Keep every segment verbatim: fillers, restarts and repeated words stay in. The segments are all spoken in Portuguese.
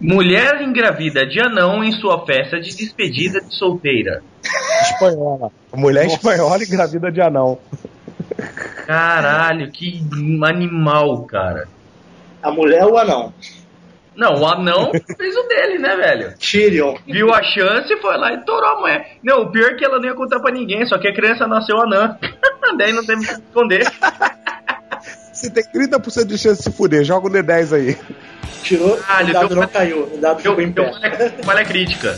Mulher engravida de anão em sua festa de despedida de solteira. Espanhola. Mulher Nossa. espanhola engravida de anão. Caralho, que animal, cara. A mulher ou o anão? Não, o anão fez o dele, né, velho? Tyrion. Viu a chance, foi lá e torou a mulher. Não, o pior é que ela não ia contar pra ninguém, só que a criança nasceu anã. Daí não teve que esconder. Você tem trinta por cento de chance de se fuder, joga o D dez aí. Tirou, ah, o dado não caiu. O dado ficou em pé. Falha crítica.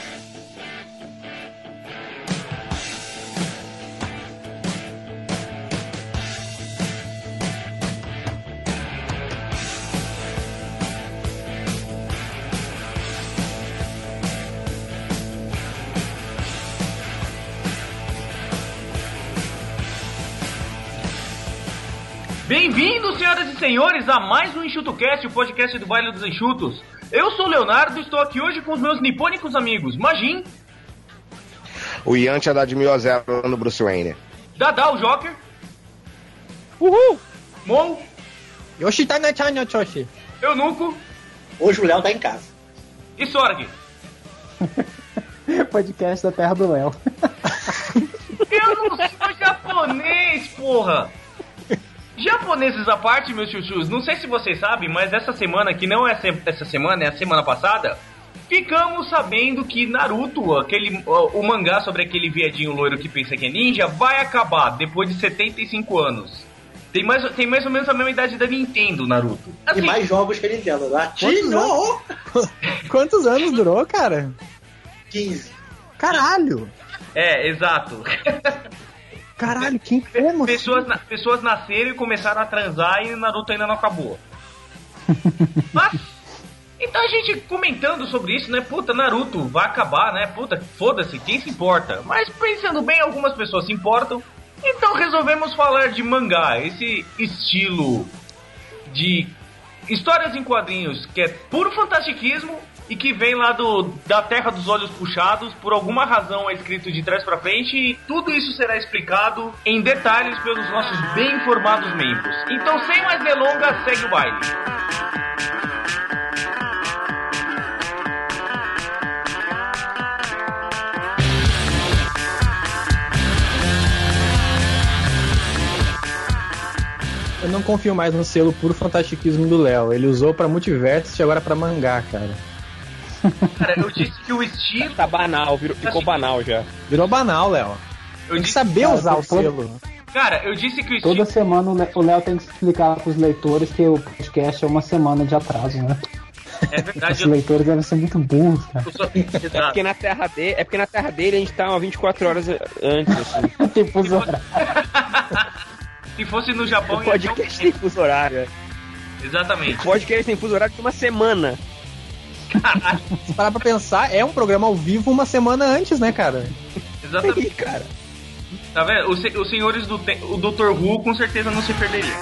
Bem-vindos, senhoras e senhores, a mais um EnxutoCast, o podcast do Baile dos Enxutos. Eu sou o Leonardo e estou aqui hoje com os meus nipônicos amigos Majin, o Yantia dá de mil a zero no Bruce Wayne, Dadá, o Joker, Uhul, Mon, Yoshita na Chanya Choshi, Eunuco, hoje o Léo tá em casa, e Sorg. Podcast da Terra do Léo. Eu não sou japonês, porra! Japoneses à parte, meus chuchus, não sei se vocês sabem, mas essa semana, que não é essa semana, é a semana passada, ficamos sabendo que Naruto, aquele, o, o mangá sobre aquele viadinho loiro que pensa que é ninja, vai acabar depois de setenta e cinco anos. Tem mais, tem mais ou menos a mesma idade da Nintendo, Naruto. Assim, e mais jogos que a Nintendo, né? Quantos anos? Quantos anos durou, cara? quinze. Caralho! É, exato. Caralho, que como pessoas, na, pessoas nasceram e começaram a transar e Naruto ainda não acabou. Mas, então a gente comentando sobre isso, né? Puta, Naruto vai acabar, né? Puta, foda-se, quem se importa? Mas pensando bem, algumas pessoas se importam. Então resolvemos falar de mangá, esse estilo de histórias em quadrinhos que é puro fantastiquismo e que vem lá do, da Terra dos Olhos Puxados. Por alguma razão é escrito de trás pra frente, e tudo isso será explicado em detalhes pelos nossos bem informados membros. Então, sem mais delongas, segue o baile. Eu não confio mais no selo puro fantastiquismo do Léo. Ele usou pra multiverso e agora pra mangá, cara. Cara, eu disse que o estilo... Tá banal, virou, ficou banal já. Virou banal, Léo. Eu tem disse... que saber cara, usar o todo... selo. Cara, eu disse que o estilo... Toda semana o Léo tem que explicar pros leitores que o podcast é uma semana de atraso, né? É verdade. Os eu... leitores devem ser muito burros, cara. Só... É, porque na terra de... é porque na terra dele a gente tá umas vinte e quatro horas antes, assim. Tem fuso horário. Se fosse no Japão... O podcast tem fuso horário. Exatamente. O podcast tem fuso horário de uma semana. Caralho. Se parar pra pensar, é um programa ao vivo uma semana antes, né, cara? Exatamente. Aí, cara. Tá vendo? Os, os senhores do te... o doutor Who com certeza não se perderiam.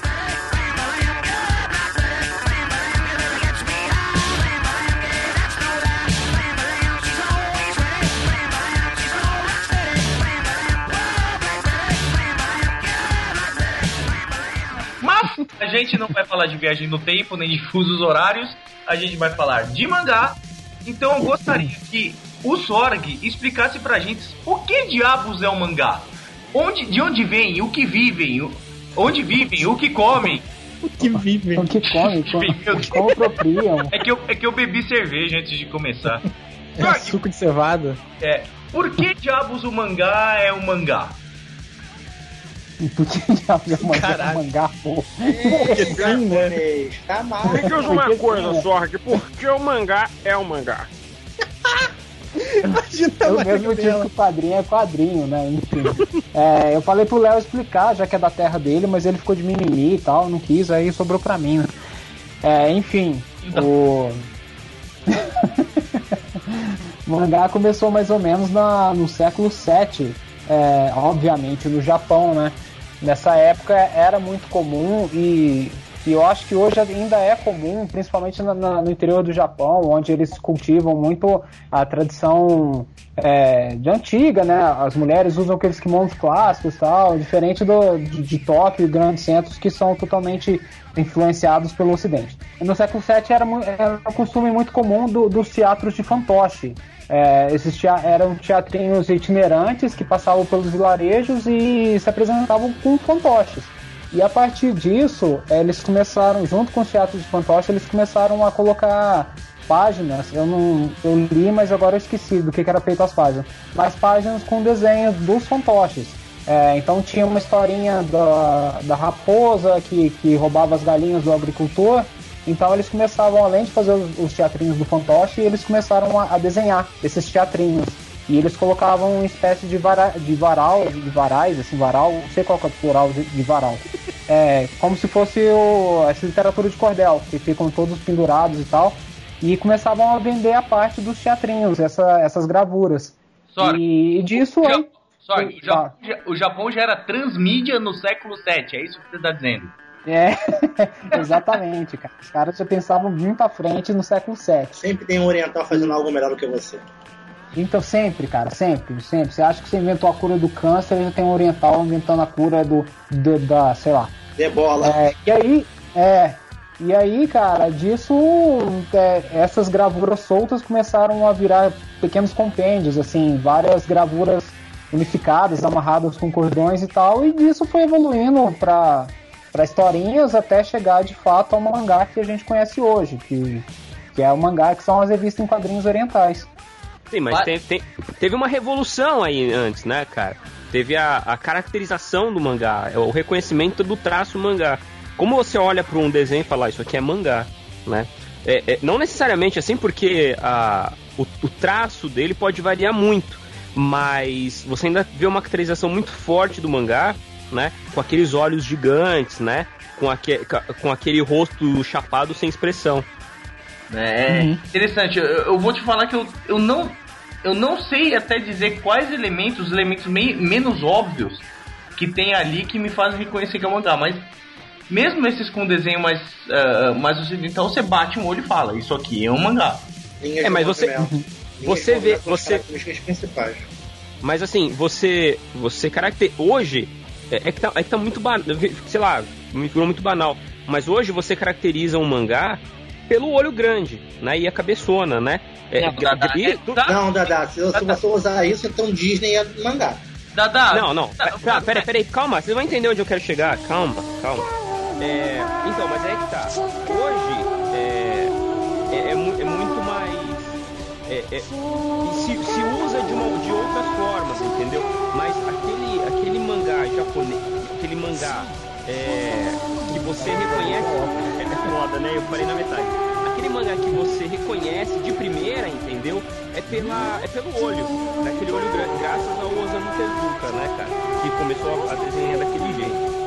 Mas a gente não vai falar de viagem no tempo, nem de fusos horários. A gente vai falar de mangá. Então eu gostaria que o Sorg explicasse pra gente o que diabos é um mangá. Onde, de onde vem, o que vivem, o, onde vivem, o que comem. O que vivem. O que comem, como, como apropriam. É que, eu, é que eu bebi cerveja antes de começar. É Sorg, suco de cevada. É, por que diabos o mangá é um mangá? Por que diabos é um mangá, pô? Porque sim, né? Tá mal. Me diz uma coisa, Sorg, por que o mangá é um mangá? Imagina é o mesmo motivo que o quadrinho é quadrinho, né? Enfim. É, eu falei pro Léo explicar, já que é da terra dele, mas ele ficou de mimimi e tal, não quis, aí sobrou pra mim, né? É, enfim, o... o mangá começou mais ou menos na, no século sete, é, obviamente no Japão, né? Nessa época era muito comum e E eu acho que hoje ainda é comum, principalmente na, na, no interior do Japão, onde eles cultivam muito a tradição é, de antiga, né? As mulheres usam aqueles kimonos clássicos e tal, diferente do, de, de Tóquio e grandes centros que são totalmente influenciados pelo Ocidente. E no século sete era, era um costume muito comum do, dos teatros de fantoche. É, esses tea- eram teatrinhos itinerantes que passavam pelos vilarejos e se apresentavam com fantoches. E a partir disso, eles começaram, junto com os teatros de fantoche, eles começaram a colocar páginas, eu não eu li, mas agora eu esqueci do que, que era feito as páginas, mas páginas com desenhos dos fantoches. É, então tinha uma historinha da, da raposa que, que roubava as galinhas do agricultor. Então eles começavam, além de fazer os, os teatrinhos do fantoche, eles começaram a, a desenhar esses teatrinhos. E eles colocavam uma espécie de, vara, de varal, de varais, assim, varal, não sei qual que é o plural de, de varal. É, como se fosse o, essa literatura de cordel, que ficam todos pendurados e tal. E começavam a vender a parte dos teatrinhos, essa, essas gravuras. Sorry. E, e disso o, aí... Sorry, o, Japão, o Japão já era transmídia no século sete, é isso que você está dizendo? É, exatamente, cara. Os caras já pensavam muito à frente no século sete. Sempre tem um oriental fazendo algo melhor do que você. Então sempre, cara, sempre, sempre. Você acha que você inventou a cura do câncer, já tem um oriental inventando a cura do, do da, sei lá. De bola. É, e aí, é, e aí, cara, disso, é, essas gravuras soltas começaram a virar pequenos compêndios, assim, várias gravuras unificadas, amarradas com cordões e tal, e disso foi evoluindo pra, pra historinhas até chegar de fato ao mangá que a gente conhece hoje, que, que é o mangá que são as revistas em quadrinhos orientais. Sim, mas tem, tem, teve uma revolução aí antes, né, cara? Teve a, a caracterização do mangá, o reconhecimento do traço mangá. Como você olha para um desenho e fala, isso aqui é mangá, né? É, é, não necessariamente assim, porque a, o, o traço dele pode variar muito, mas você ainda vê uma caracterização muito forte do mangá, né? Com aqueles olhos gigantes, né? Com, aque, com aquele rosto chapado sem expressão. É uhum. Interessante, eu, eu vou te falar que eu, eu, não, eu não sei até dizer quais elementos, os elementos me, menos óbvios que tem ali que me fazem reconhecer que é um mangá, mas mesmo esses com desenho mais, uh, mais ocidental, você bate um olho e fala, isso aqui é um mangá. Linhas é, mas você, você vê, você principais. Mas assim, você, você caracter... hoje é, é, que tá, é que tá muito banal, sei lá, me ficou muito banal, mas hoje você caracteriza um mangá pelo olho grande, né? E a cabeçona, né? É, não, Dada, e, é, tu... não, Dada, se, se você usar isso, então Disney é mangá. Dada, não, não, tá, pera, pera aí, calma, vocês vão entender onde eu quero chegar, calma, calma. É, então, mas é que tá, hoje é, é, é, mu- é muito mais, é, é, se, se usa de, uma, de outras formas, entendeu? Mas aquele, aquele mangá japonês, aquele mangá é, que você reconhece, é foda, né? Eu parei na metade. Aquele mangá que você reconhece de primeira, entendeu? É, pela, é pelo olho, daquele olho grande, graças ao Osamu Tezuka, né, cara? Que começou a desenhar daquele jeito.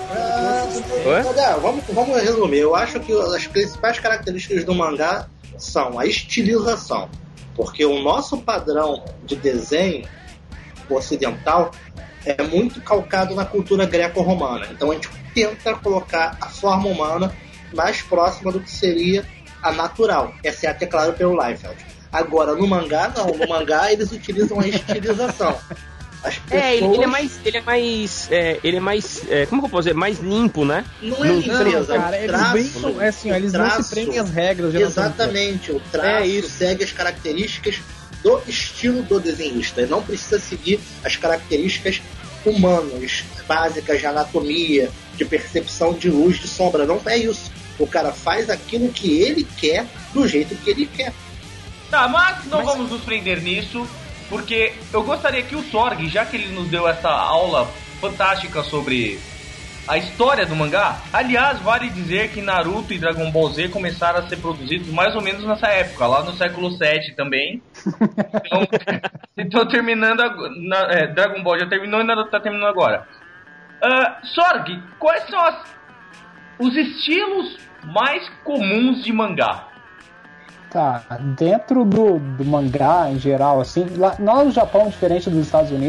Ah, vamos, vamos resumir. Eu acho que as principais características do mangá são a estilização, porque o nosso padrão de desenho ocidental é muito calcado na cultura greco-romana. Então a gente tenta colocar a forma humana mais próxima do que seria a natural, exceto, é claro, pelo Liefeld. Agora, no mangá, não. No mangá, eles utilizam a estilização. As pessoas... É, ele, ele é mais... Ele é mais... É, ele é mais... É, como que eu posso dizer? Mais limpo, né? Não é limpeza. Cara, eles, traço, bem, é assim, ó, eles traço, não se prendem às regras. Exatamente. O traço é isso. Segue as características do estilo do desenhista. Ele não precisa seguir as características humanas, básicas de anatomia, de percepção de luz, de sombra. Não é isso. O cara faz aquilo que ele quer, do jeito que ele quer. Tá, mas não mas... vamos nos prender nisso, porque eu gostaria que o Sorg, já que ele nos deu essa aula fantástica sobre a história do mangá, aliás, vale dizer que Naruto e Dragon Ball Z começaram a ser produzidos mais ou menos nessa época, lá no século sete também. Então, então terminando, a, na, é, Dragon Ball já terminou e Naruto tá terminando agora. Uh, Sorg, quais são as, os estilos mais comuns de mangá? Tá, dentro do, do mangá em geral, assim, lá, lá no Japão, diferente dos Estados Unidos,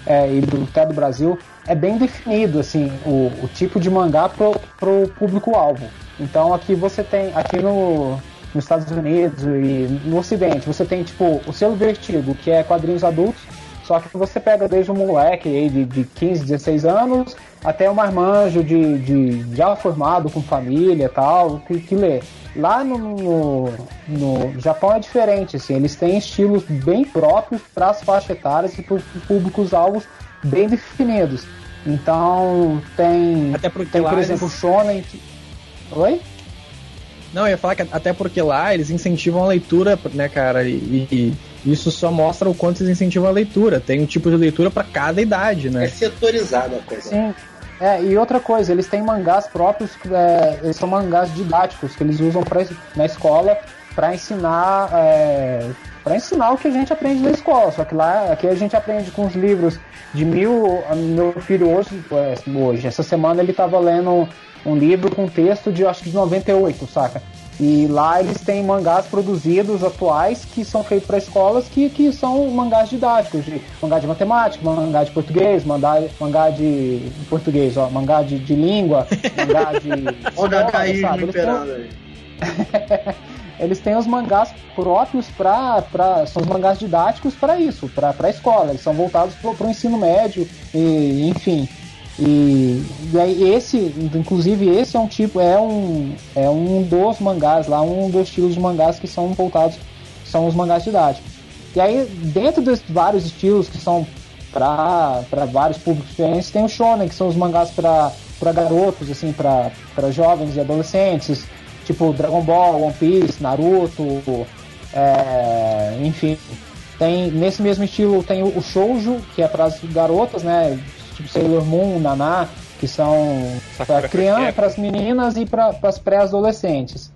é, e do até do Brasil, é bem definido assim, o, o tipo de mangá pro, pro público-alvo. Então aqui você tem, aqui no, nos Estados Unidos e no Ocidente, você tem tipo o selo Vertigo, que é quadrinhos adultos, só que você pega desde um moleque aí de, de quinze, dezesseis anos até um marmanjo de, de já formado, com família e tal, que, que lê. Lá no, no, no Japão é diferente, assim, eles têm estilos bem próprios para as faixas etárias e para os públicos-alvos bem definidos. Então tem, até porque tem por lá exemplo, o eles... Shonen. Que... Oi? Não, eu ia falar que até porque lá eles incentivam a leitura, né, cara? E, e isso só mostra o quanto eles incentivam a leitura. Tem um tipo de leitura para cada idade, né? É setorizada a coisa. Sim. É, e outra coisa, eles têm mangás próprios, é, eles são mangás didáticos que eles usam pra, na escola para ensinar, é, para ensinar o que a gente aprende na escola. Só que lá, aqui a gente aprende com os livros de mil. Meu filho hoje, hoje essa semana ele estava lendo um, um livro com texto de acho que de noventa e oito, saca? E lá eles têm mangás produzidos atuais que são feitos para escolas que, que são mangás didáticos, de, mangá de matemática, mangá de português, mangá, mangá de português, ó, mangá de, de língua, mangá de história, sabe? Eles têm, eles têm os mangás próprios para, para são os mangás didáticos para isso, para a escola. Eles são voltados para o ensino médio e enfim. E, e aí esse, inclusive esse é um tipo, é um, é um dos mangás lá, um dos estilos de mangás que são voltados, são os mangás didáticos. E aí dentro desses vários estilos que são para vários públicos diferentes, tem o shonen, que são os mangás para garotos, assim, para jovens e adolescentes, tipo Dragon Ball, One Piece, Naruto, é, enfim. Tem, nesse mesmo estilo tem o, o shoujo, que é para as garotas, né? Tipo Sailor Moon, Naná, que são para crianças, para as meninas e para as pré-adolescentes.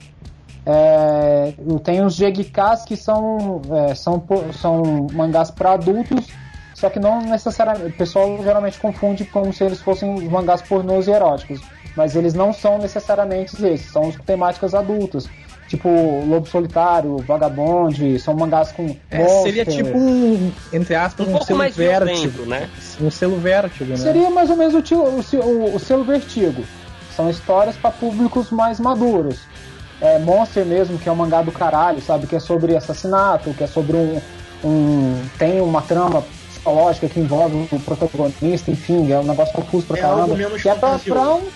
É, tem os Jegikas, que são, é, são, são mangás para adultos, só que não necessariamente. O pessoal geralmente confunde como se eles fossem os mangás pornôs e eróticos, mas eles não são necessariamente esses, são com temáticas adultas. Tipo Lobo Solitário, Vagabonde, são mangás com é, seria tipo um, entre aspas, um, um selo Vértigo, né? Um selo Vértigo, né? Seria mais ou menos o, o, o, o selo Vertigo. São histórias para públicos mais maduros. É, Monster mesmo, que é um mangá do caralho, sabe? Que é sobre assassinato, que é sobre um... um tem uma trama psicológica que envolve o protagonista, enfim, é um negócio confuso pra é caramba. Algo menos que é pra, pra um...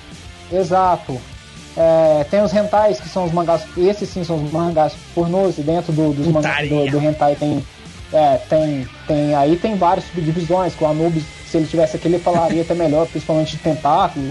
Exato. É, tem os hentais, que são os mangás, esses sim são os mangás pornôs, e dentro do, dos mangás do, do hentai tem, é, tem, tem, aí tem várias subdivisões, com o Anubis, se ele tivesse aqui ele falaria até melhor, principalmente de tentáculos,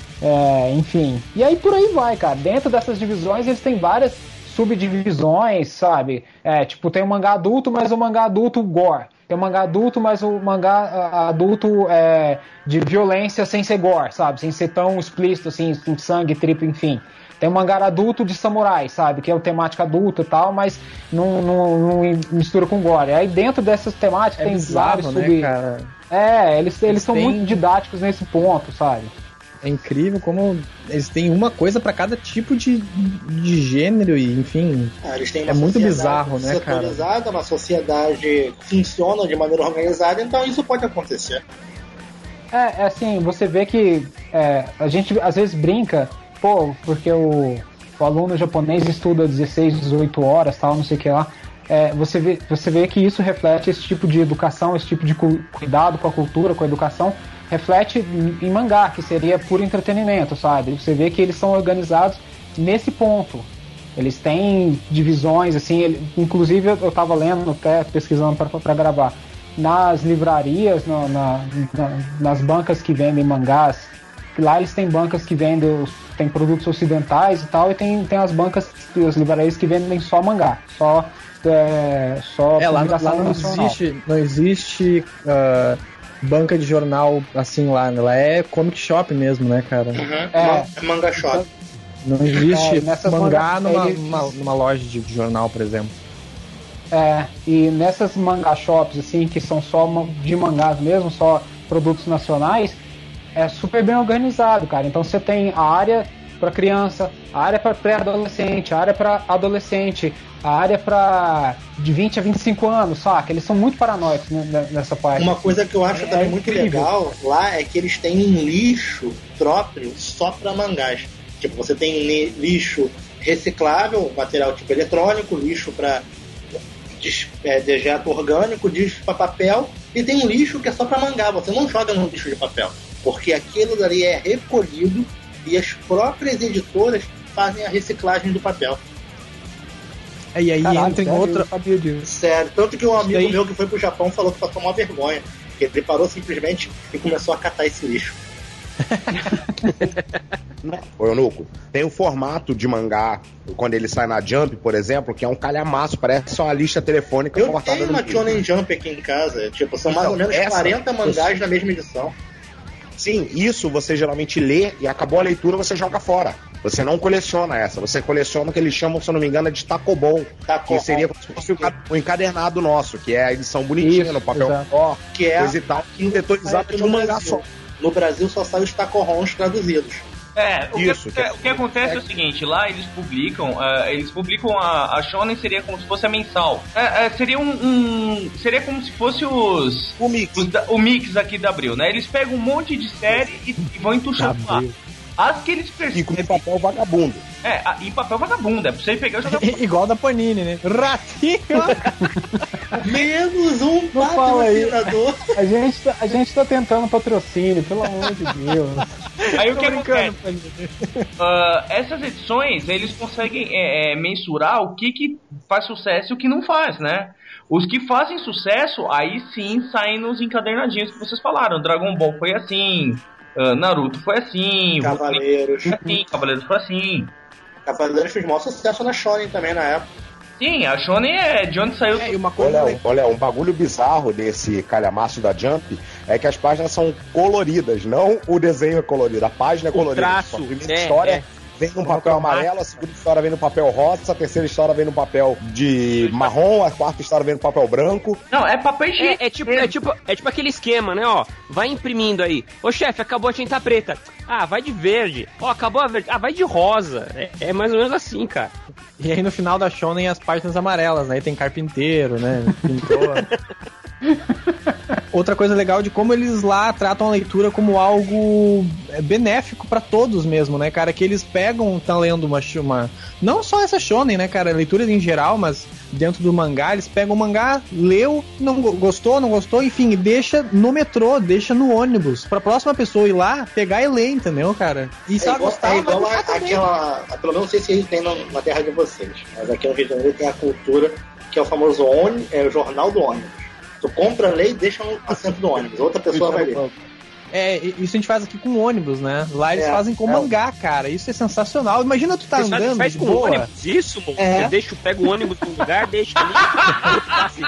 é, enfim. E aí por aí vai, cara, dentro dessas divisões eles têm várias subdivisões, sabe, é, tipo tem o mangá adulto, mas o mangá adulto gore. Tem o mangá adulto, mas o mangá adulto é, de violência sem ser gore, sabe? Sem ser tão explícito, assim, com sangue, tripa, enfim. Tem o mangá adulto de samurai, sabe? Que é o temática adulta e tal, mas não, não, não mistura com gore. Aí dentro dessas temáticas é tem bizarro, vários né, sub... cara? É, eles, eles, eles são têm... muito didáticos nesse ponto, sabe? É incrível como eles têm uma coisa para cada tipo de, de gênero e, enfim, ah, eles têm uma é muito bizarro, né, cara? Uma sociedade que funciona de maneira organizada, então isso pode acontecer. É, é assim, você vê que é, a gente às vezes brinca, pô, porque o, o aluno japonês estuda dezesseis, dezoito horas, tal, não sei o que lá. É, você, vê, você vê que isso reflete esse tipo de educação, esse tipo de cu- cuidado com a cultura, com a educação, reflete em mangá, que seria puro entretenimento, sabe? Você vê que eles são organizados nesse ponto. Eles têm divisões, assim, ele, inclusive eu, eu tava lendo, até pesquisando para gravar, nas livrarias, no, na, na, nas bancas que vendem mangás, lá eles têm bancas que vendem os, tem produtos ocidentais e tal, e tem, tem as bancas, as livrarias que vendem só mangá, só é, só é, lá, lá não existe, não existe uh, banca de jornal assim lá, lá é comic shop mesmo, né, cara? Uhum. É, é manga shop. Não existe é, mangá manga, numa, ele... numa, numa loja de, de jornal, por exemplo. É, e nessas manga shops, assim, que são só de mangás mesmo, só produtos nacionais, é super bem organizado, cara. Então você tem a área para criança, a área para pré-adolescente, a área para adolescente, a área para de vinte a vinte e cinco anos, saca? Eles são muito paranoicos, né, nessa parte. Uma coisa que eu acho é, também é muito incrível. legal lá é que eles têm um lixo próprio só para mangás. Tipo, você tem lixo reciclável, material tipo eletrônico, lixo para é, dejeto orgânico, lixo para papel, e tem um lixo que é só para mangá. Você não joga no lixo de papel, porque aquilo dali é recolhido e as próprias editoras fazem a reciclagem do papel. E aí Caralho, entra em sério? outra. Eu sabia disso. Sério, tanto que um amigo daí- meu que foi pro Japão falou que passou uma vergonha. Que ele parou simplesmente e começou a catar esse lixo. Ô, Eunuco, tem o formato de mangá, quando ele sai na Jump, por exemplo, que é um calhamaço, parece só uma lista telefônica Eu cortada tenho no uma meio. Shonen Jump aqui em casa. Tipo, são mais Então, ou menos essa- quarenta mangás na mesma edição. Sim, isso você geralmente lê e acabou a leitura, você joga fora. Você não coleciona essa, você coleciona o que eles chamam, se eu não me engano, é de Takobon, Takobon. que seria como se fosse o ca- o encadernado nosso, que é a edição bonitinha, Isso, no papel exato. ó, Que é coisa e tal, detorizado aqui de um no mangá Brasil. só. No Brasil só sai os tacorrons traduzidos. É, o, Isso, que, que é- o que acontece é o seguinte, lá eles publicam, ah, eles publicam a, a Shonen seria como se fosse a mensal. É, é, seria um, um- seria como se fosse os, O mix. os da- o mix aqui da Abril, né? Eles pegam um monte de série e, e vão entuchando lá. Abril. As que eles E com percebem, papel vagabundo. é, a- e papel vagabundo, é pra você pegar e jogar fora. Igual da Panini, né? Ratinho! Menos um Não fala aí. patrocinador. A gente, tá, a gente tá tentando patrocínio, pelo amor de Deus. Aí o que Tô brincando, acontece? Panini. Ah, essas edições, eles conseguem é, é, mensurar o que, que faz sucesso e o que não faz, né? Os que fazem sucesso, aí sim saem nos encadernadinhos que vocês falaram. Dragon Ball foi assim, ah, Naruto foi assim, Cavaleiros. foi assim, Cavaleiros foi assim. Cavaleiros fez maior sucesso na Shonen também na época. Sim, a Shonen é de onde saiu. É, e uma coisa Olha, legal. olha, um bagulho bizarro desse calhamaço da Jump é que as páginas são coloridas, não o desenho é colorido, a página é colorida. traço, A primeira é, história é. vem num papel amarelo, a segunda história vem no papel rosa, a terceira história vem no papel de marrom, a quarta história vem no papel branco. Não, é papel higiênico. É, é tipo, é, tipo, é tipo aquele esquema, né, ó. Vai imprimindo aí. Ô chefe, acabou a tinta preta. Ah, vai de verde. Ó, acabou a verde. Ah, vai de rosa. É, é mais ou menos assim, cara. E aí no final da Shonen as páginas amarelas, né? Aí tem carpinteiro, né? Pintor. Outra coisa legal de como eles lá tratam a leitura como algo benéfico pra todos mesmo, né, cara? Que eles pegam, tá lendo uma, uma... Não só essa shonen, né, cara? Leituras em geral, mas dentro do mangá, eles pegam o mangá, leu, não go- gostou, não gostou, enfim, deixa no metrô, deixa no ônibus, pra próxima pessoa ir lá, pegar e ler, entendeu, cara? E se É ela igual, gostar, é igual vai a- gostar também. aquela. Pelo menos não sei se eles têm na, na terra de vocês, mas aqui no Rio de Janeiro tem a cultura que é o famoso ônibus, é, o jornal do ônibus. Tu compra, lê e deixa no assento do ônibus. Outra pessoa vai ler. É, isso a gente faz aqui com ônibus, né? Lá eles É, fazem com é. mangá, cara. Isso é sensacional. Imagina tu tá Você sabe, andando faz de com boa. ônibus isso, moço? É. Você deixa, pega o ônibus no lugar, deixa ali. Assim.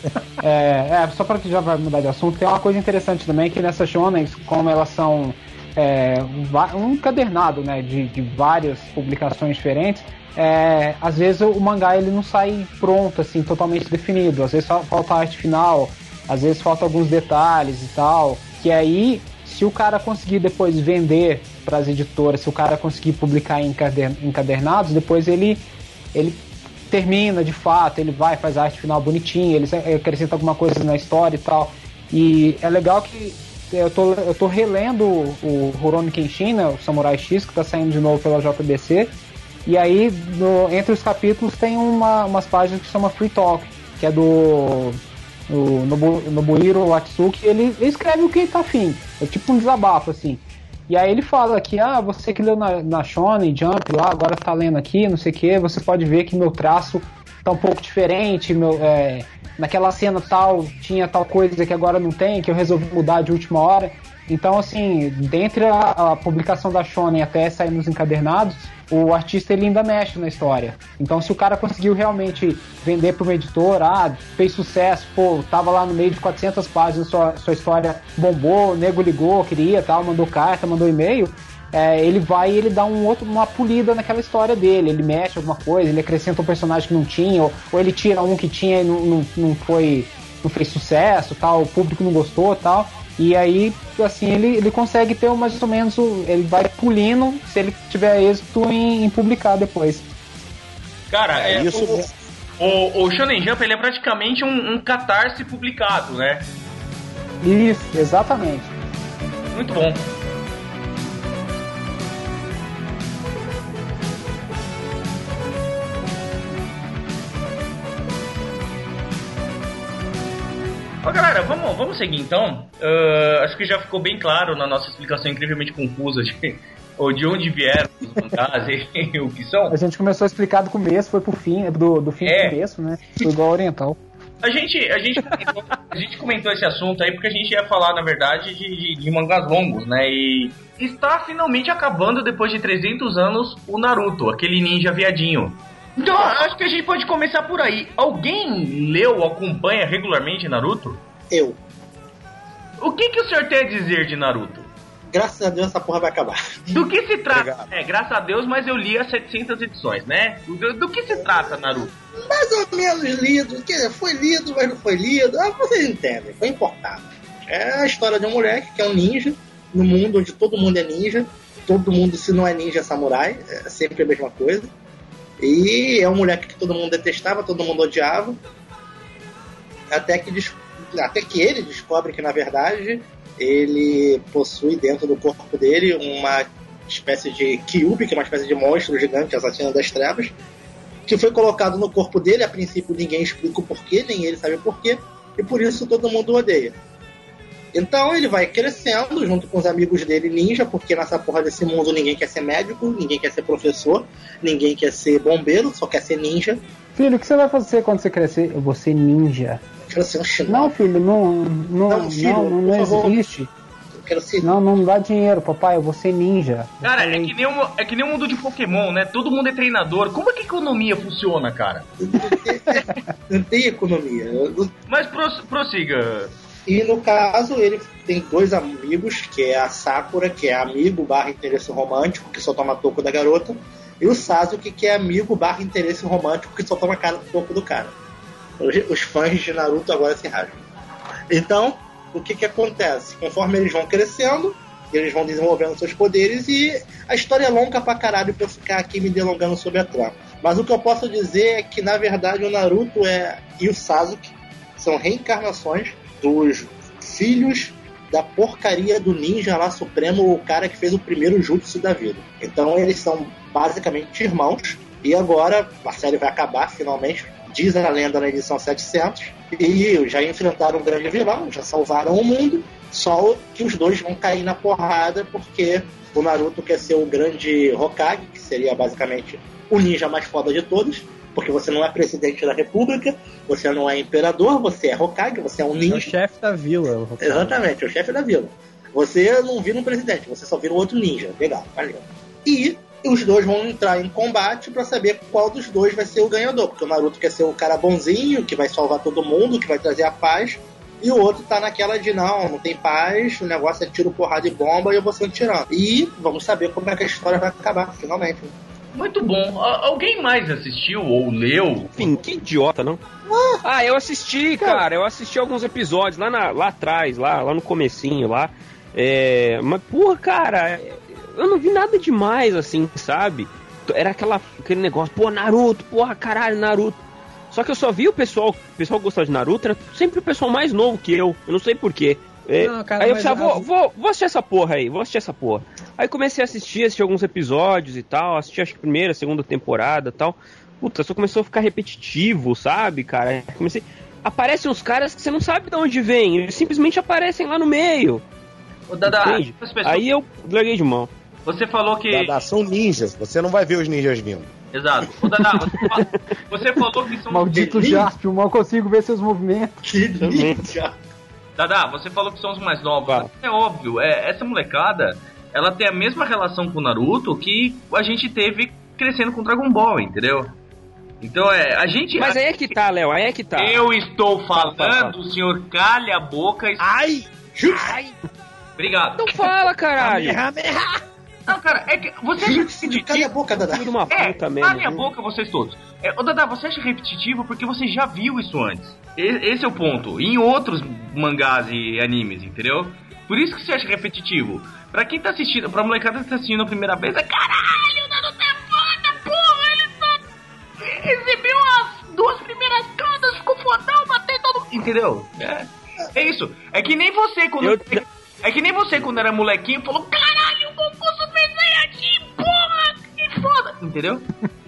É, é, só para que já vai mudar de assunto, tem uma coisa interessante também, que nessas shonens, como elas são é, um va- um encadernado, né, de, de várias publicações diferentes, é, às vezes o mangá ele não sai pronto, assim, totalmente definido, às vezes só falta a arte final, às vezes falta alguns detalhes e tal, que aí, se o cara conseguir depois vender para as editoras, se o cara conseguir publicar em encader- encadernados, depois ele, ele termina de fato, ele vai, faz a arte final bonitinha, ele acrescenta alguma coisa na história e tal. E é legal que eu tô, eu tô relendo o Rurouni Kenshin, né, o Samurai X, que tá saindo de novo pela J B C. E aí, no, entre os capítulos, tem uma, umas páginas que chama Free Talk, que é do o Nobu, Nobuhiro Atsuki. Ele, ele escreve o que ele tá afim, é tipo um desabafo, assim. E aí ele fala que, ah, você que leu na, na Shonen Jump lá, agora tá lendo aqui, não sei o que, você pode ver que meu traço tá um pouco diferente, meu, é, naquela cena tal, tinha tal coisa que agora não tem, que eu resolvi mudar de última hora. Então, assim, dentre a, a publicação da Shonen até sair nos encadernados, o artista ele ainda mexe na história. Então, se o cara conseguiu realmente vender para uma editora, ah, fez sucesso, pô, tava lá no meio de quatrocentas páginas, sua, sua história bombou, o nego ligou, queria, tal, mandou carta, mandou e-mail, é, ele vai e ele dá um outro, uma polida naquela história dele, ele mexe alguma coisa, ele acrescenta um personagem que não tinha, ou, ou ele tira um que tinha e não, não, não foi, não fez sucesso, tal, o público não gostou, tal. E aí, assim, ele, ele consegue ter mais ou menos, ele vai pulindo se ele tiver êxito em, em publicar depois. Cara, é, É isso. o, o, o Shonen Jump ele é praticamente um, um catarse publicado, né? Isso, exatamente. Muito bom. Ó, galera, vamos, vamos seguir então. Uh, acho que já ficou bem claro na nossa explicação incrivelmente confusa de, ou de onde vieram os mangás e o que são. A gente começou a explicar do começo, foi pro fim, do, do fim É. pro começo, né? Foi igual ao Oriental. A gente, a, gente comentou, a gente comentou esse assunto aí porque a gente ia falar, na verdade, de, de, de mangás longos, né? E está finalmente acabando, depois de trezentos anos, o Naruto, aquele ninja viadinho. Então, acho que a gente pode começar por aí. Alguém leu ou acompanha regularmente Naruto? Eu. O que, que o senhor tem a dizer de Naruto? Graças a Deus essa porra vai acabar. Do que se trata? Obrigado. É, graças a Deus, mas eu li as setecentas edições, né? Do, do que se trata, Naruto? Mais ou menos lido, quer dizer, foi lido, mas não foi lido. Ah, vocês entendem, foi importado. É a história de um moleque que é um ninja, no mundo onde todo mundo é ninja, todo mundo, se não é ninja, é samurai, é sempre a mesma coisa. E é um moleque que todo mundo detestava, todo mundo odiava, até que, des- até que ele descobre que, na verdade, ele possui dentro do corpo dele uma espécie de Kyuubi, que é uma espécie de monstro gigante, assassino das trevas, que foi colocado no corpo dele. A princípio ninguém explica o porquê, nem ele sabe o porquê, e por isso todo mundo o odeia. Então ele vai crescendo junto com os amigos dele ninja, porque nessa porra desse mundo ninguém quer ser médico, ninguém quer ser professor, ninguém quer ser bombeiro, só quer ser ninja. Filho, o que você vai fazer quando você crescer? Eu vou ser ninja. Eu quero ser um chinelo. Não, filho, não, não, Não, filho, não, não, por não favor. existe. Eu quero ser... Não, não dá dinheiro, papai, eu vou ser ninja. Cara, é que, nem um, é que nem um mundo de Pokémon, né? Todo mundo é treinador. Como é que a economia funciona, cara? Não tem economia. Eu- Mas pros, prossiga. E no caso, ele tem dois amigos, que é a Sakura, que é amigo barra interesse romântico, que só toma toco da garota, e o Sasuke, que é amigo barra interesse romântico, que só toma cara do toco do cara. Os, os fãs de Naruto agora se rasgam. Então, o que que acontece? Conforme eles vão crescendo, eles vão desenvolvendo seus poderes, e a história é longa pra caralho pra eu ficar aqui me delongando sobre a trama. Mas o que eu posso dizer é que, na verdade, o Naruto é, e o Sasuke são reencarnações dos filhos da porcaria do ninja lá supremo, o cara que fez o primeiro jutsu da vida. Então eles são basicamente irmãos, e agora a série vai acabar finalmente, diz a lenda na edição setecentos, e já enfrentaram um grande vilão, já salvaram o mundo, só que os dois vão cair na porrada porque o Naruto quer ser o grande Hokage, que seria basicamente o ninja mais foda de todos, porque você não é presidente da república, você não é imperador, você é Hokage, você é um É o ninja. chefe da vila. o Hokage. Exatamente, é o chefe da vila. Você não vira um presidente, você só vira um outro ninja. Legal, valeu. E os dois vão entrar em combate pra saber qual dos dois vai ser o ganhador, porque o Naruto quer ser o cara bonzinho, que vai salvar todo mundo, que vai trazer a paz, e o outro tá naquela de não, não tem paz, o negócio é tiro, porrada e bomba, e eu vou ser um tirano. E vamos saber como é que a história vai acabar, finalmente. Muito bom. A- alguém mais assistiu ou leu? Enfim, que idiota, não? Ah, eu assisti, cara. Eu assisti alguns episódios lá, na- lá atrás, lá, lá no comecinho, lá. É, mas, porra, cara, eu não vi nada demais, assim, sabe? Era aquela, aquele negócio, pô, Naruto, porra, caralho, Naruto. Só que eu só vi o pessoal, o pessoal que gostava de Naruto, era sempre o pessoal mais novo que eu. Eu não sei porquê. É, Não, cara, aí eu mas pensava, a- vou, vou, vou assistir essa porra aí, vou assistir essa porra. Aí comecei a assistir, assisti alguns episódios e tal, assisti acho que a primeira, segunda temporada e tal. Puta, só começou a ficar repetitivo, sabe, cara? Comecei... Aparecem uns caras que você não sabe de onde vêm, eles simplesmente aparecem lá no meio. Ô, Dada, Entende? as pessoas- Aí eu larguei de mão. você falou que... Dada, são ninjas, você não vai ver os ninjas vindo. Exato. Ô, Dada, você, fa- você falou que são... Maldito Jaspion, mal consigo ver seus movimentos. Que ninja! Dada, você falou que são os mais novos. Fala. É óbvio, é, essa molecada, ela tem a mesma relação com o Naruto que a gente teve crescendo com Dragon Ball, entendeu? Então é, a gente... Mas aí é que tá, Léo, aí é que tá. Eu estou falando, Fala, fala, fala. senhor, calha a boca e... Ai! Obrigado. Então fala, caralho. Não, cara, é que você acha Filho, cala a repetitivo... boca, Dada. Filho de uma É, puta mesmo. calem a viu? boca vocês todos. É, ô Dada, você acha repetitivo porque você já viu isso antes. E- esse é o ponto. Em outros mangás e animes, entendeu? Por isso que você acha repetitivo. Pra quem tá assistindo, pra molecada que tá assistindo a primeira vez, é caralho, o Naruto é foda, porra, ele tá... exibiu as duas primeiras cantas, ficou fodão, matei todo mundo. Entendeu? É, é isso. É que nem você quando... Eu... É que nem você quando era molequinho falou, caralho, o Goku Super Saiyajin, porra, que foda. Entendeu?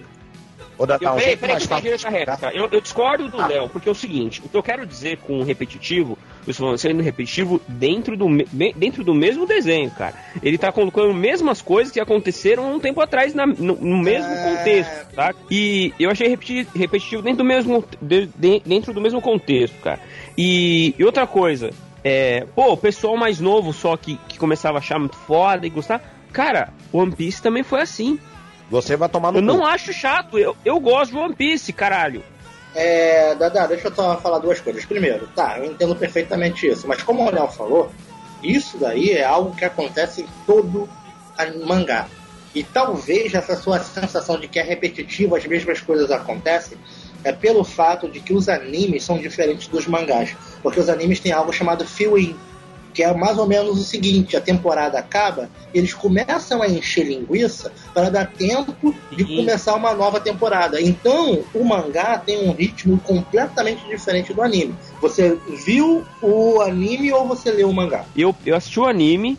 Eu, peraí, peraí, peraí, eu, eu discordo do Léo, porque é o seguinte, o que eu quero dizer com repetitivo, eu estou sendo repetitivo dentro do, dentro do mesmo desenho, cara. Ele tá colocando as mesmas coisas que aconteceram um tempo atrás na, no, no mesmo é... contexto, tá? E eu achei repetitivo dentro do mesmo, de, de, dentro do mesmo contexto, cara. E, e outra coisa, é, pô, o pessoal mais novo só que, que começava a achar muito foda e gostar, cara, One Piece também foi assim. Você vai tomar no Eu cu. Não acho chato, eu, eu gosto de One Piece, caralho. É, Dada, deixa eu só falar duas coisas. Primeiro, tá, eu entendo perfeitamente isso, mas como o Léo falou, isso daí é algo que acontece em todo mangá. E talvez essa sua sensação de que é repetitivo, as mesmas coisas acontecem, é pelo fato de que os animes são diferentes dos mangás. Porque os animes têm algo chamado fill-in, que é mais ou menos o seguinte: a temporada acaba, eles começam a encher linguiça para dar tempo de uhum. começar uma nova temporada. Então, o mangá tem um ritmo completamente diferente do anime. Você viu o anime ou você leu o mangá? Eu, eu assisti o anime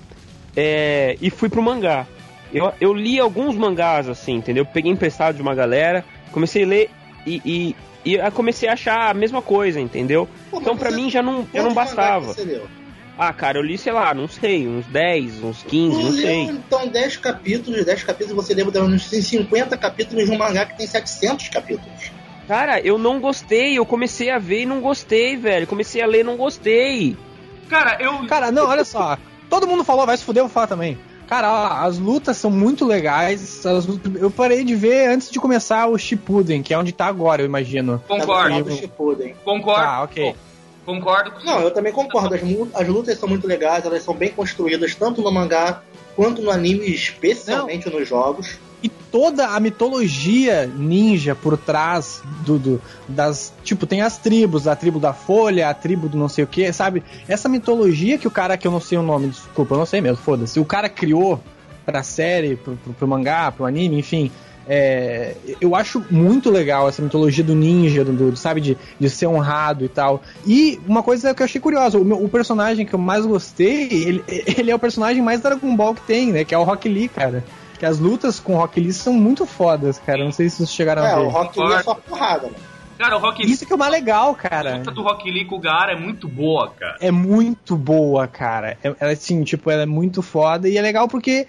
é, e fui pro mangá. Eu, eu li alguns mangás, assim, entendeu? Peguei emprestado de uma galera, comecei a ler e, e, e eu comecei a achar a mesma coisa, entendeu? Pô, então, pra você, mim, já não, já não bastava. Você leu? Ah, cara, eu li, sei lá, não sei, uns dez, uns quinze, não sei. Então, dez capítulos, dez capítulos, você lembra de uns cinquenta capítulos de um mangá que tem setecentos capítulos. Cara, eu não gostei, eu comecei a ver e não gostei, velho. Comecei a ler e não gostei. Cara, eu... Cara, não, olha só. Todo mundo falou, vai se fuder, eu vou falar também. Cara, ó, as lutas são muito legais. As, eu parei de ver antes de começar o Shippuden, que é onde tá agora, eu imagino. Concordo. Concordo. Ah, ok. Concordo com Não, eu também concordo. As, as lutas são muito legais, elas são bem construídas, tanto no mangá quanto no anime, especialmente Não. nos jogos. E toda a mitologia ninja por trás do, do, das... Tipo, tem as tribos, a tribo da Folha, a tribo do não sei o que, sabe? Essa mitologia que o cara, que eu não sei o nome, desculpa, eu não sei mesmo, foda-se. O cara criou pra série, pro, pro, pro mangá, pro anime, enfim... É, eu acho muito legal essa mitologia do ninja, do, do, sabe, de, de ser honrado e tal. E uma coisa que eu achei curiosa, o, meu, o personagem que eu mais gostei, ele, ele é o personagem mais Dragon Ball que tem, né? Que é o Rock Lee, cara. Que as lutas com o Rock Lee são muito fodas, cara. Não sei se vocês chegaram é, a ver. É, o Rock Lee é só porrada, né? Cara, o Rock Lee... Isso que é o mais legal, cara. A luta do Rock Lee com o Gaara é muito boa, cara. É muito boa, cara. É, é assim, tipo, ela é muito foda e é legal porque...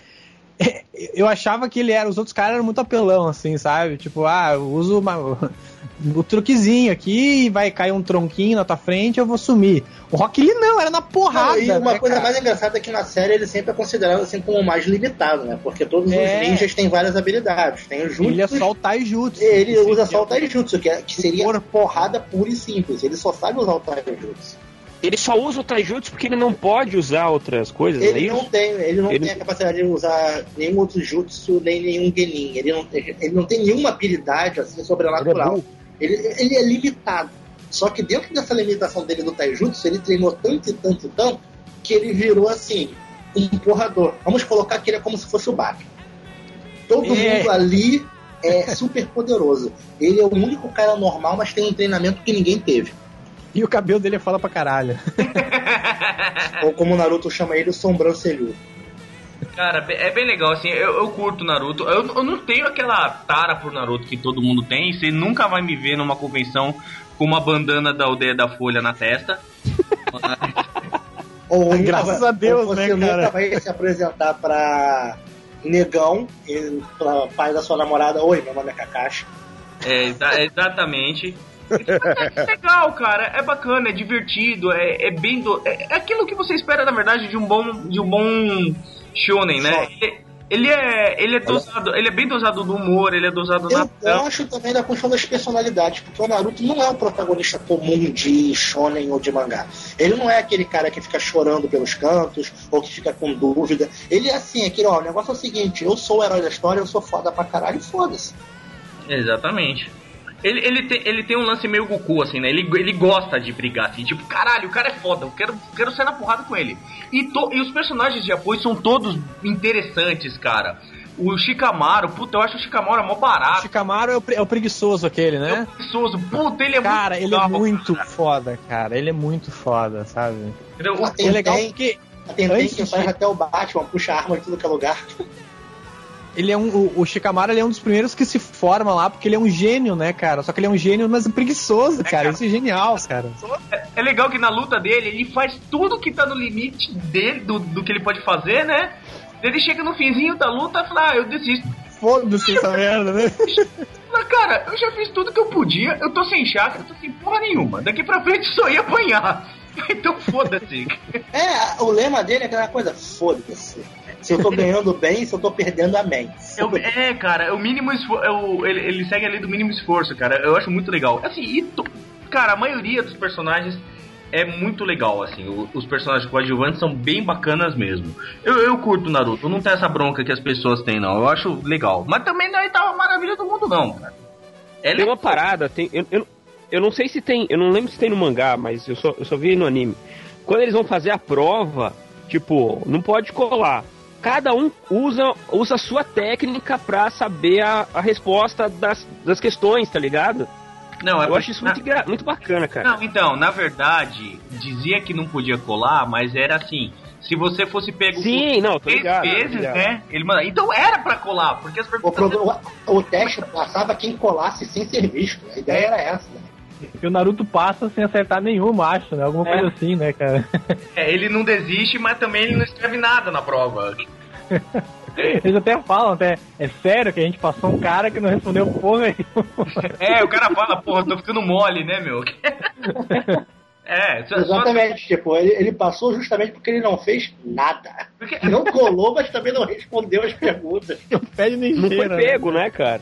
Eu achava que ele era, os outros caras eram muito apelão, assim, sabe? Tipo, ah, eu uso uma, o truquezinho aqui e vai cair um tronquinho na tua frente, eu vou sumir. O Rock Lee não, era na porrada. Não, e uma né, coisa cara? mais engraçada é que na série ele sempre é considerado assim como o mais limitado, né? Porque todos é. os ninjas têm várias habilidades. Tem o jutsu. Ele é só o taijutsu. Ele usa só o taijutsu, que, é, que seria por... porrada pura e simples. Ele só sabe usar o taijutsu. Ele só usa o taijutsu porque ele não pode usar outras coisas, ele é não isso? tem, ele não ele... tem a capacidade de usar nenhum outro jutsu, nem nenhum genin. Ele não, ele não tem nenhuma habilidade assim sobrenatural. Ele é, ele, ele é limitado. Só que dentro dessa limitação dele do taijutsu, ele treinou tanto e tanto e tanto que ele virou assim, um porrador. Vamos colocar que ele é como se fosse o Batman. Todo é. mundo ali é super poderoso. Ele é o único cara normal, mas tem um treinamento que ninguém teve. E o cabelo dele fala pra caralho. Ou como o Naruto chama ele, o sobrancelhudo. Cara, é bem legal, assim, eu, eu curto Naruto. Eu, eu não tenho aquela tara por Naruto que todo mundo tem. Você nunca vai me ver numa convenção com uma bandana da Aldeia da Folha na testa. Ou graças vai, a Deus, ou você né, nunca cara? vai se apresentar pra negão, e pra pai da sua namorada. Oi, meu nome é Kakashi. É, exatamente. É legal, cara, é bacana, é divertido, é, é bem do, é, é aquilo que você espera, na verdade, de um bom, de um bom shonen, né? Ele, ele é, ele é dosado, ele é bem dosado do humor, ele é dosado eu na... Eu gosto também da construção das personalidades, porque o Naruto não é um protagonista comum de shonen ou de mangá. Ele não é aquele cara que fica chorando pelos cantos, ou que fica com dúvida. Ele é assim, aquele, ó, o negócio é o seguinte, eu sou o herói da história, eu sou foda pra caralho, foda-se. Exatamente. Ele, ele, tem, ele tem um lance meio Goku, assim, né? Ele, ele gosta de brigar, assim. Tipo, caralho, o cara é foda, eu quero, quero sair na porrada com ele. E, to, e os personagens de apoio são todos interessantes, cara. O Shikamaru, puta, eu acho o Shikamaru mó barato. O Shikamaru é o, é o preguiçoso aquele, né? É o preguiçoso. Puta, ele é cara, muito ele legal, é muito cara. foda, cara. Ele é muito foda, sabe? Entendeu? Tem, é legal tem, porque... Tem, tem antes que faz de... até o Batman, puxa arma em tudo que é lugar. Ele é um, o, o Shikamaru ele é um dos primeiros que se forma lá, porque ele é um gênio, né, cara? Só que ele é um gênio, mas preguiçoso, cara. É, cara. Isso é genial, cara. É, é legal que na luta dele, ele faz tudo que tá no limite dele, do, do que ele pode fazer, né? Ele chega no finzinho da luta e fala, ah, eu desisto. Foda-se essa merda, né? Mas, cara, eu já fiz tudo que eu podia, eu tô sem chakra, eu tô sem porra nenhuma. Daqui pra frente só ia apanhar. Então foda-se. É, o lema dele é aquela coisa, foda-se. Se eu tô ganhando bem, se eu tô perdendo, amém. É, é cara, é o mínimo esforço. É o, ele, ele segue ali do mínimo esforço, cara. Eu acho muito legal. Assim, e to, cara, a maioria dos personagens é muito legal, assim. O, os personagens coadjuvantes são bem bacanas mesmo. Eu, eu curto Naruto, não tem essa bronca que as pessoas têm, não. Eu acho legal. Mas também não é tal maravilha do mundo, não, cara. É tem uma parada, tem. Eu, eu, eu não sei se tem. Eu não lembro se tem no mangá, mas eu só, eu só vi no anime. Quando eles vão fazer a prova, tipo, não pode colar. Cada um usa, usa a sua técnica pra saber a, a resposta das, das questões, tá ligado? Não, é eu acho isso muito, gra... muito bacana, cara. Não, então, na verdade, dizia que não podia colar, mas era assim, se você fosse pego Sim, não, tô três ligado, vezes, tô ligado. né? Ele manda... Então era pra colar, porque as perguntas... O, pro... o teste passava quem colasse sem ser visto. A ideia era essa, né? Porque o Naruto passa sem acertar nenhuma, acho, né? Alguma é. coisa assim, né, cara? É, ele não desiste, mas também ele não escreve nada na prova. Eles até falam, até, é sério que a gente passou um cara que não respondeu porra nenhuma. É, o cara fala, porra, tô ficando mole, né, meu? É, só, exatamente, só... tipo, ele, ele passou justamente porque ele não fez nada. Porque... Não colou, mas também não respondeu as perguntas. Não pede nem Não foi pego, né, cara?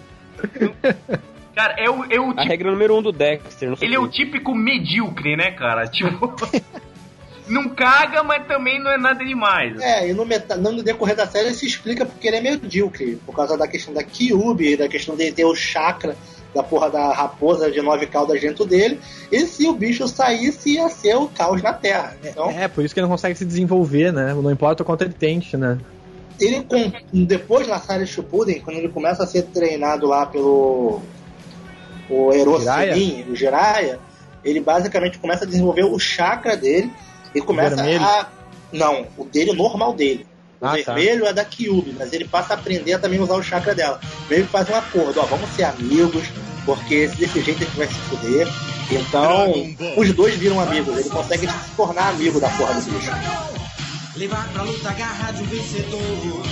Cara, é o, é o tipo... A regra número um do Dexter. Não ele é o típico medíocre, né, cara? Tipo... Não caga, mas também não é nada demais. É, e no, meta... no decorrer da série se explica porque ele é medíocre. Por causa da questão da Kyuubi, da questão de ter o chakra da porra da raposa de nove caudas dentro dele. E se o bicho saísse, ia ser o caos na Terra. Então... É, por isso que ele não consegue se desenvolver, né? Não importa o quanto ele tente, né? Ele, depois na série Shippuden, quando ele começa a ser treinado lá pelo o Erosinin, o Jiraiya, ele basicamente começa a desenvolver o chakra dele e começa a... Não, o dele, o normal dele. O ah, vermelho tá. é da Kyuubi, mas ele passa a aprender a também usar o chakra dela. Meio que faz um acordo, ó, vamos ser amigos, porque desse jeito a gente vai se fuder. Então, os dois viram amigos, ele consegue se tornar amigo da porra do bicho. Levar pra luta a garra de um vencedor.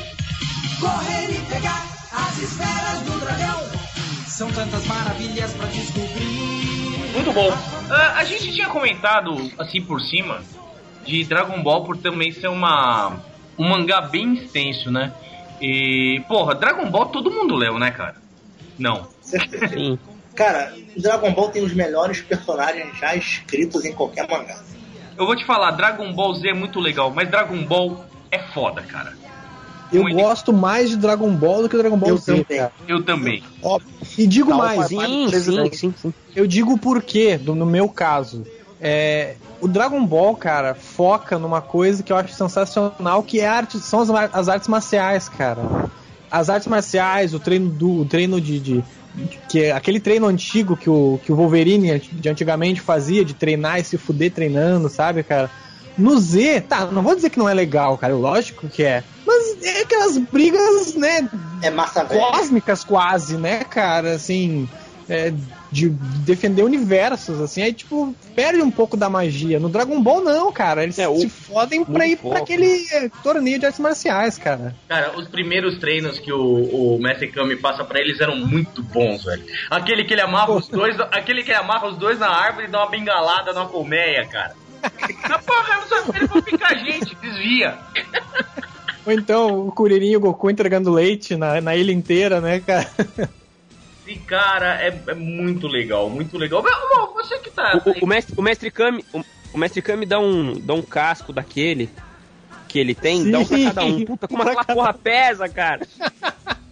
Correr e pegar as esferas do dragão. São tantas maravilhas pra descobrir. Muito bom. Uh, a gente tinha comentado, assim por cima, de Dragon Ball por também ser uma, um mangá bem extenso, né? E, porra, Dragon Ball todo mundo leu, né, cara? Não. Sim. Cara, Dragon Ball tem os melhores personagens já escritos em qualquer mangá. Eu vou te falar, Dragon Ball Z é muito legal, mas Dragon Ball é foda, cara. Eu muito gosto mais de Dragon Ball do que Dragon Ball eu Z, também. cara. Eu também. Ó, e digo Não, mais. Sim, sim, sim, sim. Eu digo por quê, no meu caso. É, o Dragon Ball, cara, foca numa coisa que eu acho sensacional, que é a arte, são as, as artes marciais, cara. As artes marciais, o treino do o treino de, de, de que é aquele treino antigo que o, que o Wolverine de antigamente fazia, de treinar e se fuder treinando, sabe, cara? No Z, tá, não vou dizer que não é legal, cara, lógico que é. Mas é aquelas brigas, né? É massa cósmicas quase, né, cara? Assim, é, de defender universos, assim, aí tipo, perde um pouco da magia. No Dragon Ball não, cara, eles é, se fodem pra ir pouco. pra aquele é, torneio de artes marciais, cara. Cara, os primeiros treinos que o, o Mestre Kami passa pra eles eram muito bons, velho. Aquele que ele amarra os dois, aquele que ele amarra os dois na árvore e dá uma bengalada numa colmeia, cara. Na porra, eles vão picar a gente, desvia. Ou então o Kuririn e o Goku entregando leite na, na ilha inteira, né, cara? E, cara, é, é muito legal, muito legal. Mas, amor, você que tá... O, o, mestre, o Mestre Kami, o, o Mestre Kami dá um, dá um casco daquele que ele tem, Sim. dá um pra cada um. Puta, como aquela porra pesa, cara.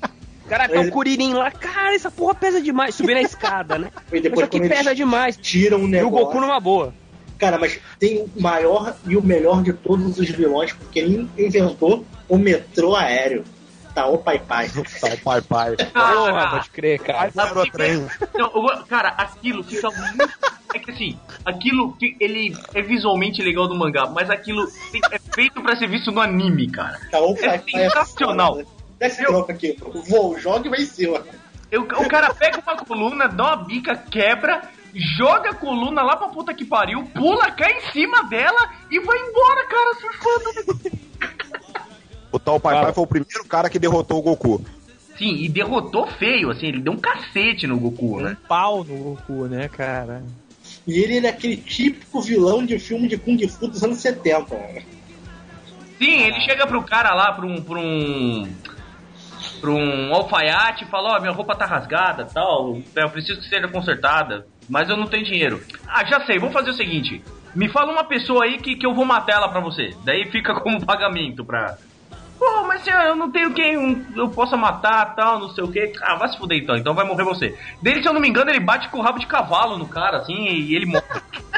Cara, tá o Kuririn lá, cara, essa porra pesa demais. Subir na escada, né? E depois, isso aqui pesa demais. Tira um negócio. E o Goku numa boa. Cara, mas tem o maior e o melhor de todos os vilões, porque ele inventou o metrô aéreo. Tá o Pai Pai. Tá o Pai Pai. Porra, pode crer, cara. Não, cara, aquilo fica muito... É que assim, aquilo, ele é visualmente legal do mangá, mas aquilo é feito pra ser visto no anime, cara. Tá o Pai É Pai sensacional. Desce troca aqui, vou, joga e vai em cima. Eu, o cara pega uma coluna, dá uma bica, quebra, joga a coluna lá pra puta que pariu, pula, cai em cima dela e vai embora, cara, surfando. O tal Pai Pai foi o primeiro cara que derrotou o Goku. Sim, e derrotou feio, assim, ele deu um cacete no Goku, né? Um pau no Goku, né, cara? E ele é aquele típico vilão de filme de Kung Fu dos anos setenta. Né? Sim, ele chega pro cara lá, pra um... Pra um... Pra um alfaiate e fala, ó, oh, minha roupa tá rasgada e tal, eu preciso que seja consertada, mas eu não tenho dinheiro. Ah, já sei, vamos fazer o seguinte, me fala uma pessoa aí que, que eu vou matar ela pra você, daí fica como pagamento pra... Pô, mas eu não tenho quem eu possa matar, tal, não sei o que. Ah, vai se fuder então, então vai morrer você. Dele, se eu não me engano, ele bate com o rabo de cavalo no cara, assim, e ele morre.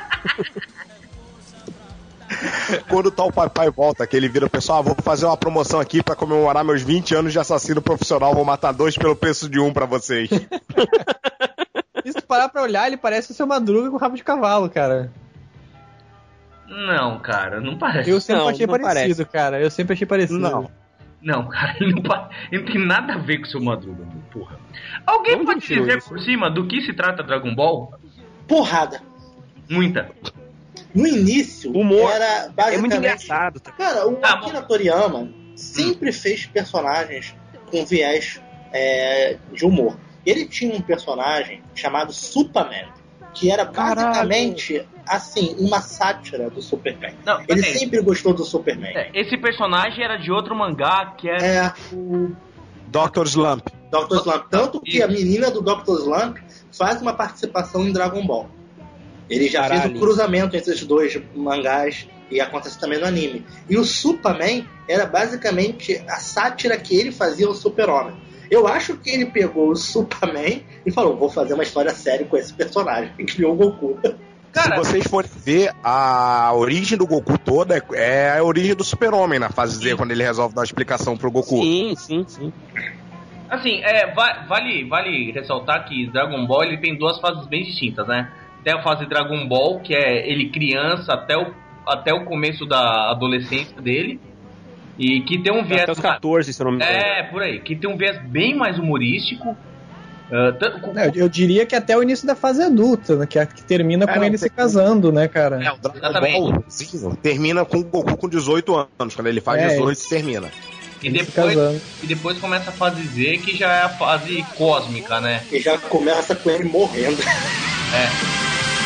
Quando o tal Pai Pai volta, que ele vira o pessoal, ah, vou fazer uma promoção aqui pra comemorar meus vinte anos de assassino profissional, vou matar dois pelo preço de um pra vocês. E se parar pra olhar, ele parece o Seu Madruga com rabo de cavalo, cara. Não, cara, não parece. Eu sempre não, achei não parecido, parece. cara. Eu sempre achei parecido. Não. Não, cara, ele não, pa... ele não tem nada a ver com o Seu Madruga, porra. Alguém Onde pode tirou dizer isso? por cima do que se trata Dragon Ball? Porrada. Muita. No início, Humor. era basicamente... É muito engraçado. Tá? Cara, o Ah, Akira Toriyama sempre fez personagens com viés é, de humor. Ele tinha um personagem chamado Superman, que era basicamente, assim, uma sátira do Superman. Não, Ele é, sempre gostou do Superman. é, esse personagem era de outro mangá que era É, o... doutor Slump. doutor Slump. Tanto que a menina do doutor Slump faz uma participação em Dragon Ball. Ele já Caralho. fez o cruzamento entre os dois mangás e acontece também no anime. E o Superman era basicamente a sátira que ele fazia ao Super-Homem. Eu acho que ele pegou o Superman e falou, vou fazer uma história séria com esse personagem. E criou o Goku. Cara, Se vocês forem ver, a origem do Goku toda é- é a origem do Super-Homem na fase Z, quando ele resolve dar uma explicação pro Goku. Sim, sim, sim. assim, é, va- vale, vale ressaltar que Dragon Ball ele tem duas fases bem distintas, né? Tem a fase Dragon Ball, que é ele criança até o, até o começo da adolescência dele. E que tem um viés... Até os catorze, se eu não me engano. É, por aí. Que tem um viés bem mais humorístico. Uh, t- com- É, eu diria que até o início da fase adulta, né? Que, é- que termina com É, não, ele tem- se casando, né, cara? É, O Dragon exatamente. Ball sim, termina com o Goku com dezoito anos. Quando ele faz É, dezoito, termina. E Ele se depois, casando. e depois começa a fase Z, que já é a fase cósmica, né? E já começa com ele morrendo. É.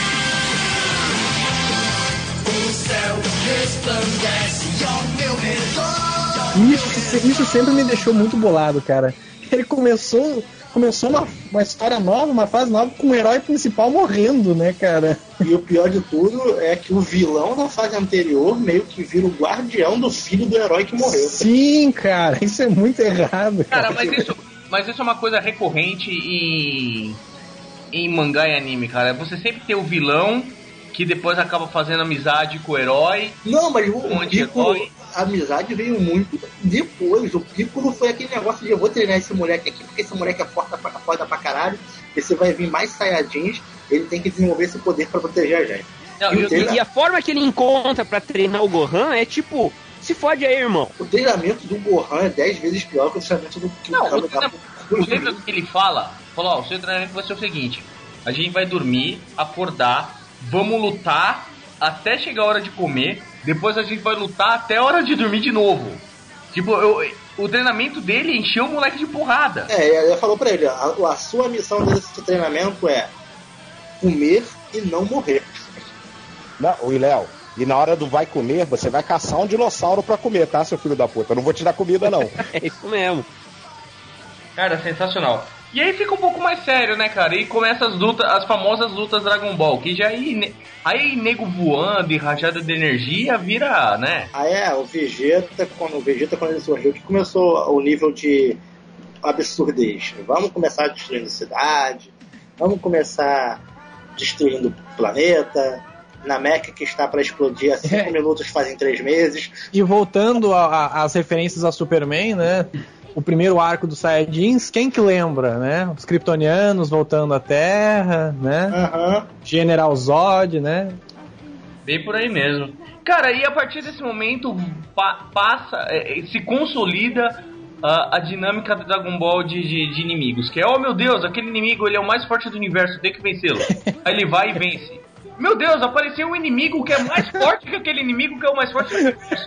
Isso, isso sempre me deixou muito bolado, cara. Ele começou, começou uma, uma história nova, uma fase nova, com o herói principal morrendo, né, cara? E o pior de tudo é que o vilão da fase anterior meio que vira o guardião do filho do herói que morreu. Sim, cara, isso é muito errado, cara. Cara, mas isso, mas isso é uma coisa recorrente em, em mangá e anime, cara. Você sempre tem o vilão que depois acaba fazendo amizade com o herói. Não, mas o, Um o Piccolo, anti-herói. a amizade veio muito depois. O Piccolo foi aquele negócio de eu vou treinar esse moleque aqui, porque esse moleque é foda pra, foda pra caralho. Esse vai vir mais Saiyajins, ele tem que desenvolver esse poder pra proteger a gente. Não, E o eu- treina- E a forma que ele encontra pra treinar o Gohan é tipo, se fode aí, irmão. O treinamento do Gohan é dez vezes pior que o treinamento do que Não, o cara o dá treinamento- pro- Lembra do que ele fala? Falou, ó, o seu treinamento vai ser o seguinte: a gente vai dormir, acordar, vamos lutar até chegar a hora de comer, depois a gente vai lutar até a hora de dormir de novo. Tipo, eu, o treinamento dele encheu o moleque de porrada. É, ela falou pra ele, a, a sua missão desse treinamento é comer e não morrer. Não, oi, Léo. E na hora do vai comer, você vai caçar um dinossauro pra comer, tá, seu filho da puta? Eu não vou te dar comida, não. É isso mesmo. Cara, sensacional. E aí fica um pouco mais sério, né, cara? E começa as lutas, as famosas lutas Dragon Ball, que já aí, ne- aí nego voando e rajada de energia vira, né? Aí é, o Vegeta, quando o Vegeta quando ele surgiu, que começou o nível de absurdez. Vamos começar destruindo cidade, vamos começar destruindo o planeta, Namek que está para explodir há cinco é. minutos fazem três meses. E voltando às referências a Superman, né? O primeiro arco dos Saiyajins, quem que lembra, né? Os Kryptonianos voltando à Terra, né? Uhum. General Zod, né? Bem por aí mesmo. Cara, e a partir desse momento pa- passa, é, se consolida a, a dinâmica do Dragon Ball de, de, de inimigos. Que é, oh meu Deus, aquele inimigo ele é o mais forte do universo, tem que vencê-lo. Aí ele vai e vence. Meu Deus, apareceu um inimigo que é mais forte que aquele inimigo que é o mais forte do universo.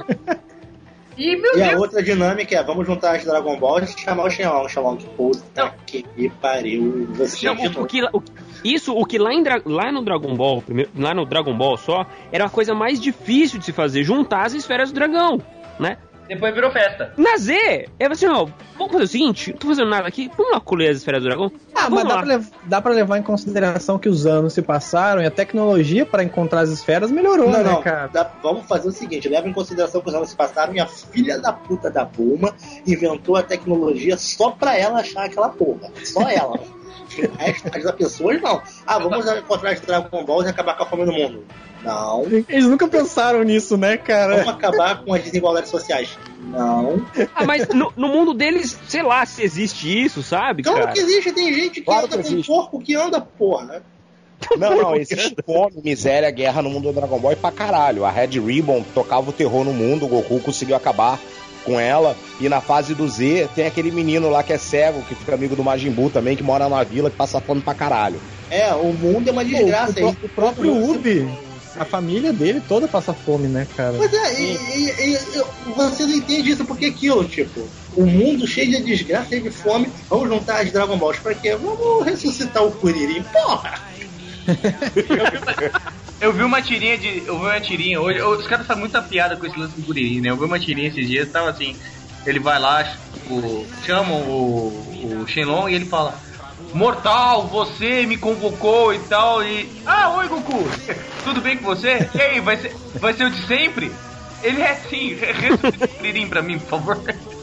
E, meu e Deus. a outra dinâmica é, vamos juntar as Dragon Balls e chamar o Shenlong. Shenlong, puta não. que me pariu. Você não, o, o que, o, isso, o que lá, em, lá no Dragon Ball, primeiro, lá no Dragon Ball só, era a coisa mais difícil de se fazer, juntar as esferas do dragão, né? Depois virou festa. Na Z, é assim, ó, vamos fazer o seguinte, não tô fazendo nada aqui, vamos lá colher as esferas do dragão? Ah, mas dá pra, levar, dá pra levar em consideração que os anos se passaram e a tecnologia para encontrar as esferas melhorou, não, né, não, cara? Dá, vamos fazer o seguinte, leva em consideração que os anos se passaram e a filha da puta da Bulma inventou a tecnologia só pra ela achar aquela porra. Só ela. O resto das pessoas, não. Ah, vamos encontrar as Dragon Balls e acabar com a fome no mundo. Não. Eles nunca pensaram nisso, né, cara? Vamos acabar com as desigualdades sociais. Não. Ah, mas no, no mundo deles, sei lá se existe isso, sabe, claro cara? que existe, tem gente que claro anda que com existe. porco que anda, porra. Não, não, existe fome, miséria, guerra no mundo do Dragon Ball e pra caralho. A Red Ribbon tocava o terror no mundo, o Goku conseguiu acabar com ela. E na fase do Z tem aquele menino lá que é cego, que fica amigo do Majin Buu também, que mora numa vila, que passa fome pra caralho. É, o mundo é uma desgraça. Pô, o, o, o próprio Ubi, a família dele toda passa fome, né, cara? Mas é, e, e, e, você não entende isso porque aquilo, tipo, o mundo cheio de desgraça, cheio de fome, vamos juntar as Dragon Balls pra quê? Vamos ressuscitar o Kuririn, porra! Eu vi uma tirinha de. Eu vi uma tirinha hoje. Os caras fazem muita piada com esse lance do Kuririn, né? Eu vi uma tirinha esses dias, tava assim. Ele vai lá, o, chamam o, o Shenlong e ele fala: Mortal, você me convocou e tal. E. Ah, oi Goku! Tudo bem com você? E aí, vai ser, vai ser o de sempre? Ele é assim, ressuscita o Kuririn pra mim, por favor.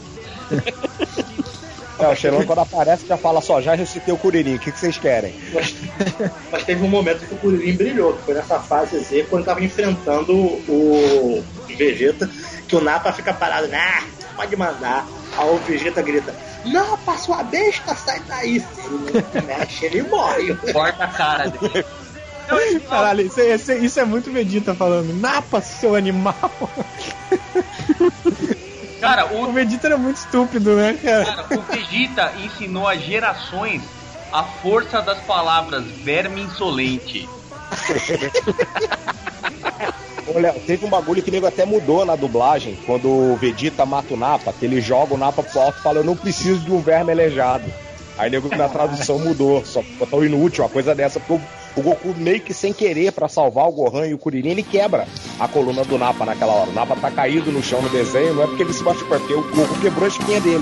É, o Shenlong quando aparece já fala só, já ressuscitei o Kuririn, o que, que vocês querem? Mas, mas teve um momento que o Kuririn brilhou, que foi nessa fase Z, quando ele tava enfrentando o Vegeta, que o Nappa fica parado, nah, pode mandar. Aí o Vegeta grita, Nappa, sua besta, sai daí. Se ele não mexe, ele morre. Corta a cara dele. Caralho, isso é, isso, é, isso é muito Vegeta falando, Nappa, seu animal. Cara, o... o Vegeta era muito estúpido, né, cara? Cara, o Vegeta ensinou a gerações a força das palavras verme insolente. Olha, teve um bagulho que o nego até mudou na dublagem, quando o Vegeta mata o Nappa, que ele joga o Nappa pro alto e fala, eu não preciso de um verme aleijado. Aí o nego na tradução mudou, só botou inútil, uma coisa dessa, porque o O Goku meio que sem querer, pra salvar o Gohan e o Kuririn, ele quebra a coluna do Nappa naquela hora. O Nappa tá caído no chão no desenho, não é porque ele se machucou, é porque o Goku quebrou a espinha dele.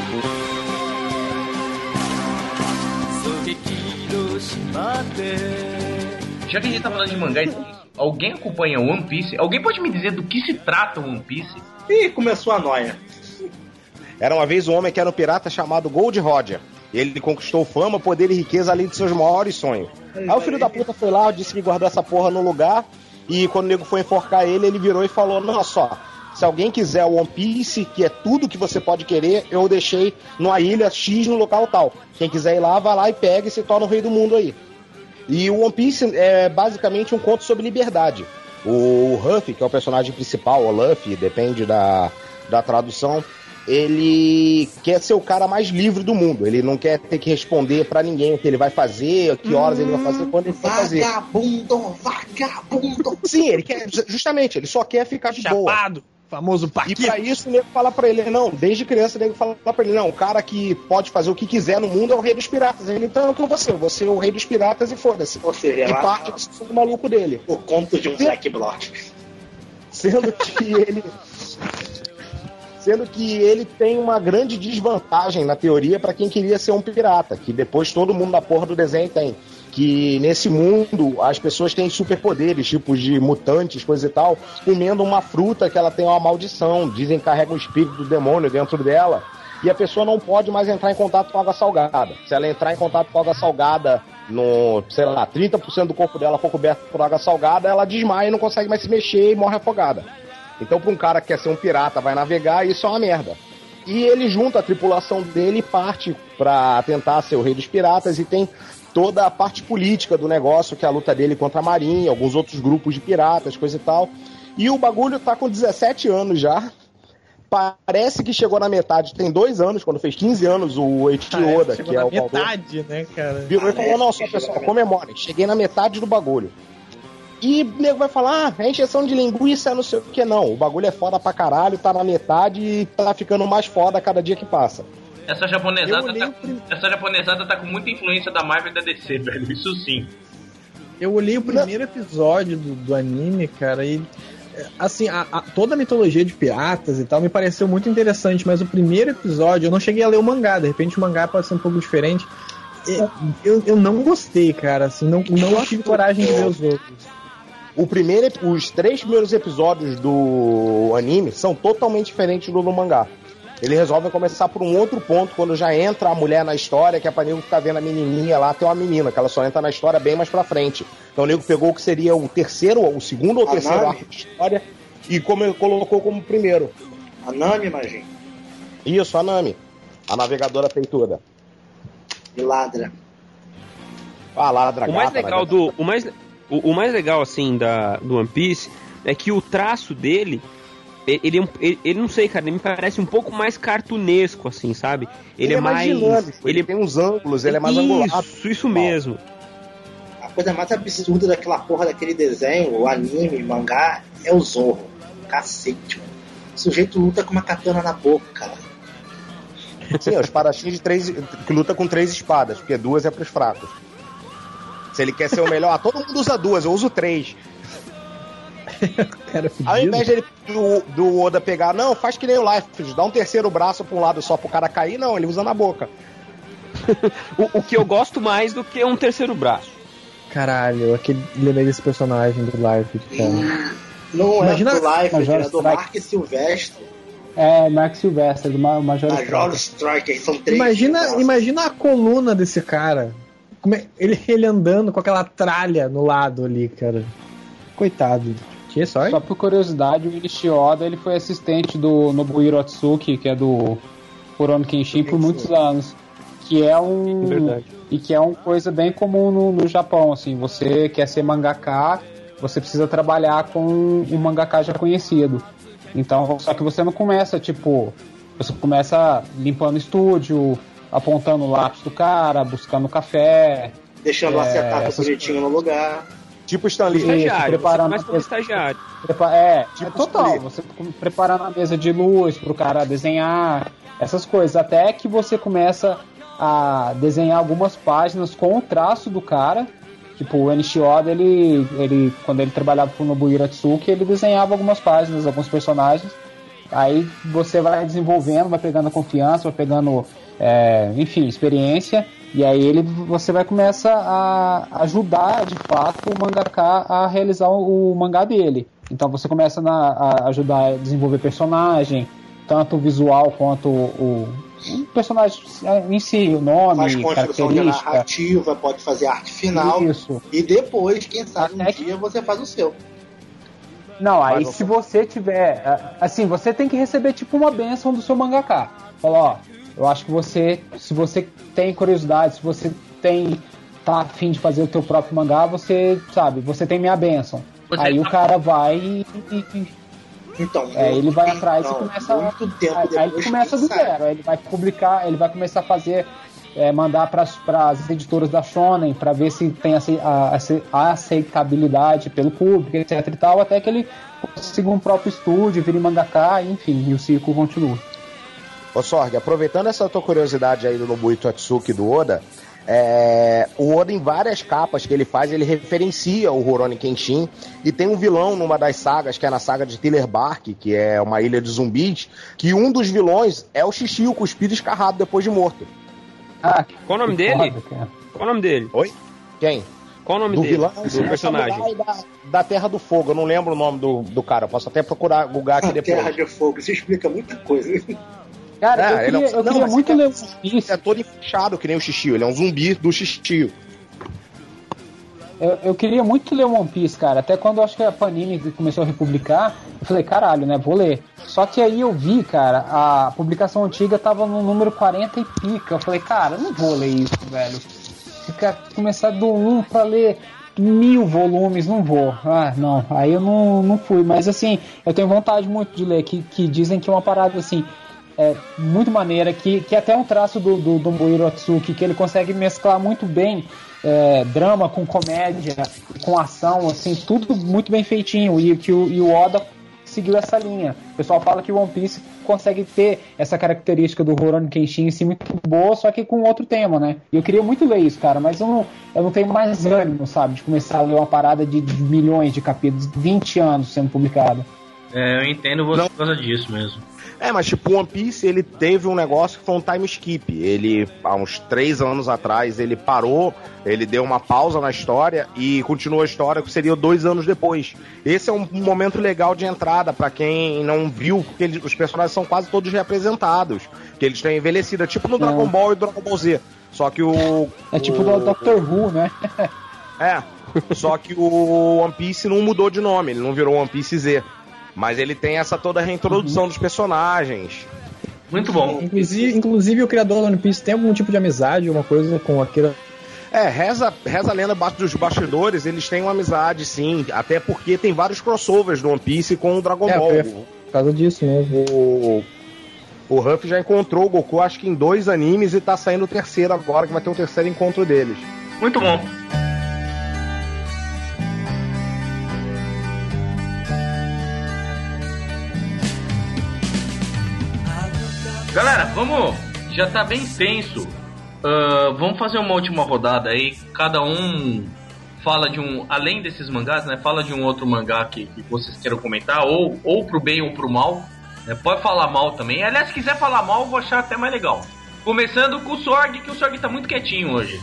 Já que a gente tá falando de mangá, alguém acompanha One Piece? Alguém pode me dizer do que se trata One Piece? Ih, começou a noia. Era uma vez um homem que era um pirata chamado Gold Roger. Ele conquistou fama, poder e riqueza além de seus maiores sonhos. Aí o filho da puta foi lá, disse que guardou essa porra no lugar. E quando o nego foi enforcar ele, ele virou e falou, não, só, se alguém quiser o One Piece, que é tudo que você pode querer, eu deixei numa ilha X no local tal. Quem quiser ir lá, vai lá e pega e se torna o rei do mundo aí. E o One Piece é basicamente um conto sobre liberdade. O Ruffy, que é o personagem principal, o Luffy, depende da, da tradução, ele quer ser o cara mais livre do mundo. Ele não quer ter que responder pra ninguém o que ele vai fazer, que horas hum, ele vai fazer, quando ele vai fazer. Vagabundo, vagabundo. Sim, ele quer, justamente, ele só quer ficar de Chapado, boa. Famoso Paquito. E pra isso o nego fala pra ele, não, desde criança o nego fala pra ele, não, o cara que pode fazer o que quiser no mundo é o rei dos piratas. Ele, então, eu você, você é o rei dos piratas e foda-se. Ou seja, e parte do maluco dele. O conto de um Black Block. Sendo que ele... Sendo que ele tem uma grande desvantagem na teoria pra quem queria ser um pirata, que depois todo mundo da porra do desenho tem. Que nesse mundo as pessoas têm superpoderes, tipos de mutantes, coisa e tal, comendo uma fruta que ela tem uma maldição, dizem que carrega um espírito do demônio dentro dela. e a pessoa não pode mais entrar em contato com água salgada. Se ela entrar em contato com água salgada, no, sei lá, trinta por cento do corpo dela for coberto por água salgada, ela desmaia e não consegue mais se mexer e morre afogada. Então, para um cara que quer ser um pirata, vai navegar, isso é uma merda. E ele junta a tripulação dele e parte para tentar ser o rei dos piratas, e tem toda a parte política do negócio, que é a luta dele contra a marinha, alguns outros grupos de piratas, coisa e tal. E o bagulho tá com dezessete anos já. Parece que chegou na metade, tem dois anos, quando fez quinze anos, o Eiichi Oda, que é o metade, né, cara? Virou e falou, não, só pessoal, comemorem, cheguei na metade do bagulho. E o nego vai falar, ah, é encheção de linguiça, não sei o que, não. O bagulho é foda pra caralho, tá na metade e tá ficando mais foda a cada dia que passa. Essa japonesada, tá, essa japonesada tá com muita influência da Marvel e da D C, velho, isso sim. Eu olhei o primeiro episódio do, do anime, cara, e assim, a, a, toda a mitologia de piratas e tal me pareceu muito interessante, mas o primeiro episódio, eu não cheguei a ler o mangá, de repente o mangá pode ser um pouco diferente. Eu, eu não gostei, cara, assim, não, não tive coragem de ver os outros. O primeiro, os três primeiros episódios do anime são totalmente diferentes do, do mangá. Eles resolvem começar por um outro ponto, quando já entra a mulher na história, que é pra nego ficar vendo a menininha lá, tem uma menina, que ela só entra na história bem mais pra frente. Então o nego pegou o que seria o terceiro, o segundo ou a terceiro Nami? arco de história e como, colocou como primeiro. A Nami, imagina. Isso, a Nami. A navegadora peituda. E ladra. Ah, ladra O mais gata, legal do... O mais, o, o mais legal, assim, da, do One Piece é que o traço dele... Ele, ele, ele, não sei, cara, ele me parece um pouco mais cartunesco, assim, sabe? Ele, ele é, é mais... dinâmico, ele, ele tem uns ângulos, ele é mais angulado. Isso, isso mesmo. A coisa mais absurda daquela porra daquele desenho, o anime, o mangá, é o Zorro. Cacete, mano. O sujeito luta com uma katana na boca, cara. Sim, é o espadachim de três, que luta com três espadas, porque duas é pros fracos. Se ele quer ser o melhor, ah, todo mundo usa duas, eu uso três. Cara, ao invés de ele, do, do Oda pegar, não, faz que nem o Life, dá um terceiro braço pra um lado só pro cara cair, não, ele usa na boca. o, o que eu gosto mais do que um terceiro braço. Caralho, aquele lembrei desse personagem do Life, cara. Não Imagina, é do Life, Major é do Mark Silvestre. É, Mark Silvestre, do Ma- Major Major Striker. Striker, são três. Imagina, imagina a coluna desse cara. Como é, ele, ele andando com aquela tralha no lado ali, cara. Coitado. Que só? Só por curiosidade, o Inishi Oda, ele foi assistente do Nobuhiro Atsuki, que é do Rurouni Kenshin, por muitos anos. Que é um... É verdade. E que é uma coisa bem comum no, no Japão, assim. Você quer ser mangaka, você precisa trabalhar com um mangaka já conhecido. Então, só que você não começa, tipo... Você começa limpando o estúdio, apontando o lápis do cara, buscando café... Deixando o é, acetato essas... bonitinho no lugar. Tipo Stanley. Estagiário, preparando você começa como estagiário. Prepa- É, Tipo é total. escolher. Você preparando a mesa de luz pro cara desenhar, essas coisas. Até que você começa a desenhar algumas páginas com o traço do cara. Tipo, o Enishi Oda, ele, ele, quando ele trabalhava pro Nobuhiro Atsuki, ele desenhava algumas páginas, alguns personagens. Aí você vai desenvolvendo, vai pegando confiança, vai pegando, é, enfim, experiência. E aí ele, você vai começar a ajudar, de fato, o mangaka a realizar o, o mangá dele. Então você começa na, a ajudar a desenvolver personagem, tanto o visual quanto o, o personagem em si, o nome, Faz construção de característica. narrativa, pode fazer arte final. Isso. E depois, quem sabe, um Até que- dia você faz o seu. Não, aí Mas se você tiver... Assim, você tem que receber tipo uma bênção do seu mangaka. Fala, ó, eu acho que você... Se você tem curiosidade, se você tem... Tá afim de fazer o teu próprio mangá, você, sabe, você tem minha bênção. Você Aí tá- o cara vai e... e- Então, é, ele vai então, atrás e começa... muito tempo aí, depois, aí ele começa do quem sabe? zero. Aí ele vai publicar, ele vai começar a fazer... É, mandar para as editoras da Shonen para ver se tem a, a, a aceitabilidade pelo público, etc e tal, até que ele consiga um próprio estúdio, vire mangaka, enfim, e o ciclo continua. Ô Sorg, aproveitando essa tua curiosidade aí do Nobuhiro Atsuki do Oda, é, o Oda em várias capas que ele faz, ele referencia o Rurouni Kenshin, e tem um vilão numa das sagas, que é na saga de Thriller Bark, que é uma ilha de zumbis, que um dos vilões é o Xixi, o cuspido escarrado depois de morto. Ah, Qual o nome que dele? foda, cara. Qual o nome dele? Oi? Quem? Qual o nome Do dele? vilão? Do Esse personagem. samurai Da, da Terra do Fogo, eu não lembro o nome do, do cara, eu posso até procurar, googar aqui A depois. Terra de Fogo, isso explica muita coisa. Cara, É, eu queria, ele é um- eu não, queria mas muito ele ler é- One Piece. É todo fechado, que nem o Xixio. Ele é um zumbi do Xixio. Eu, eu queria muito ler One Piece, cara. Até quando eu acho que a Panini começou a republicar, eu falei, caralho, né? Vou ler. Só que aí eu vi, cara, a publicação antiga tava no número quarenta e pica. Eu falei, cara, eu não vou ler isso, velho. Ficar, começar do um pra ler mil volumes, não vou. Ah, não. Aí eu não, não fui. Mas assim, eu tenho vontade muito de ler, que, que dizem que é uma parada assim. É, muito maneira, que, que até um traço do, do, do Momohiro Atsuki, que ele consegue mesclar muito bem é, drama com comédia, com ação, assim, tudo muito bem feitinho, e que o, e o Oda seguiu essa linha. O pessoal fala que o One Piece consegue ter essa característica do Rurouni Kenshin assim, muito boa, só que com outro tema, né? E eu queria muito ler isso, cara, mas eu não, eu não tenho mais ânimo, sabe, de começar a ler uma parada de milhões de capítulos, vinte anos sendo publicado. É, eu entendo você não. Por causa disso mesmo. É, mas tipo, o One Piece, ele teve um negócio que foi um time skip. Ele, há uns três anos atrás, ele parou, ele deu uma pausa na história e continuou a história que seria dois anos depois. Esse é um momento legal de entrada pra quem não viu, porque eles, os personagens são quase todos representados, que eles têm envelhecido, é tipo no Dragon é. Ball e Dragon Ball Z. Só que o... É tipo o, do doutor Who, né? É, só que o One Piece não mudou de nome, ele não virou One Piece Z. Mas ele tem essa toda a reintrodução uhum. dos personagens. Muito bom. Inclusive, inclusive o criador do One Piece tem algum tipo de amizade, uma coisa com aquilo. É, reza, reza a lenda dos bastidores, eles têm uma amizade, sim. Até porque tem vários crossovers do One Piece com o Dragon é, Ball. É, por causa disso mesmo. O, o Ruff já encontrou o Goku, acho que em dois animes, e tá saindo o terceiro agora, que vai ter um terceiro encontro deles. Muito bom. Galera, vamos. Já tá bem tenso. Uh, vamos fazer uma última rodada aí. Cada um fala de um. Além desses mangás, né? Fala de um outro mangá que, que vocês queiram comentar. Ou, ou pro bem ou pro mal. Né, pode falar mal também. Aliás, se quiser falar mal, eu vou achar até mais legal. Começando com o Sorg, que o Sorg tá muito quietinho hoje.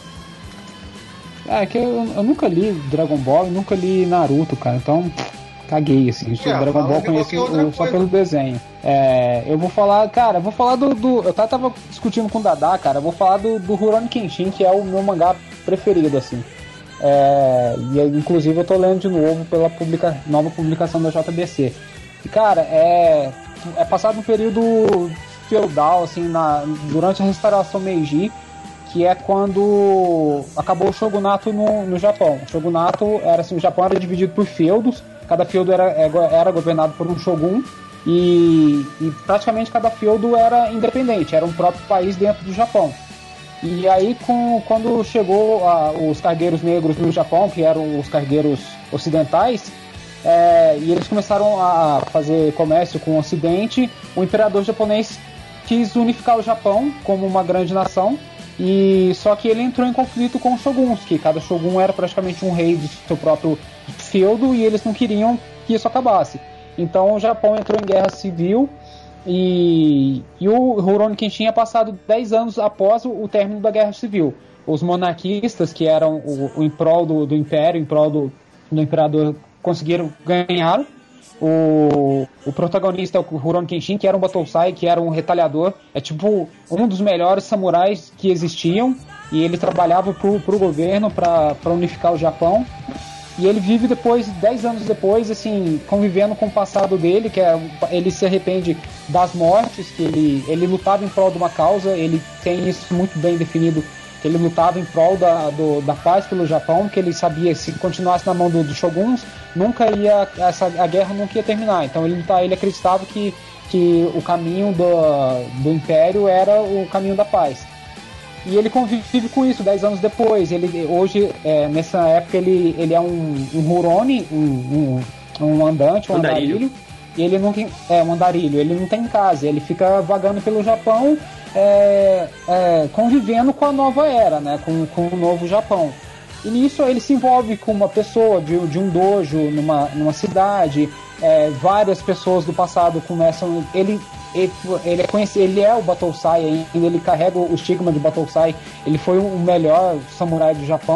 É que eu, eu nunca li Dragon Ball e nunca li Naruto, cara. Então. Caguei, assim, o é, Dragon Ball conheci o, só pelo desenho. É, eu vou falar, cara, eu vou falar do, do. Eu tava discutindo com o Dadá, cara, eu vou falar do, do Rurouni Kenshin, que é o meu mangá preferido, assim. É, e inclusive eu tô lendo de novo pela publica, nova publicação da J B C. E, cara, é, é passado um período feudal, assim, na, durante a restauração Meiji, que é quando acabou o shogunato no, no Japão. O shogunato era assim, o Japão era dividido por feudos. Cada feudo era, era governado por um shogun e, e praticamente cada feudo era independente, era um próprio país dentro do Japão. E aí, com, quando chegou a, os cargueiros negros no Japão, que eram os cargueiros ocidentais, é, e eles começaram a fazer comércio com o Ocidente, o imperador japonês quis unificar o Japão como uma grande nação, e só que ele entrou em conflito com os shoguns, que cada shogun era praticamente um rei do seu próprio feudo e eles não queriam que isso acabasse. Então o Japão entrou em guerra civil e, e o Rurouni Kenshin é passado dez anos após o, o término da guerra civil. Os monarquistas, que eram o, o em prol do, do império, em prol do, do imperador, conseguiram ganhar. O, o protagonista é o Rurouni Kenshin, que era um Batosai, que era um retalhador. É tipo um dos melhores samurais que existiam. E ele trabalhava pro, pro governo para unificar o Japão. E ele vive depois, dez anos depois, assim, convivendo com o passado dele, que é, ele se arrepende das mortes, que ele, ele lutava em prol de uma causa, ele tem isso muito bem definido, que ele lutava em prol da, do, da paz pelo Japão, que ele sabia que se continuasse na mão dos do shoguns, nunca ia, essa, a guerra nunca ia terminar. Então ele, ele acreditava que, que o caminho do, do império era o caminho da paz. E ele convive com isso dez anos depois. Ele, hoje, é, nessa época, ele, ele é um, um Rurouni, um, um, um andante, um andarilho. andarilho. E ele não tem, é um andarilho, ele não tem casa, ele fica vagando pelo Japão, é, é, convivendo com a nova era, né, com, com o novo Japão. E nisso ele se envolve com uma pessoa de, de um dojo numa, numa cidade, é, várias pessoas do passado começam... Ele, ele, ele, é conhecido, ele é o Batosai ainda, ele carrega o estigma de Batosai, ele foi o melhor samurai do Japão,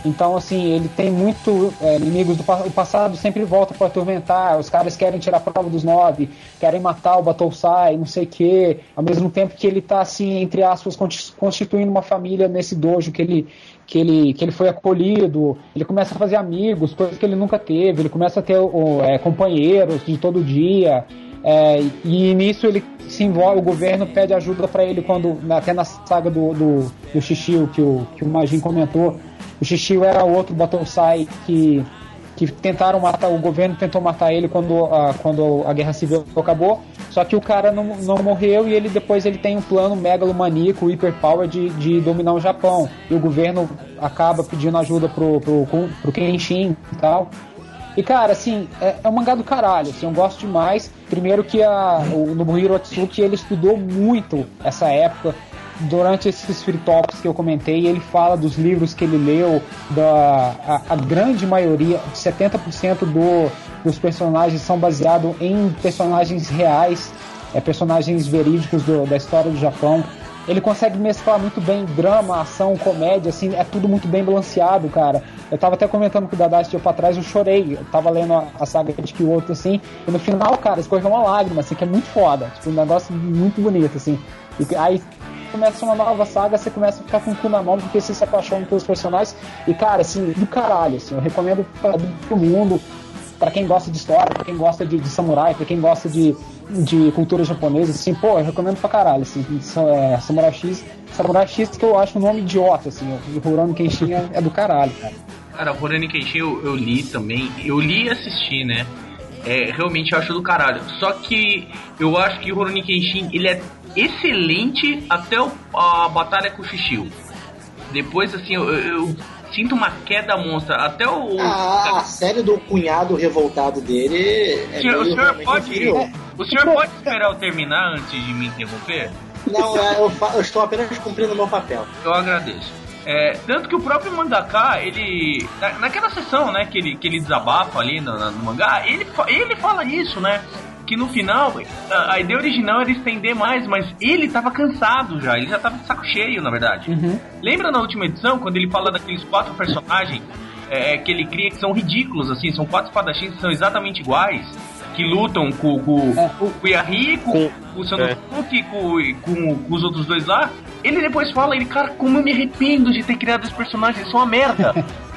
Então, assim, ele tem muito é, inimigos do o passado, sempre volta para atormentar. Os caras querem tirar a prova dos nove, querem matar o Battlesai, não sei o quê. Ao mesmo tempo que ele tá, assim, entre aspas, constituindo uma família nesse dojo que ele, que ele, que ele foi acolhido. Ele começa a fazer amigos, coisas que ele nunca teve. Ele começa a ter o, é, companheiros de todo dia. É, e nisso ele se envolve, o governo pede ajuda para ele quando, até na saga do, do, do Shishio, que o, que o Majin comentou. O Shishio era outro Battlesai que, que tentaram matar, o governo tentou matar ele quando a, quando a Guerra Civil acabou, só que o cara não, não morreu e ele depois ele tem um plano megalomaníaco, hyperpower de, de dominar o Japão. E o governo acaba pedindo ajuda pro, pro, pro Kenshin e tal. E cara, assim, é, é um mangá do caralho, assim, eu gosto demais. Primeiro que a, o Nobuhiro Otsutsuki, ele estudou muito essa época. Durante esses free talks que eu comentei, ele fala dos livros que ele leu, da, a, a grande maioria, setenta por cento do, dos personagens são baseados em personagens reais, é, personagens verídicos do, da história do Japão. Ele consegue mesclar muito bem drama, ação, comédia, assim, é tudo muito bem balanceado, cara. Eu tava até comentando com o Dada esse dia pra trás, eu chorei, eu tava lendo a, a saga de Kyoto, assim, e no final, cara, escorreu uma lágrima, assim, que é muito foda, tipo, um negócio muito bonito, assim. E aí começa uma nova saga, você começa a ficar com o cu na mão porque você se apaixona pelos personagens e, cara, assim, do caralho, assim, eu recomendo pra todo mundo, pra quem gosta de história, pra quem gosta de, de samurai, pra quem gosta de, de cultura japonesa, assim, pô, eu recomendo pra caralho, assim, é, Samurai X, Samurai X que eu acho um nome idiota, assim, o Rurouni Kenshin é, é do caralho, cara. Cara, o Rurouni Kenshin eu, eu li também, eu li e assisti, né, é, realmente eu acho do caralho, só que eu acho que o Rurouni Kenshin, ele é excelente até o, a batalha com o Shishio. Depois, assim, eu, eu sinto uma queda monstra. Até o. Ah, a série do cunhado revoltado dele. É o senhor, o senhor pode. É, o senhor pode esperar eu terminar antes de me interromper? Não, é, eu, eu estou apenas cumprindo o meu papel. Eu agradeço. É, tanto que o próprio mangaka, ele. Na, naquela sessão, né, que ele, que ele desabafa ali no, no mangá, ele, ele fala isso, né? Que no final, a, a ideia original era estender mais, mas ele tava cansado já, ele já tava de saco cheio, na verdade. Uhum. Lembra na última edição, quando ele fala daqueles quatro personagens é, que ele cria que são ridículos, assim, são quatro espadachins que são exatamente iguais, que lutam com, com, é, o, com o Yahri, com, com, com o Sanosuke, é. com, com, com os outros dois lá. Ele depois fala, ele, cara, como eu me arrependo de ter criado esses personagens, eles são uma merda.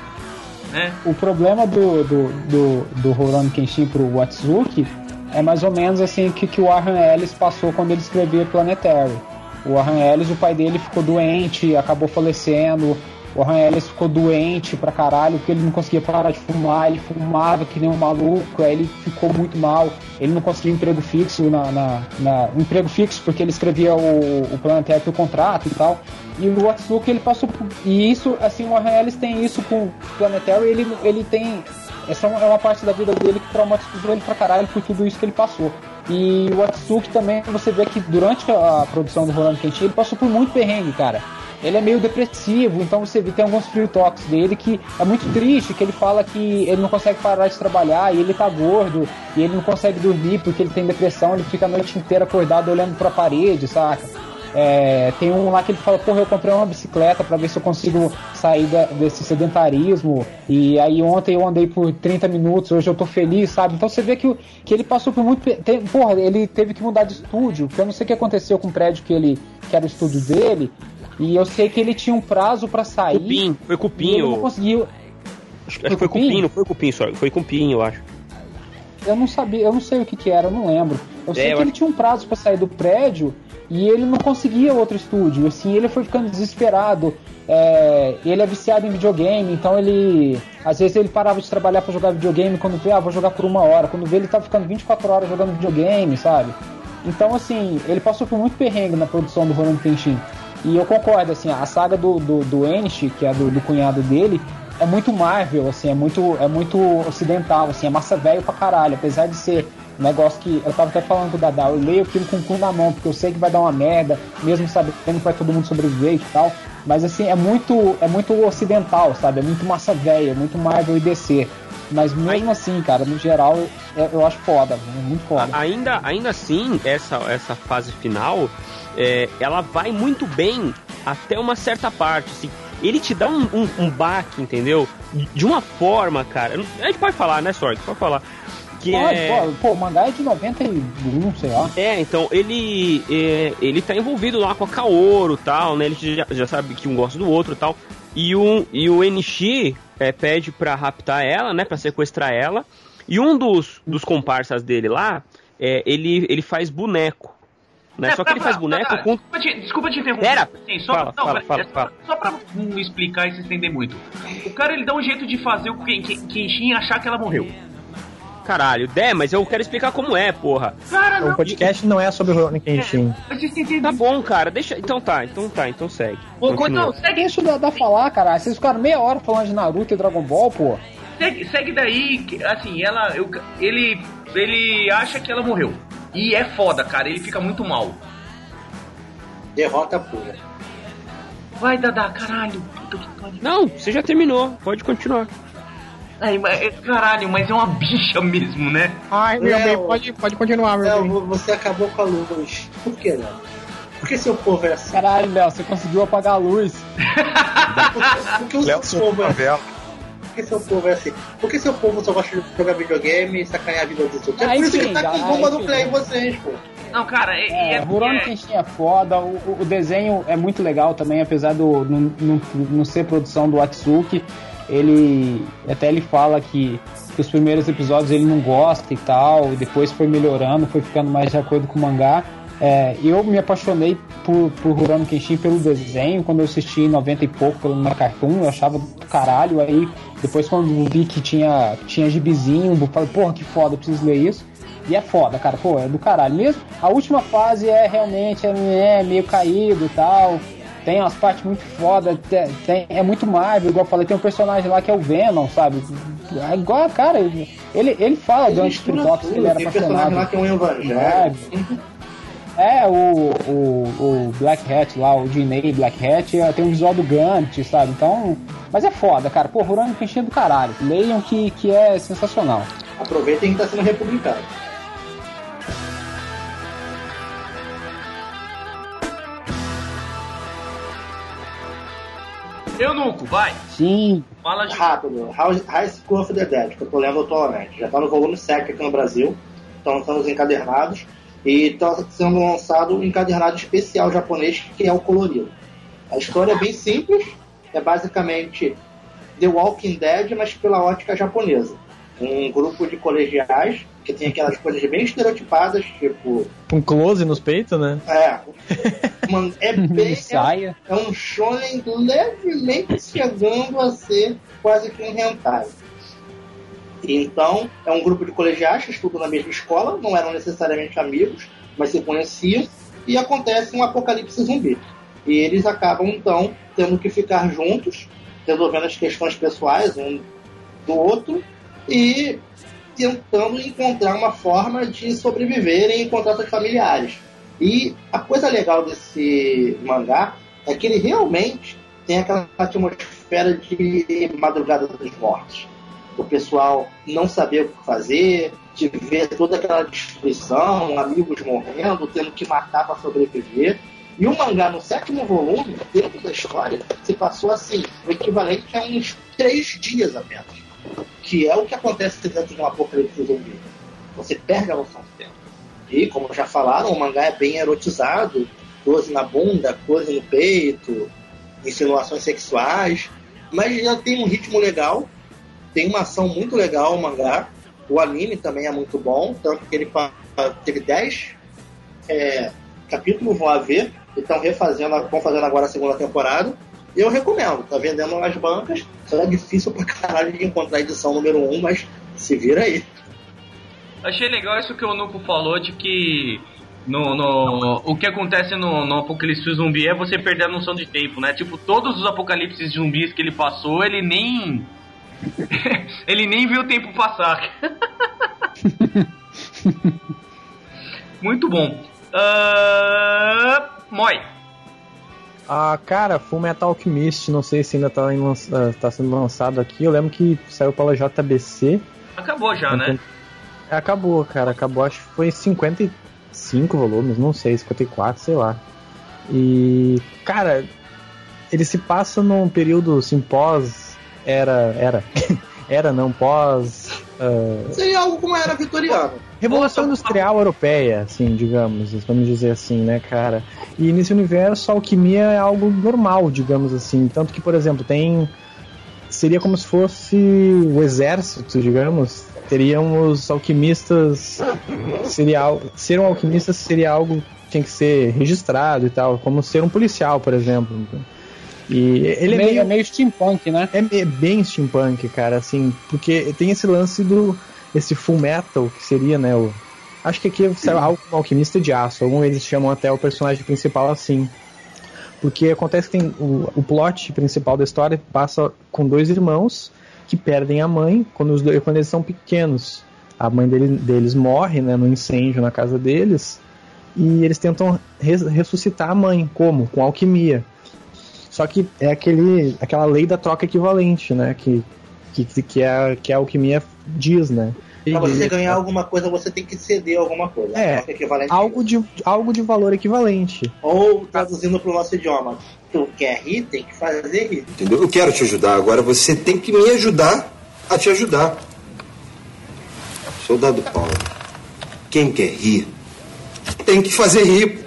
Né? O problema do, do, do, do Rurouni Kenshin pro Otsutsuki é mais ou menos assim que, que o Warren Ellis passou quando ele escrevia Planetary. O Warren Ellis, o pai dele ficou doente, acabou falecendo. O Warren Ellis ficou doente pra caralho, porque ele não conseguia parar de fumar, ele fumava que nem um maluco, aí ele ficou muito mal. Ele não conseguia emprego fixo, na, na, na um emprego fixo porque ele escrevia o, o Planetary pelo contrato e tal. E o Otsutsuki, ele passou por... E isso, assim, o Warren Ellis tem isso com o Planetary, ele, ele tem... Essa é uma parte da vida dele que traumatizou ele pra caralho por tudo isso que ele passou. E o Otsutsuki também, você vê que durante a produção do Rurouni Kenshin, ele passou por muito perrengue, cara. Ele é meio depressivo, então você vê, tem alguns free talks dele que é muito triste, que ele fala que ele não consegue parar de trabalhar, e ele tá gordo, e ele não consegue dormir porque ele tem depressão, ele fica a noite inteira acordado olhando pra parede, saca? É, tem um lá que ele fala, porra, eu comprei uma bicicleta pra ver se eu consigo sair da, desse sedentarismo, e aí ontem eu andei por trinta minutos, hoje eu tô feliz, sabe? Então você vê que, que ele passou por muito... Tem, porra, ele teve que mudar de estúdio, que eu não sei o que aconteceu com o prédio que, ele, que era o estúdio dele, e eu sei que ele tinha um prazo pra sair. Cupim, foi Cupim. Ele não conseguiu... Acho, acho que foi Cupim, não foi Cupim, só, foi Cupim, eu acho. Eu não sabia, eu não sei o que que era, eu não lembro. Eu é, sei eu que ele acho... tinha um prazo pra sair do prédio e ele não conseguia outro estúdio. Assim, ele foi ficando desesperado. É, ele é viciado em videogame, então ele... Às vezes ele parava de trabalhar pra jogar videogame, quando vê, ah, vou jogar por uma hora. Quando vê, ele tá ficando vinte e quatro horas jogando videogame, sabe? Então, assim, ele passou por muito perrengue na produção do Rurouni Kenshin. E eu concordo, assim, a saga do, do, do Enishi, que é do, do cunhado dele, é muito Marvel, assim, é muito, é muito ocidental, assim, é massa velho pra caralho, apesar de ser um negócio que, eu tava até falando com o Dadá, eu leio aquilo com o cu na mão, porque eu sei que vai dar uma merda, mesmo sabendo que vai todo mundo sobreviver e tal, mas assim, é muito, é muito ocidental, sabe, é muito massa velha, é muito Marvel e D C, mas mesmo assim, cara, no geral, eu, eu acho foda, é muito foda. Ainda, ainda assim, essa, essa fase final, é, ela vai muito bem até uma certa parte, assim, ele te dá um, um, um baque, entendeu? De uma forma, cara. A gente pode falar, né, Sorg? Pode falar. Que pode, é... pode. Pô, o mangá é de noventa e um, sei lá. É, então, ele é, ele tá envolvido lá com a Kaoru e tal, né? Ele já, já sabe que um gosta do outro e tal. E o, e o Enishi é, pede pra raptar ela, né? Pra sequestrar ela. E um dos, dos comparsas dele lá, é, ele, ele faz boneco. Né? É, só que ele faz boneco tá, tá, com... Desculpa te, desculpa te interromper. Pera, Sim, só, fala, não, fala, mas, fala, é, fala. Só pra não explicar e se estender muito. O cara, ele dá um jeito de fazer o Kenshin achar que ela morreu. Caralho, é, mas eu quero explicar como é, porra. Cara, não. O podcast não é sobre o Rurouni Kenshin. É, tá bom, cara, deixa... Então tá, então tá, então segue. Pô, não, segue isso da, da falar, cara. Vocês ficaram meia hora falando de Naruto e Dragon Ball, pô. Segue, segue daí, assim, ela... Eu, ele, ele acha que ela morreu. E é foda, cara, ele fica muito mal. Derrota pura. Vai, Dadá, caralho. Não, você já terminou, pode continuar. Ai, mas, caralho, mas é uma bicha mesmo, né? Ai, meu Léo, bem, pode, pode continuar, meu Léo, bem. você acabou com a luz. Por que, Léo? Por que seu povo é assim? Caralho, Léo, você conseguiu apagar a luz. Por, por que o Léo seu povo é assim? vela. Por que seu povo é assim? Por que seu povo só gosta de jogar videogame e sacanear a vida dos outros? É Ah, por isso enfim, que tá já- com bomba enfim. nuclear em vocês, pô. Não, cara, é... É, é, Rurouni é Kenshin é foda, o, o- o desenho é muito legal também, apesar do não, não, não ser produção do Atsuki. Ele até ele fala que, que os primeiros episódios ele não gosta e tal, e depois foi melhorando, foi ficando mais de acordo com o mangá. É, eu me apaixonei por, por Rurouni Kenshin pelo desenho, quando eu assisti em noventa e pouco pelo na Cartoon, eu achava do caralho. Aí depois quando vi que tinha, tinha gibizinho, eu falei, porra, que foda, eu preciso ler isso. E é foda, cara, pô, é do caralho mesmo. A última fase é realmente é, é meio caído e tal. Tem umas partes muito foda, tem, tem- é muito Marvel, igual eu falei, tem um personagem lá que é o Venom, sabe? É igual, cara, ele, ele fala Ele durante o mistura TikTok que tudo, ele era tem personagem lá apaixonado. que é um evangelho. É, o, o, o Black Hat lá, o Jinei Black Hat, é, tem um visual do Gantz, sabe? Então, mas é foda, cara. Pô, Rurouni Kenshin é do caralho. Leiam que, que é sensacional. Aproveitem que tá sendo republicano. Eunuco, vai. Sim. Fala de... Rápido, House- High School of the Dead, que eu tô lendo atualmente. Já tá no volume sete aqui no Brasil. Estão sendo os encadernados. E está sendo lançado um encadernado especial japonês, que é o colorido. A história é bem simples. É basicamente The Walking Dead, mas pela ótica japonesa. Um grupo de colegiais que tem aquelas coisas bem estereotipadas, tipo... Um close nos peitos, né? É, uma, é bem... Saia. É, é um shonen levemente chegando a ser quase que um hentai. Então, é um grupo de colegiais que estudam na mesma escola, não eram necessariamente amigos, mas se conheciam, e acontece um apocalipse zumbi. E eles acabam, então, tendo que ficar juntos, resolvendo as questões pessoais um do outro, e tentando encontrar uma forma de sobreviverem e encontrar seus familiares. E a coisa legal desse mangá é que ele realmente tem aquela atmosfera de Madrugada dos Mortos. O pessoal não saber o que fazer, de ver toda aquela destruição, amigos morrendo, tendo que matar para sobreviver. E o mangá, no sétimo volume, dentro da história, se passou assim, o equivalente a uns três dias apenas. Que é o que acontece dentro de um apocalipse zumbi. Você perde a noção do tempo. E, como já falaram, o mangá é bem erotizado, close na bunda, close no peito, insinuações sexuais, mas já tem um ritmo legal. Tem uma ação muito legal o mangá. O anime também é muito bom, tanto que ele teve dez é, capítulos, vão haver, e estão refazendo, vão fazendo agora a segunda temporada. E eu recomendo, tá vendendo nas bancas. Será difícil pra caralho de encontrar a edição número um, mas se vira aí. Achei legal isso que o Nuco falou de que no, no, o que acontece no, no apocalipse zumbi é você perder a noção de tempo, né? Tipo, todos os apocalipses zumbis que ele passou, ele nem... ele nem viu o tempo passar. Muito bom. Uh... Moi. Ah, cara, Full Metal Alchemist, não sei se ainda tá, em lança, tá sendo lançado aqui. Eu lembro que saiu pela J B C. Acabou já, né? Acabou, cara, acabou. Acho que foi cinquenta e cinco volumes, não sei, cinquenta e quatro, sei lá. E, cara, ele se passa num período assim, pós... Era... Era... era não, pós... Uh... Seria algo como era vitoriano. Revolução Industrial Europeia, assim, digamos, vamos dizer assim, né, cara? E nesse universo a alquimia é algo normal, digamos assim. Tanto que, por exemplo, tem... Seria como se fosse o exército, digamos. Teriam os alquimistas... Seria, ser um alquimista seria algo que tinha que ser registrado e tal, como ser um policial, por exemplo. E ele é meio, é meio steampunk, né? É bem steampunk, cara, assim, porque tem esse lance do... Esse Full Metal, que seria, né, o... Acho que aqui é algo como alquimista de aço. Alguns eles chamam até o personagem principal assim. Porque acontece que tem o, o plot principal da história passa com dois irmãos que perdem a mãe quando, os dois, quando eles são pequenos. A mãe dele, deles morre, né, no incêndio na casa deles. E eles tentam res, ressuscitar a mãe. Como? Com alquimia. Só que é aquele, aquela lei da troca equivalente, né? Que, que, que, é, que a alquimia diz, né? Pra você ganhar alguma coisa, você tem que ceder alguma coisa. É, algo de, algo de valor equivalente. Ou, traduzindo pro nosso idioma, tu quer rir, tem que fazer rir. Entendeu? Eu quero te ajudar, agora você tem que me ajudar a te ajudar. Soldado Paulo, quem quer rir, tem que fazer rir.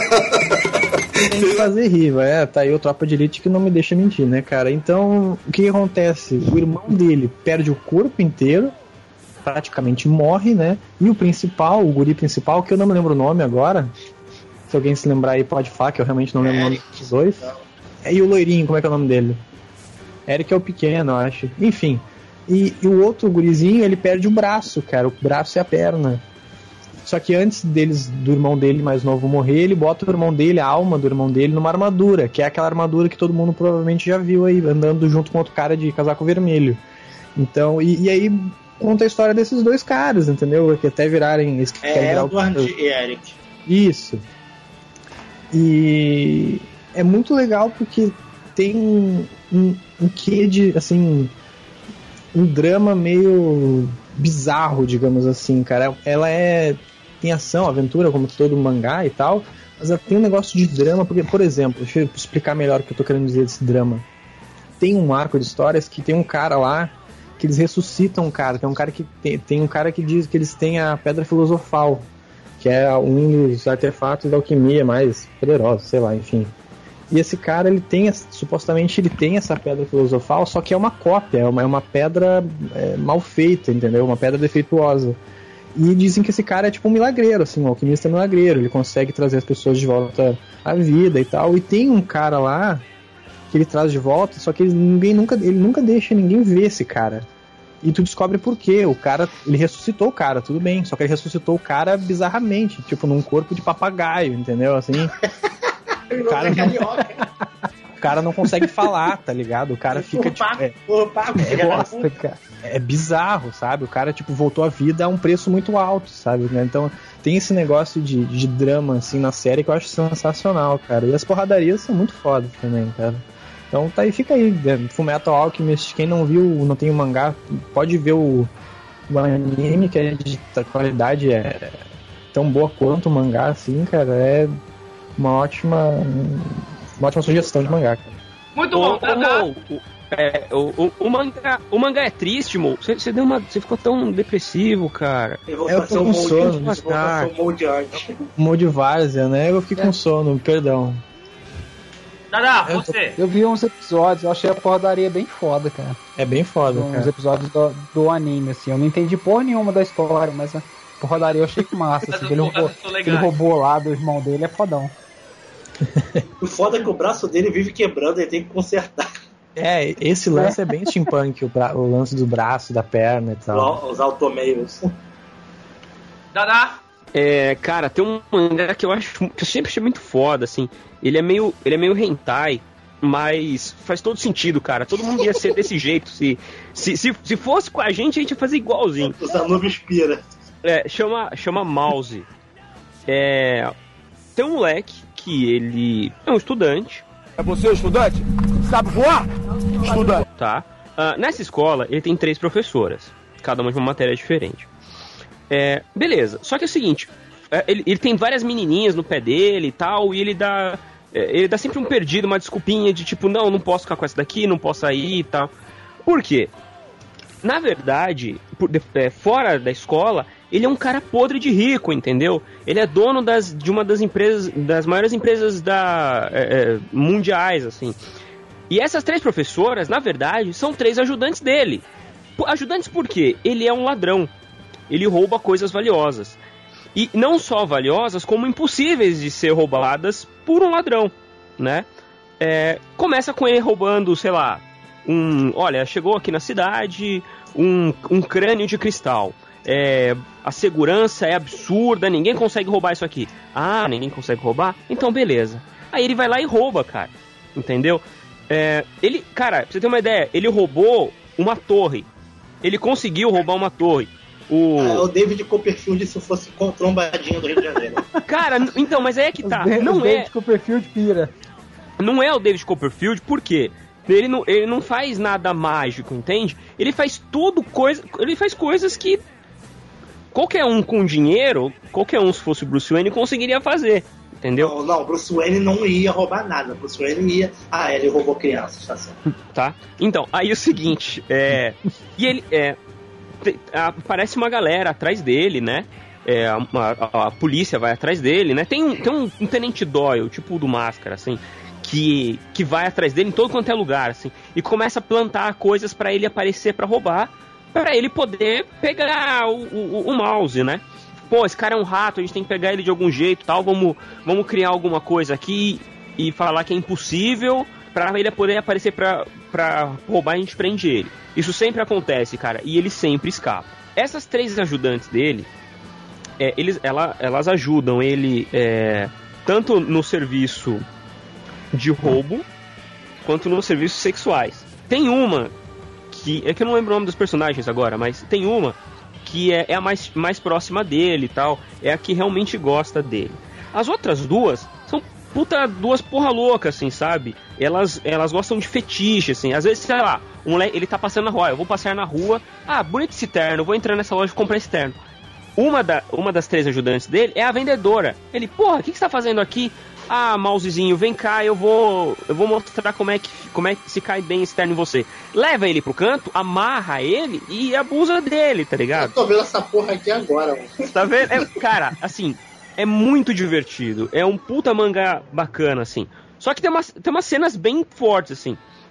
Tem que fazer rir, é, tá aí o Tropa de Elite que não me deixa mentir, né, cara? Então, o que, que acontece? O irmão dele perde o corpo inteiro, praticamente morre, né? E o principal, o guri principal, que eu não me lembro o nome agora, se alguém se lembrar aí pode falar, que eu realmente não lembro o nome dos dois. É, e o loirinho, como é que é o nome dele? Eric é o pequeno, eu acho. Enfim, e, e o outro gurizinho, ele perde o braço, cara, o braço e a perna. Só que antes deles, do irmão dele mais novo morrer, ele bota o irmão dele, a alma do irmão dele, numa armadura, que é aquela armadura que todo mundo provavelmente já viu aí, andando junto com outro cara de casaco vermelho. Então, e, e aí conta a história desses dois caras, entendeu? Que até virarem... É, Edward o... e Eric. Isso. E é muito legal porque tem um, um, um quê de, assim, um drama meio bizarro, digamos assim, cara. Ela é... tem ação, aventura, como todo mangá e tal, mas ela tem um negócio de drama, porque, por exemplo, deixa eu explicar melhor o que eu tô querendo dizer desse drama. Tem um arco de histórias que tem um cara lá que eles ressuscitam um cara, tem um cara que tem, tem um cara que diz que eles têm a Pedra Filosofal, que é um dos artefatos da alquimia mais poderosos, sei lá, enfim. E esse cara, ele tem, supostamente ele tem essa Pedra Filosofal, só que é uma cópia, é uma, é uma pedra é, mal feita, entendeu? Uma pedra defeituosa. E dizem que esse cara é tipo um milagreiro, assim, um alquimista milagreiro, ele consegue trazer as pessoas de volta à vida e tal. E tem um cara lá que ele traz de volta, só que ele, ninguém nunca, ele nunca deixa ninguém ver esse cara. E tu descobre por quê. O cara, ele ressuscitou o cara, tudo bem, só que ele ressuscitou o cara bizarramente, tipo num corpo de papagaio, entendeu? Assim, o cara não, o cara não consegue falar, tá ligado? O cara fica tipo, é, é, bosta, cara. É bizarro, sabe? O cara tipo voltou à vida a um preço muito alto, sabe? Né? Então tem esse negócio de, de drama assim na série que eu acho sensacional, cara. E as porradarias são muito fodas também, cara. Então tá aí, fica aí, Fullmetal Alchemist. Quem não viu, não tem o mangá, pode ver o, o anime, que é de qualidade é tão boa quanto o mangá, assim, cara. É uma ótima uma ótima sugestão de mangá, cara. Muito bom, tá, tá. O, o, é, o, o, o, mangá, o mangá é triste, mo. Você, você, deu uma, você ficou tão depressivo, cara. Eu vou eu fazer tô com um sono, molde, cara. um molde antes. Molde várzea, né? Eu fiquei é. com sono, perdão. Dada, você. Eu vi uns episódios, eu achei a porradaria bem foda, cara. É bem foda, uns cara. Uns episódios do, do anime, assim. Eu não entendi porra nenhuma da história, mas a porradaria eu achei massa. Assim, ele, roubou, ele roubou lá do irmão dele, é fodão. O foda é que o braço dele vive quebrando, ele tem que consertar. É, esse lance é, é bem steampunk, o, bra- o lance do braço, da perna e tal. Os automeios. Dada! É, cara, tem um mangá que eu acho que eu sempre achei muito foda, assim. Ele é meio, ele é meio hentai, mas faz todo sentido, cara. Todo mundo ia ser desse jeito. Se, se, se, se fosse com a gente, a gente ia fazer igualzinho. Os Anubis pira. É, chama, chama Mouse. É, tem um moleque que ele é um estudante. É você o estudante? Sabe voar? Estudante. Tá. Uh, nessa escola, ele tem três professoras, cada uma de uma matéria diferente. É, beleza, só que é o seguinte, ele, ele tem várias menininhas no pé dele e tal, e ele dá É, ele dá sempre um perdido, uma desculpinha de tipo, não, não posso ficar com essa daqui, não posso sair e tal. Por quê? Na verdade, por, é, fora da escola, ele é um cara podre de rico, entendeu? Ele é dono das, de uma das empresas, das maiores empresas da, é, é, mundiais, assim. E essas três professoras, na verdade, são três ajudantes dele. Ajudantes por quê? Ele é um ladrão. Ele rouba coisas valiosas. E não só valiosas, como impossíveis de ser roubadas por um ladrão, né? É, começa com ele roubando, sei lá, um... Olha, chegou aqui na cidade um, um crânio de cristal. É, a segurança é absurda, ninguém consegue roubar isso aqui. Ah, ninguém consegue roubar? Então beleza. Aí ele vai lá e rouba, cara. Entendeu? É, ele, cara, pra você ter uma ideia, ele roubou uma torre. Ele conseguiu roubar uma torre. O... Ah, o David Copperfield se fosse com trombadinha do Rio de Janeiro. Cara, então, mas aí é que tá. O não David é. Copperfield pira. Não é o David Copperfield, por quê? Ele não, ele não faz nada mágico, entende? Ele faz tudo coisa. Ele faz coisas que qualquer um com dinheiro, qualquer um se fosse o Bruce Wayne, conseguiria fazer. Entendeu? Não, não, Bruce Wayne não ia roubar nada. Bruce Wayne ia. Ah, ele roubou crianças, tá certo. Tá? Então, aí é o seguinte, é. E ele. É, aparece uma galera atrás dele, né? É, a, a, a polícia vai atrás dele, né? Tem um, tem um, um tenente Doyle, tipo do Máscara, assim, que, que vai atrás dele em todo quanto é lugar, assim, e começa a plantar coisas pra ele aparecer pra roubar, pra ele poder pegar o, o, o mouse, né? Pô, esse cara é um rato, a gente tem que pegar ele de algum jeito, tal, vamos, vamos criar alguma coisa aqui e falar que é impossível pra ele poder aparecer pra, pra roubar e a gente prende ele. Isso sempre acontece, cara, e ele sempre escapa. Essas três ajudantes dele, é, eles, ela, elas ajudam ele é, tanto no serviço de roubo quanto nos serviços sexuais. Tem uma que, é que eu não lembro o nome dos personagens agora, mas tem uma que é, é a mais, mais próxima dele e tal, é a que realmente gosta dele. As outras duas são puta duas porra louca, assim, sabe? Elas, elas gostam de fetiche, assim. Às vezes, sei lá, um moleque, ele tá passando na rua, eu vou passear na rua, ah, bonito esse terno, vou entrar nessa loja e comprar esse terno. Uma, da, uma das três ajudantes dele é a vendedora. Ele, porra, o que, que você tá fazendo aqui? Ah, mousezinho, vem cá, eu vou eu vou mostrar como é que, como é que se cai bem esse terno em você. Leva ele pro canto, amarra ele e abusa dele, tá ligado? Eu tô vendo essa porra aqui agora, mano. Tá vendo? É, cara, assim... É muito divertido. É um puta mangá bacana, assim. Só que tem umas, tem umas cenas bem fortes, assim.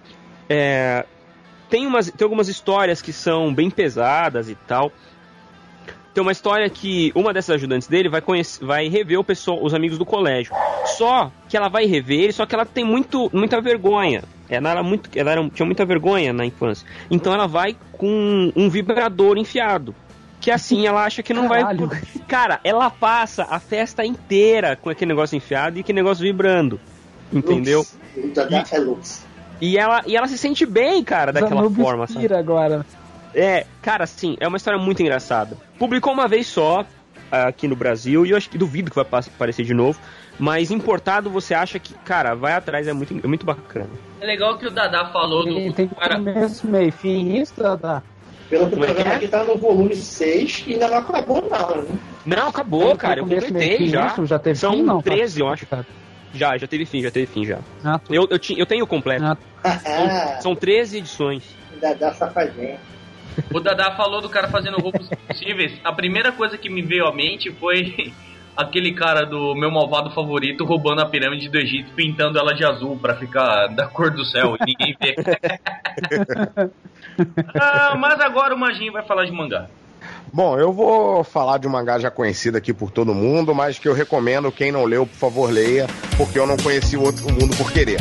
É, tem, umas, tem algumas histórias que são bem pesadas e tal. Tem uma história que uma dessas ajudantes dele vai, conhecer, vai rever o pessoal, os amigos do colégio. Só que ela vai rever ele, só que ela tem muito, muita vergonha. Ela, era muito, ela era, tinha muita vergonha na infância. Então ela vai com um vibrador enfiado. Que assim, ela acha que não Caralho. vai... Cara, ela passa a festa inteira com aquele negócio enfiado e aquele negócio vibrando. Entendeu? Lux. E, é Lux. E, ela, e ela se sente bem, cara, daquela Zanubis forma, sabe? Agora. É, cara, assim, é uma história muito engraçada. Publicou uma vez só aqui no Brasil e eu acho que duvido que vai aparecer de novo. Mas importado você acha que, cara, vai atrás, é muito, é muito bacana. É legal que o Dadá falou do... Tem, tem começo, meio, fim, isso, Dadá? Pelo que o programa aqui tá no volume seis e ainda não acabou não, né? Não, acabou, tem, cara, eu completei já. Isso, já teve São fim, não, treze, tá? eu acho. Já, já teve fim, já teve fim, já. Ah, eu, eu, eu tenho o completo. Ah. São, são treze edições. Dadá safadinho. O Dadá falou do cara fazendo roubos impossíveis. A primeira coisa que me veio à mente foi aquele cara do meu malvado favorito roubando a pirâmide do Egito, pintando ela de azul pra ficar da cor do céu e ninguém vê. Ah, mas agora o Majinho vai falar de mangá. Bom, eu vou falar de um mangá já conhecido aqui por todo mundo, mas que eu recomendo, quem não leu, por favor, leia, porque eu não conheci o outro mundo por querer.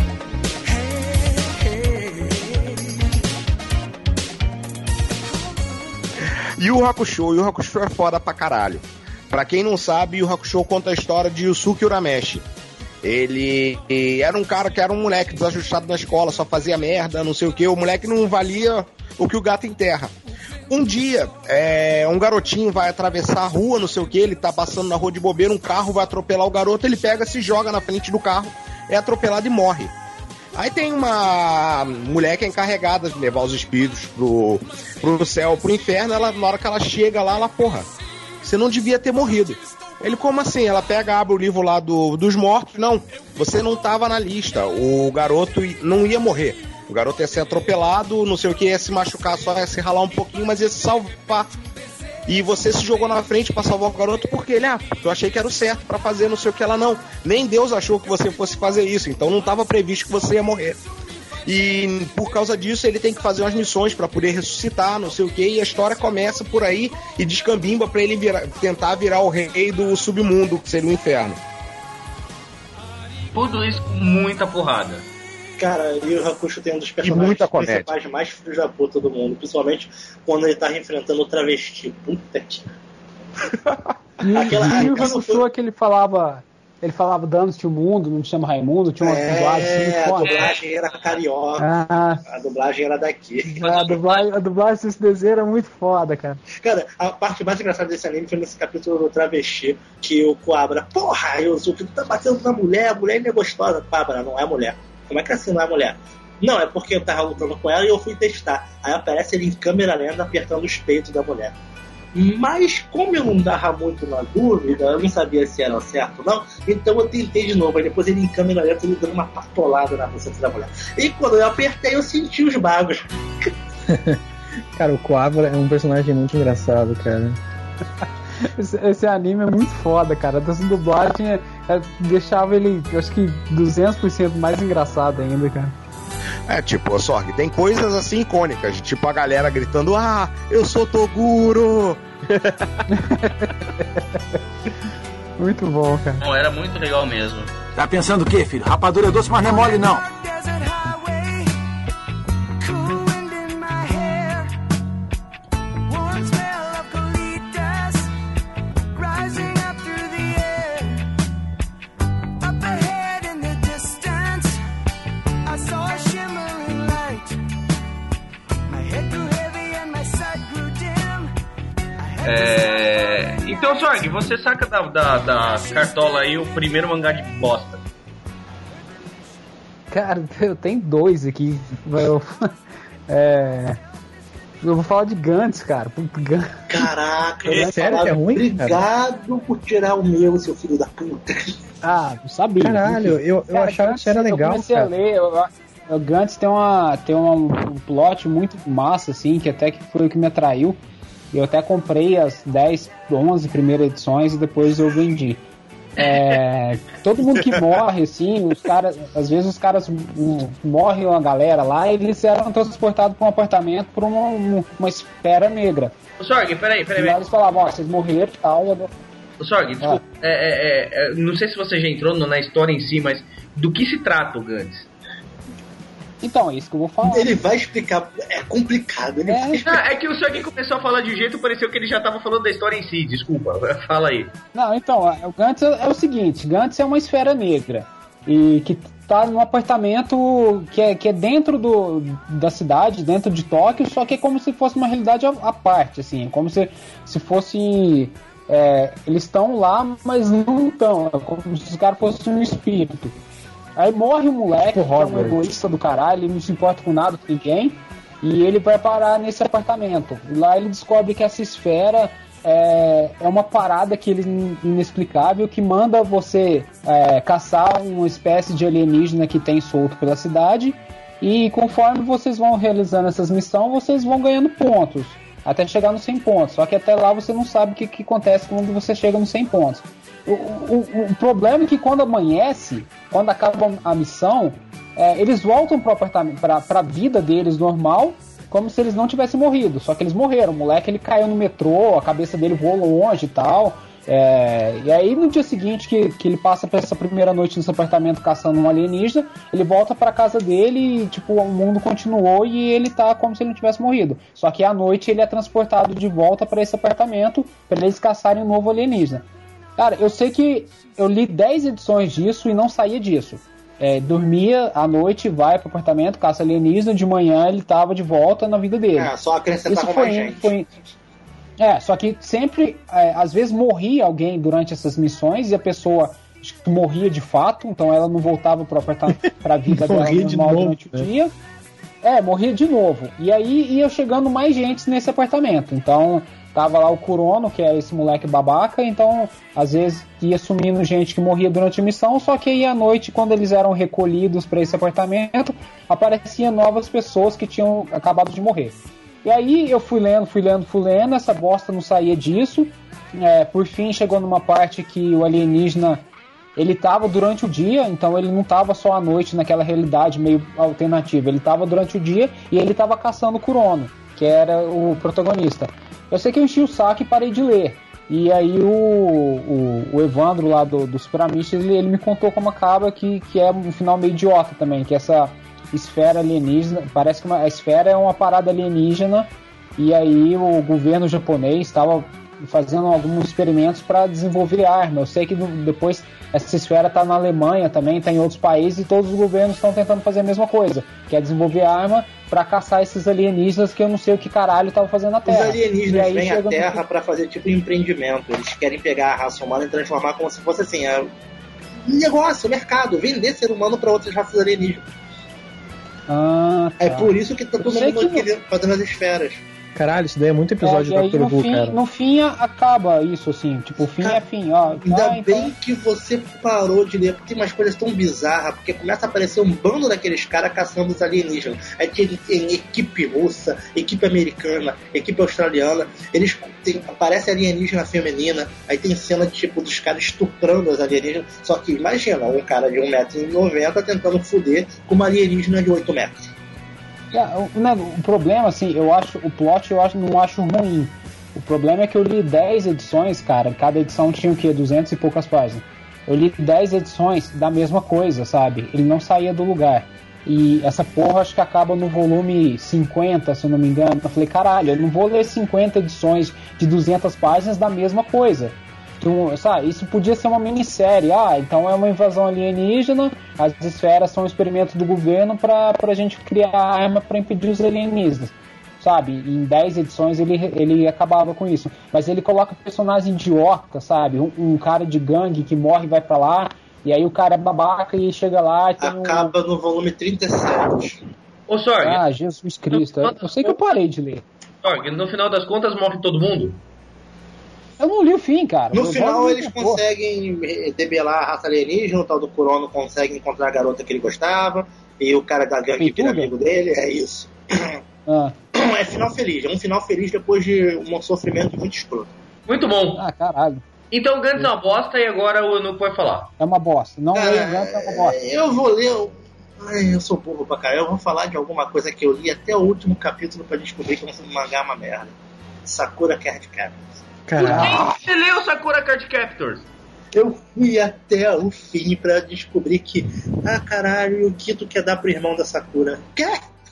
Yu Yu Hakusho, Yu Yu Hakusho é foda pra caralho. Pra quem não sabe, Yu Yu Hakusho conta a história de Yusuke Urameshi. Ele era um cara que era um moleque desajustado na escola, só fazia merda, não sei o que. O moleque não valia o que o gato enterra. Um dia, é, um garotinho vai atravessar a rua, não sei o que, ele tá passando na rua de bobeira, um carro vai atropelar o garoto, ele pega, se joga na frente do carro, é atropelado e morre. Aí tem uma mulher que é encarregada de levar os espíritos pro, pro céu, pro inferno, ela, na hora que ela chega lá, ela, porra, você não devia ter morrido. Ele, como assim? Ela pega, abre o livro lá do, dos mortos. Não, você não tava na lista. O garoto não ia morrer. O garoto ia ser atropelado, não sei o que, ia se machucar, só ia se ralar um pouquinho, mas ia se salvar. E você se jogou na frente pra salvar o garoto porque ele, ah, eu achei que era o certo pra fazer não sei o que. Ela não. Nem Deus achou que você fosse fazer isso. Então não tava previsto que você ia morrer. E por causa disso ele tem que fazer umas missões pra poder ressuscitar, não sei o que, e a história começa por aí e descambimba pra ele virar, tentar virar o rei do submundo, que seria o inferno. Tudo isso com muita porrada. Cara, e o Hakusho tem um dos personagens principais mais filhos da puta do mundo, principalmente quando ele tá enfrentando o travesti. Puta que... Aquela, e o Hakusho foi... que ele falava... Ele falava danos to o mundo, não chama Raimundo, tinha uma é, dublagem assim, a dublagem era carioca, ah, a dublagem era daqui. A dublagem, a dublagem desse desenho era muito foda, cara. Cara, a parte mais engraçada desse anime foi nesse capítulo do travesti, que o Coabra, porra, eu sou que tu tá batendo na mulher, a mulher ainda é gostosa. Coabra, não é mulher. Como é que assim não é mulher? Não, é porque eu tava lutando com ela e eu fui testar. Aí aparece ele em câmera lenta apertando os peitos da mulher. Mas como eu não dava muito na dúvida, eu não sabia se era certo ou não, então eu tentei de novo. Aí depois ele em câmera lenta, ele dando uma patolada na buceta da mulher. E quando eu apertei, eu senti os bagos. Cara, o Coabra é um personagem muito engraçado, cara. Esse, esse anime é muito foda, cara. Essa dublagem é, é, deixava ele, eu acho que duzentos por cento mais engraçado ainda, cara. É, tipo, Sorg, tem coisas assim icônicas, tipo a galera gritando, ah, eu sou Toguro! Muito bom, cara. Não, era muito legal mesmo. Tá pensando o quê, filho? Rapadura é doce, mas não é mole, não. É... Então, Sorg, você saca da, da, da cartola aí o primeiro mangá de bosta. Cara, eu tenho dois aqui. Eu, é... eu vou falar de Gantz, cara. Gantz. Caraca, é sério que é ruim? Obrigado cara? Por tirar o meu, seu filho da puta. Ah, não sabia. Caralho, eu, eu cara, achava Gantz, que isso era legal. Eu comecei cara. a ler. Eu, o Gantz tem, uma, tem um, um plot muito massa, assim, que até que foi o que me atraiu. Eu até comprei as dez, onze primeiras edições e depois eu vendi. É, todo mundo que morre, assim, os caras, às vezes os caras um, morrem uma galera lá e eles eram transportados para um apartamento por uma, uma, uma esfera negra. O Sorg, peraí, peraí. E lá eles falavam, ó, vocês morreram e tal. Eu... O Sorg, desculpa, ah. é, é, é, não sei se você já entrou na história em si, mas do que se trata o Gantz? Então, é isso que eu vou falar. Ele vai explicar, é complicado. Ele é, ah, é que o Sorg começou a falar de um jeito, pareceu que ele já tava falando da história em si, desculpa, fala aí. Não, então, o Gantz é o seguinte, Gantz é uma esfera negra, e que tá num apartamento que é, que é dentro do, da cidade, dentro de Tóquio, só que é como se fosse uma realidade à parte, assim, como se, se fosse... É, eles estão lá, mas não estão, é como se os caras fossem um espírito. Aí morre o moleque, que é um egoísta do caralho, ele não se importa com nada, com ninguém, e ele vai parar nesse apartamento. E lá ele descobre que essa esfera é, é uma parada que ele, inexplicável, que manda você é, caçar uma espécie de alienígena que tem solto pela cidade, e conforme vocês vão realizando essas missões, vocês vão ganhando pontos, até chegar nos cem pontos. Só que até lá você não sabe o que, que acontece quando você chega nos cem pontos. O, o, o problema é que quando amanhece, quando acaba a missão, é, eles voltam pro apartamento, pra, pra vida deles normal, como se eles não tivessem morrido. Só que eles morreram. O moleque ele caiu no metrô, a cabeça dele voou longe e tal. É, e aí no dia seguinte que, que ele passa por essa primeira noite nesse apartamento caçando um alienígena, ele volta pra casa dele e tipo, o mundo continuou e ele tá como se ele não tivesse morrido. Só que à noite ele é transportado de volta pra esse apartamento pra eles caçarem um novo alienígena. Cara, eu sei que eu li dez edições disso e não saía disso. É, dormia à noite, vai pro apartamento, caça alienígena, de manhã ele tava de volta na vida dele. É, só acrescentava foi, mais gente. Foi... É, só que sempre, é, às vezes morria alguém durante essas missões e a pessoa morria de fato, então ela não voltava pro apartamento, pra vida dela normal de novo, durante né? o dia. É, morria de novo. E aí ia chegando mais gente nesse apartamento. Então... tava lá o Kurono, que é esse moleque babaca, então às vezes ia sumindo gente que morria durante a missão, só que aí à noite, quando eles eram recolhidos para esse apartamento, apareciam novas pessoas que tinham acabado de morrer. E aí eu fui lendo, fui lendo, fui lendo, essa bosta não saía disso. É, por fim chegou numa parte que o alienígena ele estava durante o dia, então ele não estava só à noite naquela realidade meio alternativa, ele estava durante o dia e ele estava caçando o Kurono, que era o protagonista. Eu sei que eu enchi o saco e parei de ler. E aí o, o, o Evandro lá do, do Super Amistos, ele, ele me contou como acaba, que, que é um final meio idiota também, que essa esfera alienígena, parece que uma, a esfera é uma parada alienígena, e aí o governo japonês estava fazendo alguns experimentos para desenvolver arma. Eu sei que depois essa esfera está na Alemanha também, está em outros países, e todos os governos estão tentando fazer a mesma coisa, que é desenvolver arma para caçar esses alienígenas que eu não sei o que caralho estavam fazendo na Terra. Os alienígenas vêm à no... Terra para fazer tipo um empreendimento. Eles querem pegar a raça humana e transformar como se fosse assim, é um negócio, mercado, vender ser humano para outras raças alienígenas. Ah, tá. É por isso que tá todo mundo que... fazendo as esferas. Caralho, isso daí é muito episódio é, do Doctor Who, fim, cara. No fim acaba isso, assim. Tipo, o fim cara, é fim, ó. Ainda ah, bem então... que você parou de ler, porque tem umas coisas tão bizarras, porque começa a aparecer um bando daqueles caras caçando os alienígenas. Aí tem, tem equipe russa, equipe americana, equipe australiana. Eles tem, aparece alienígena feminina, aí tem cena de, tipo dos caras estuprando as alienígenas. Só que imagina, um cara de um metro e noventa tentando foder com uma alienígena de oito metros. É, o, né, o problema, assim, eu acho, o plot eu acho, não acho ruim. O problema é que eu li dez edições, cara, cada edição tinha o quê? duzentas e poucas páginas. Eu li dez edições da mesma coisa, sabe? Ele não saía do lugar. E essa porra acho que acaba no volume cinquenta, se eu não me engano. Eu falei, caralho, eu não vou ler cinquenta edições de duzentas páginas da mesma coisa. Então, sabe, isso podia ser uma minissérie. Ah, então é uma invasão alienígena, as esferas são um experimento do governo pra, pra gente criar arma pra impedir os alienígenas, sabe? Em dez edições ele, ele acabava com isso. Mas ele coloca personagem idiota, sabe? Um, um cara de gangue que morre e vai pra lá, e aí o cara é babaca e chega lá e tem acaba um... no volume trinta e sete. Ô, Sorg. Ah, Jesus Cristo. Eu, eu sei que eu parei de ler. Sorg, no final das contas morre todo mundo? Eu não li o fim, cara. No eu final eles conseguem debelar a raça alienígena, o tal do Kurono consegue encontrar a garota que ele gostava, e o cara da gangue vira amigo dele, é isso. Ah. É final feliz, é um final feliz depois de um sofrimento muito escroto. Muito bom. Ah, caralho. Então Gantz é uma bosta e agora o não pode falar. É uma bosta. Não é, leia Gantz, é uma bosta. Eu vou ler... Ai, eu sou burro pra caralho. Eu vou falar de alguma coisa que eu li até o último capítulo pra descobrir que um mangá é uma merda. Sakura Card Captors. Caralho. Por que você leu Sakura Card Captors? Eu fui até o fim pra descobrir que, ah, caralho, o Kito quer dar pro irmão da Sakura. Quê?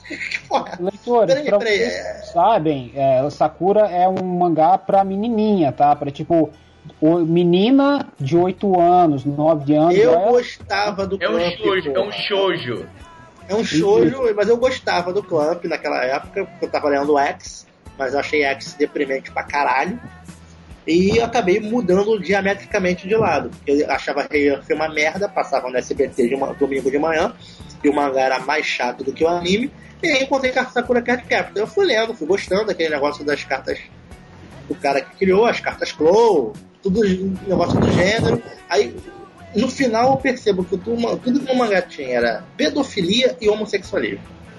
Leitores, peraí, pra peraí. Vocês sabem, é, Sakura é um mangá pra menininha, tá? Pra tipo, o, menina de oito anos, nove anos. Eu é... gostava do é um Clamp. Shoujo, é um shoujo. É um shoujo, mas eu gostava do Clamp naquela época, porque eu tava lendo X, mas eu achei X deprimente pra caralho. E eu acabei mudando diametricamente de lado. Eu achava Rei uma merda, passava no S B T de uma, domingo de manhã, e o mangá era mais chato do que o anime. E aí encontrei Sakura Card Captor. Eu fui lendo, fui gostando daquele negócio das cartas do cara que criou, as cartas Clow, tudo negócio do gênero. Aí no final eu percebo que tudo, tudo que no mangá tinha era pedofilia e homossexualismo.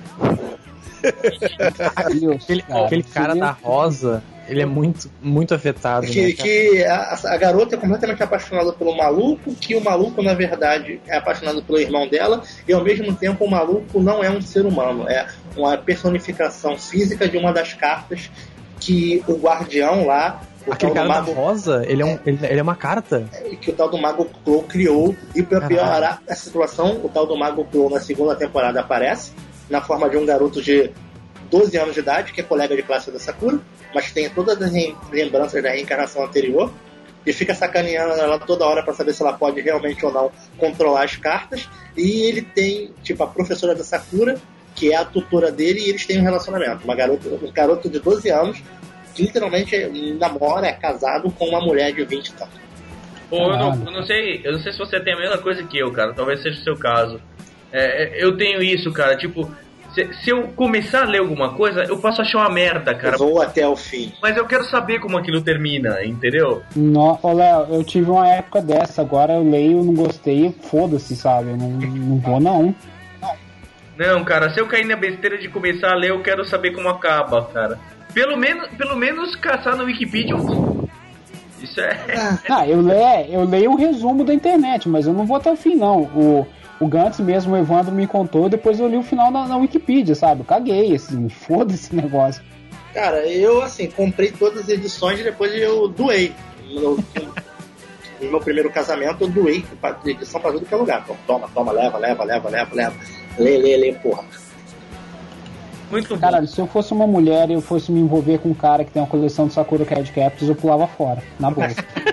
aquele, aquele cara da rosa, ele é muito, muito afetado. Que, né, que a, a garota é completamente apaixonada pelo maluco, que o maluco, na verdade, é apaixonado pelo irmão dela, e ao mesmo tempo o maluco não é um ser humano, é uma personificação física de uma das cartas que o guardião lá, o aquele tal cara do mago, da rosa, ele é, um, ele, ele é uma carta. Que o tal do Mago Clow criou, e pra piorar a situação, o tal do Mago Clow na segunda temporada aparece na forma de um garoto de doze anos de idade, que é colega de classe da Sakura, mas tem todas as lembranças da reencarnação anterior, e fica sacaneando ela toda hora para saber se ela pode realmente ou não controlar as cartas. E ele tem, tipo, a professora da Sakura, que é a tutora dele, e eles têm um relacionamento. Uma garota, um garoto de doze anos, que literalmente namora, é casado com uma mulher de vinte e tantos. Pô, eu não, eu não sei, eu não sei se você tem a mesma coisa que eu, cara. Talvez seja o seu caso. É, eu tenho isso, cara. Tipo, Se, se eu começar a ler alguma coisa, eu posso achar uma merda, cara. Eu vou até o fim. Mas eu quero saber como aquilo termina, entendeu? Não, ô Léo, eu tive uma época dessa, agora eu leio, não gostei, foda-se, sabe? Eu não, não vou não. Não, cara, se eu cair na besteira de começar a ler, eu quero saber como acaba, cara. Pelo menos, pelo menos caçar no Wikipedia. Isso é... Ah, eu leio, eu leio o resumo da internet, mas eu não vou até o fim, não. O... O Gantz mesmo, o Evandro me contou, depois eu li o final na, na Wikipedia, sabe? Eu caguei, assim, foda-se esse negócio. Cara, eu, assim, comprei todas as edições e depois eu doei. No, no meu primeiro casamento, eu doei edição pra tudo que é lugar. Então, toma, toma, leva, leva, leva, leva, leva. Lê, lê, lê, porra. Muito Caralho, bom. se eu fosse uma mulher e eu fosse me envolver com um cara que tem uma coleção de Sakura Card Captors, eu pulava fora, na boa.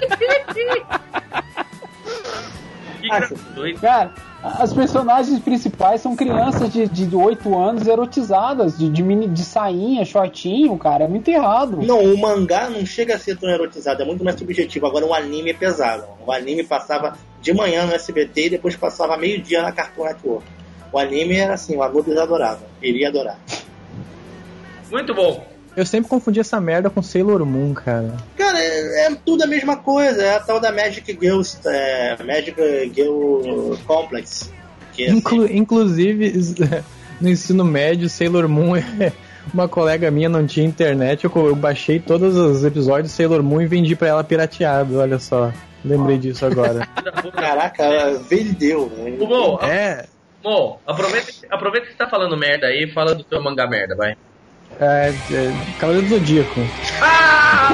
Cara, as personagens principais são crianças de, de oito anos erotizadas, de, de, mini, de sainha, shortinho, cara, é muito errado. Não, o mangá não chega a ser tão erotizado, é muito mais subjetivo. Agora o anime é pesado. O anime passava de manhã no S B T e depois passava meio-dia na Cartoon Network. O anime era assim, o Anubis adorava, iria adorar. Muito bom. Eu sempre confundi essa merda com Sailor Moon, cara. Cara, é, é tudo a mesma coisa. É a tal da Magic Girl, é, Magic Girl Complex. Que é Inclu- assim. Inclusive, no ensino médio, Sailor Moon, é... uma colega minha não tinha internet, eu, eu baixei todos os episódios de Sailor Moon e vendi pra ela pirateado, olha só. Lembrei disso agora. Caraca, ela vendeu. Né? Bom, É... Bom, aproveita, aproveita que você tá falando merda aí e fala do seu mangá merda, vai. É, é Cavaleiro do Zodíaco. Ah!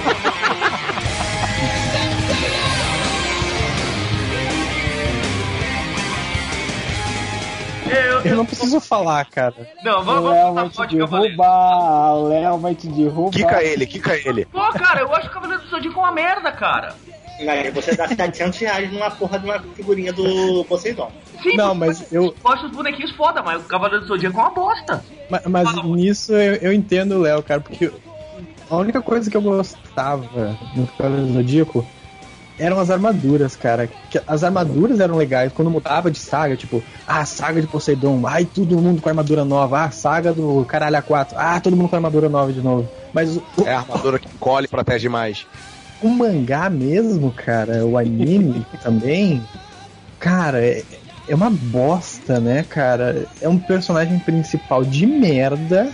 eu, Eu não preciso falar, cara. Não, O vamos, Léo vamos vai falar te só de Cavaleiro. derrubar, o Léo vai te derrubar. Quica ele, quica ele. Pô, cara, eu acho o Cavaleiro do Zodíaco uma merda, cara. Aí você dá setecentos reais numa porra de uma figurinha do Poseidon. Sim, Não, mas eu... eu acho os bonequinhos foda, mas o Cavaleiro do Zodíaco é uma bosta. Mas, mas nisso eu, eu entendo o Léo, cara, porque a única coisa que eu gostava no Cavaleiro do Zodíaco eram as armaduras, cara. Que as armaduras eram legais quando mudava de saga, tipo, ah, saga de Poseidon, ai, todo mundo com armadura nova, ah, saga do Caralho A quatro, ah, todo mundo com armadura nova de novo. Mas o, É a armadura que colhe e protege mais. o mangá mesmo, cara, o anime também, cara, é, é uma bosta, né, cara? É um personagem principal de merda,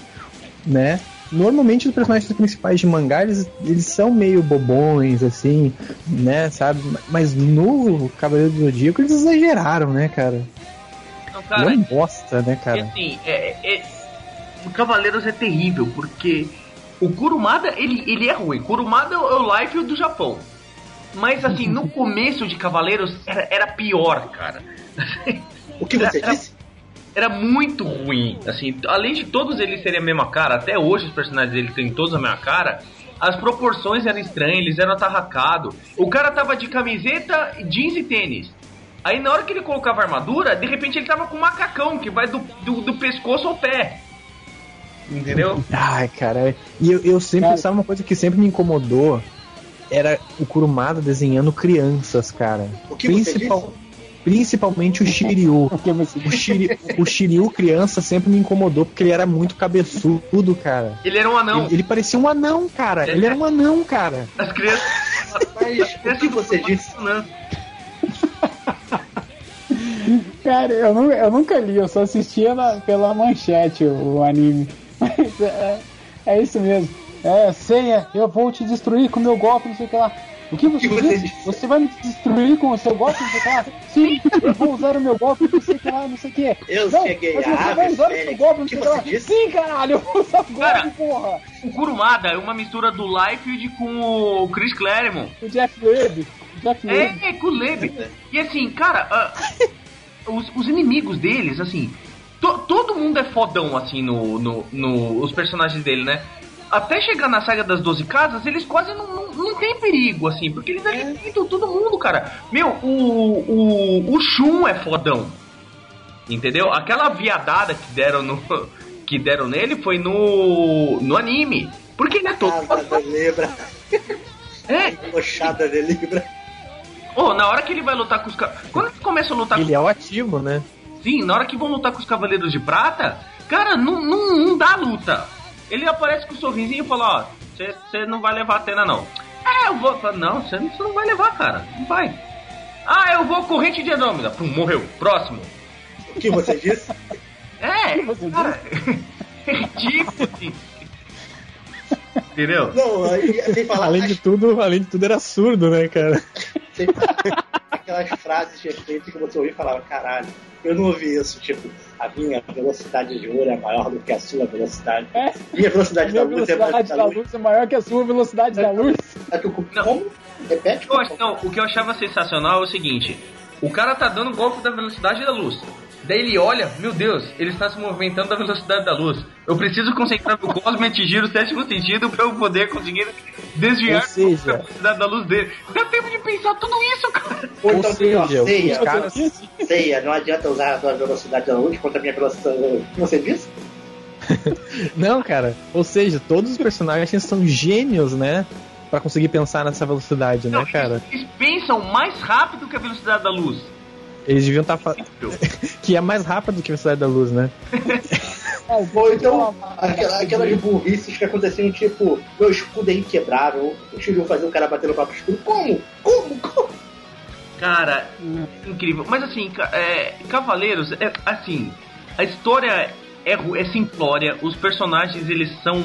né? Normalmente os personagens principais de mangá, eles, eles são meio bobões, assim, né, sabe? Mas no Cavaleiro do Zodíaco eles exageraram, né, cara? Então, É cara, uma bosta, né, e cara? assim, é, é, o Cavaleiros é terrível, porque o Kurumada, ele, ele é ruim. Kurumada é o, é o life do Japão. Mas, assim, no começo de Cavaleiros era, era pior, cara. O que você Era- disse? Era muito ruim, assim, além de todos eles serem a mesma cara, até hoje os personagens dele têm todos a mesma cara, as proporções eram estranhas, eles eram atarracados. O cara tava de camiseta, jeans e tênis. Aí na hora que ele colocava a armadura, de repente ele tava com um macacão que vai do, do, do pescoço ao pé. Entendeu? Ai, cara, e eu, eu sempre, Cara. sabe uma coisa que sempre me incomodou? Era o Kurumada desenhando crianças, cara. O que você Principal, principalmente o Shiryu. O que você O Shiryu, o Shiryu criança sempre me incomodou porque ele era muito cabeçudo, cara. Ele era um anão. Ele, ele parecia um anão, cara. Ele era um anão, cara. As crianças. Mas o que você disse? Né? Cara, eu, nu- eu nunca li, eu só assistia na- pela manchete o, o anime. Mas é, é isso mesmo. É, senha, eu vou te destruir com o meu golpe, não sei o que lá. O que você O que você disse? disse? Você vai me destruir com o seu golpe, não sei o que lá? Sim, eu vou usar o meu golpe, não sei o que lá, não sei o que. Eu não, cheguei, mas você ave vai usar o seu fênix. golpe, não O que sei o que lá. você disse? Sim, caralho, eu vou usar o golpe, Cara. porra. O Kurumada é uma mistura do Liefeld com o Chris Claremont. O Jeff Webb. O Jeff Webb. É, com o Leb. E assim, cara, ah, os, os inimigos deles, assim, to- todo mundo é fodão, assim, no, no, no- os personagens dele, né? Até chegar na saga das doze casas, eles quase não, não, não tem perigo, assim, porque eles arrebentam todo mundo, cara. Meu, o, o, o Shun é fodão, entendeu? Aquela viadada que deram no... que deram nele foi no, no anime. Porque ele é todo... Casa da Libra. É, Mochada de Libra. oh, na hora que ele vai lutar com os caras... Quando ele começa a lutar Ele é o ativo, né? Sim, na hora que vão lutar com os Cavaleiros de Prata, cara, não, não, não dá luta. Ele aparece com o sorrisinho e fala, ó, você não vai levar a Atena, não. É, eu vou. Não, você não vai levar, cara. Não vai. Ah, eu vou corrente de Andrômeda. Pum, morreu. Próximo. O que você disse? É, você cara. É ridículo, assim. Entendeu? Não, sem falar. Além de tudo, além de tudo era surdo, né, cara? Sem falar aquelas frases de efeito que você ouvia e falava, caralho, eu não ouvi isso, tipo, a minha velocidade de ouro é maior do que a sua velocidade. É? Minha velocidade minha da luz velocidade é maior da luz é maior que a sua velocidade da luz. Como? Repete? Eu acho, não, o que eu achava sensacional é o seguinte, o cara tá dando um golpe da velocidade da luz. Daí ele olha, meu Deus, ele está se movimentando da velocidade da luz. Eu preciso concentrar meu cosmo e atingir o sétimo sentido pra eu poder conseguir desviar Ou seja, da velocidade da luz dele. Dá tempo de pensar tudo isso, cara. Ou então, Ou seja, ó, ceia, os caras... ceia, não adianta usar a tua velocidade da luz contra a minha velocidade da luz. Você disse? Não, cara. Ou seja, todos os personagens são gênios, né? Pra conseguir pensar nessa velocidade, não, né, cara? Eles pensam mais rápido que a velocidade da luz. Eles deviam estar fa... que é mais rápido que a velocidade da luz, né? Ou então, aquela, aquelas burrices que aconteciam, tipo, meu escudo é inquebrável, o Shiryu fazia o cara bater no próprio escudo. Como? Como? Como? Cara, incrível. Mas assim, é, Cavaleiros, é, assim, a história é, é simplória, os personagens eles são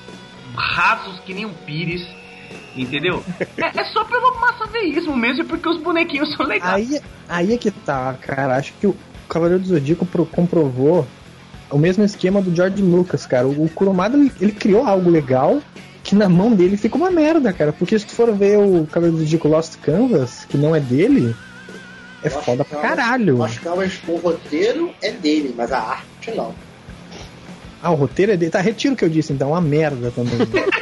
rasos que nem um pires, entendeu? É, é só pelo massaveísmo mesmo, porque os bonequinhos são legais. Aí, aí é que tá, cara. Acho que o Cavaleiro do Zodíaco pro, comprovou o mesmo esquema do George Lucas, cara. O, o Kurumada, ele, ele criou algo legal que na mão dele fica uma merda, cara. Porque se tu for ver o Cavaleiro do Zodíaco Lost Canvas, que não é dele, é Lost foda pra Canvas, caralho. Lost Canvas, o roteiro é dele, mas a arte não. Ah, o roteiro é dele. Tá, retiro o que eu disse, então. Uma merda também.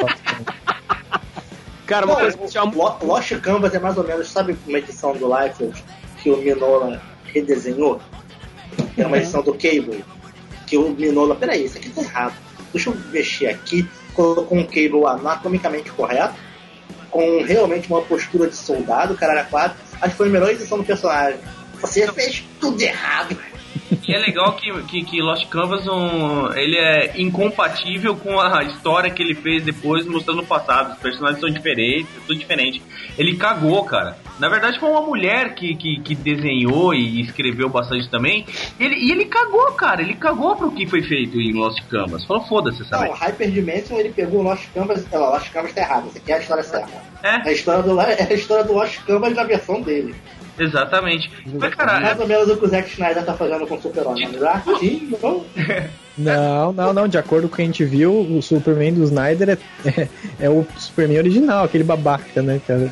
Cara, uma coisa que chama... Lost Canvas é mais ou menos, sabe uma edição do Liefeld que o Minola redesenhou? É uma edição do Cable, que o Minola, peraí, isso aqui tá errado. Deixa eu mexer aqui, colocou um Cable anatomicamente correto, com realmente uma postura de soldado, caralho a quatro. Acho que foi a melhor edição do personagem. Você fez tudo errado. E é legal que, que, que Lost Canvas um, ele é incompatível com a história que ele fez depois mostrando o passado. Os personagens são diferentes, é tudo diferente. Ele cagou, cara. Na verdade foi uma mulher que, que, que desenhou e escreveu bastante também. Ele, e ele cagou, cara. Ele cagou pro que foi feito em Lost Canvas. Falou, foda-se, sabe? Não, o Hyper Dimension ele pegou o Lost Canvas. Ela, Lost Canvas tá errado. Essa aqui é a história certa. É? A história do, é a história do Lost Canvas na versão dele. Exatamente. Mas, cara, mais ou menos o que o Zack Snyder tá fazendo com o Super-Homem. Sim, não. Não, não, não. De acordo com o que a gente viu, o Superman do Snyder é, é, é o Superman original, aquele babaca, né, cara?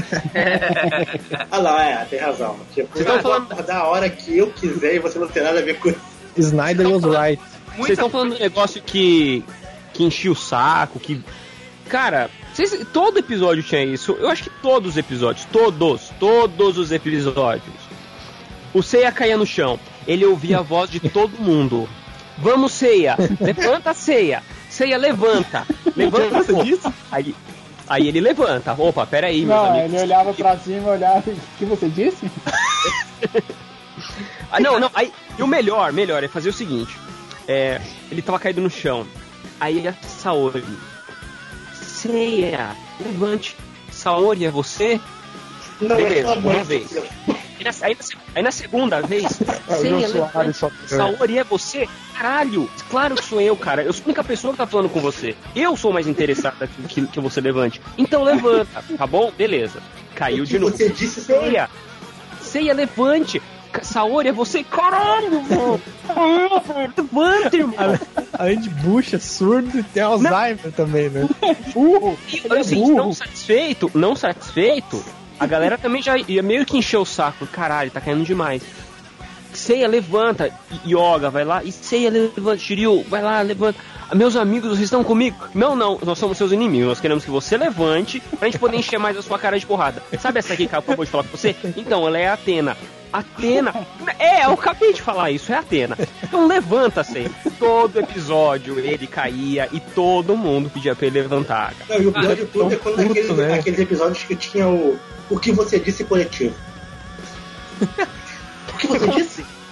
Ah, não, é, tem razão. Tipo, vocês estão falando da hora que eu quiser e você não tem nada a ver com isso. Snyder was right. Vocês estão falando de um negócio que, que enchia o saco, que... Cara, vocês, todo episódio tinha isso. Eu acho que todos os episódios, todos, todos os episódios. O Seiya caía no chão. Ele ouvia a voz de todo mundo. Vamos, Seiya. Levanta, Seiya. Seiya, levanta. Levanta. Disso? Aí, aí ele levanta. Opa, peraí, meus Não, amigos. ele olhava pra cima, olhava. O que você disse? Ah, não, não. Aí, e o melhor, melhor, é fazer o seguinte. É, ele tava caído no chão. Aí a Saori... Seiya, levante. Saori, é você? Não, beleza, é uma vez. Aí na, aí, na, aí na segunda vez, Seiya, levante. Saori, é você? Caralho, claro que sou eu, cara. Eu sou a única pessoa que tá falando com você. Eu sou mais interessada que, que, que você levante. Então levanta, tá bom? Beleza. Caiu de novo. Você disse Seiya, Seiya, levante. Saori, é você? Caralho, mano. Levanta, irmão. Além de bucha, surdo e tem Alzheimer não. também, né? Burro. E, assim, não satisfeito, não satisfeito, a galera também já ia meio que encher o saco. Caralho, tá caindo demais. Seiya, levanta. Yoga, vai lá. E Seiya, levanta. Shiryu, vai lá, levanta. Meus amigos, vocês estão comigo? Não, não, nós somos seus inimigos. Nós queremos que você levante pra gente poder encher mais a sua cara de porrada. Sabe essa aqui que eu acabou de falar com você? Então, ela é a Atena. Atena? É, eu acabei de falar isso, é a Atena. Então levanta-se. Todo episódio ele caía e todo mundo pedia pra ele levantar. Não, e o pior de tudo é quando aqueles, né? aqueles episódios que tinha o O que você disse coletivo. O que você disse?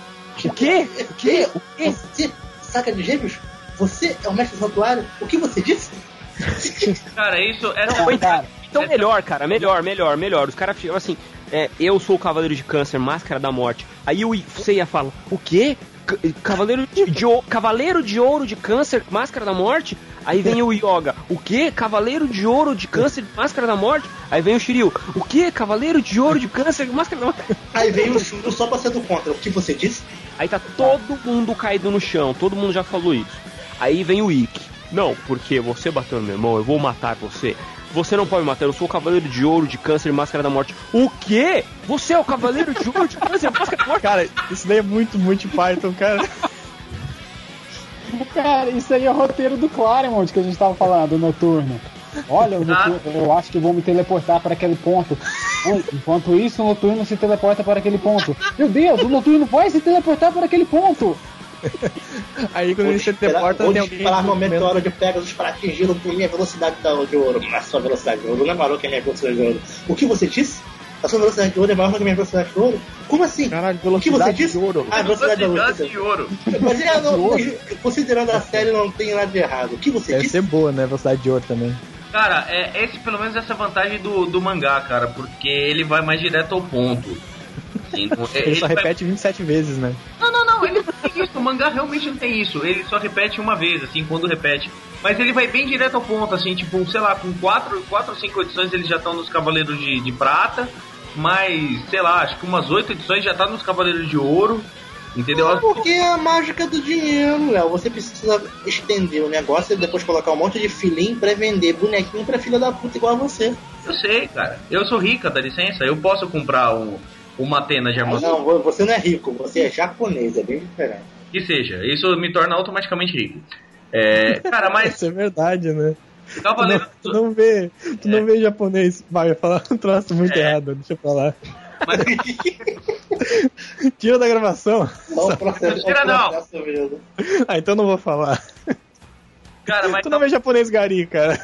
tipo, O quê? O quê? O quê? Você, saca de gêmeos? Você é o mestre santuário? O que você disse? Cara, isso é... Não, cara, então melhor, cara, melhor, melhor, melhor. Os caras ficam assim, é, eu sou o Cavaleiro de Câncer, Máscara da Morte. Aí o Seiya fala, o quê? C- Cavaleiro de, de, Cavaleiro de Ouro de Câncer, Máscara da Morte? Aí vem o Yoga, o quê? Cavaleiro de Ouro de Câncer, Máscara da Morte? Aí vem o Shiryu, o quê? Cavaleiro de Ouro de Câncer, Máscara da Morte? Aí vem o Shiryu só pra ser do contra. O que você disse? Aí tá todo mundo caído no chão, todo mundo já falou isso. Aí vem o Ikki. Não, porque você bateu no meu irmão, eu vou matar você. Você não pode me matar, eu sou o Cavaleiro de Ouro de Câncer e Máscara da Morte. O quê? Você é o Cavaleiro de Ouro de Câncer e Máscara da Morte? Cara, isso daí é muito, muito Python, cara. Cara, isso aí é o roteiro do Claremont que a gente tava falando, do Noturno. Olha, o Noturno, eu acho que vou me teleportar para aquele ponto. Enquanto isso, o Noturno se teleporta para aquele ponto. Meu Deus, o Noturno vai se teleportar para aquele ponto. Aí quando ele se teleporta, tem alguém... Vou no momento da hora de pega os pratinhos giram por minha velocidade de ouro. A sua velocidade de ouro não é maior que a minha velocidade de ouro. O que você disse? A sua velocidade de ouro é maior que a minha velocidade de ouro? Como assim? Caralho, o que você disse? De ouro. Ah, velocidade de ouro. Velocidade de ouro. Mas é, não, considerando a série, não tem nada de errado. O que você Deve disse? ser boa, né? Velocidade de ouro também. Cara, é esse, pelo menos essa vantagem do, do mangá, cara, porque ele vai mais direto ao ponto. Assim, ele, ele só vai... repete vinte e sete vezes, né? Não, não, não, ele não tem isso. O mangá realmente não tem isso. Ele só repete uma vez, assim, quando repete. Mas ele vai bem direto ao ponto, assim, tipo, sei lá, com quatro, quatro ou cinco edições eles já estão nos Cavaleiros de, de Prata. Mas, sei lá, acho que umas oito edições já tá nos Cavaleiros de Ouro. Entendeu? É porque é a mágica do dinheiro, Léo. Você precisa estender o negócio e depois colocar um monte de filhinho pra vender bonequinho pra filha da puta igual a você. Eu sei, cara. Eu sou rica, dá licença. Eu posso comprar o, uma Atena de armadura. Não, você não é rico, você é japonês, é bem diferente. Que seja, isso me torna automaticamente rico. É, cara, mas... Isso é verdade, né? Cavaleiro... Tu não, tu não vê, tu é. não vê japonês. Vai falar um troço muito é. errado, deixa eu falar. Mas... Tira da gravação. Não, processo, tira não. Ah, então não vou falar. Cara, mas tu não vê japonês gari, cara.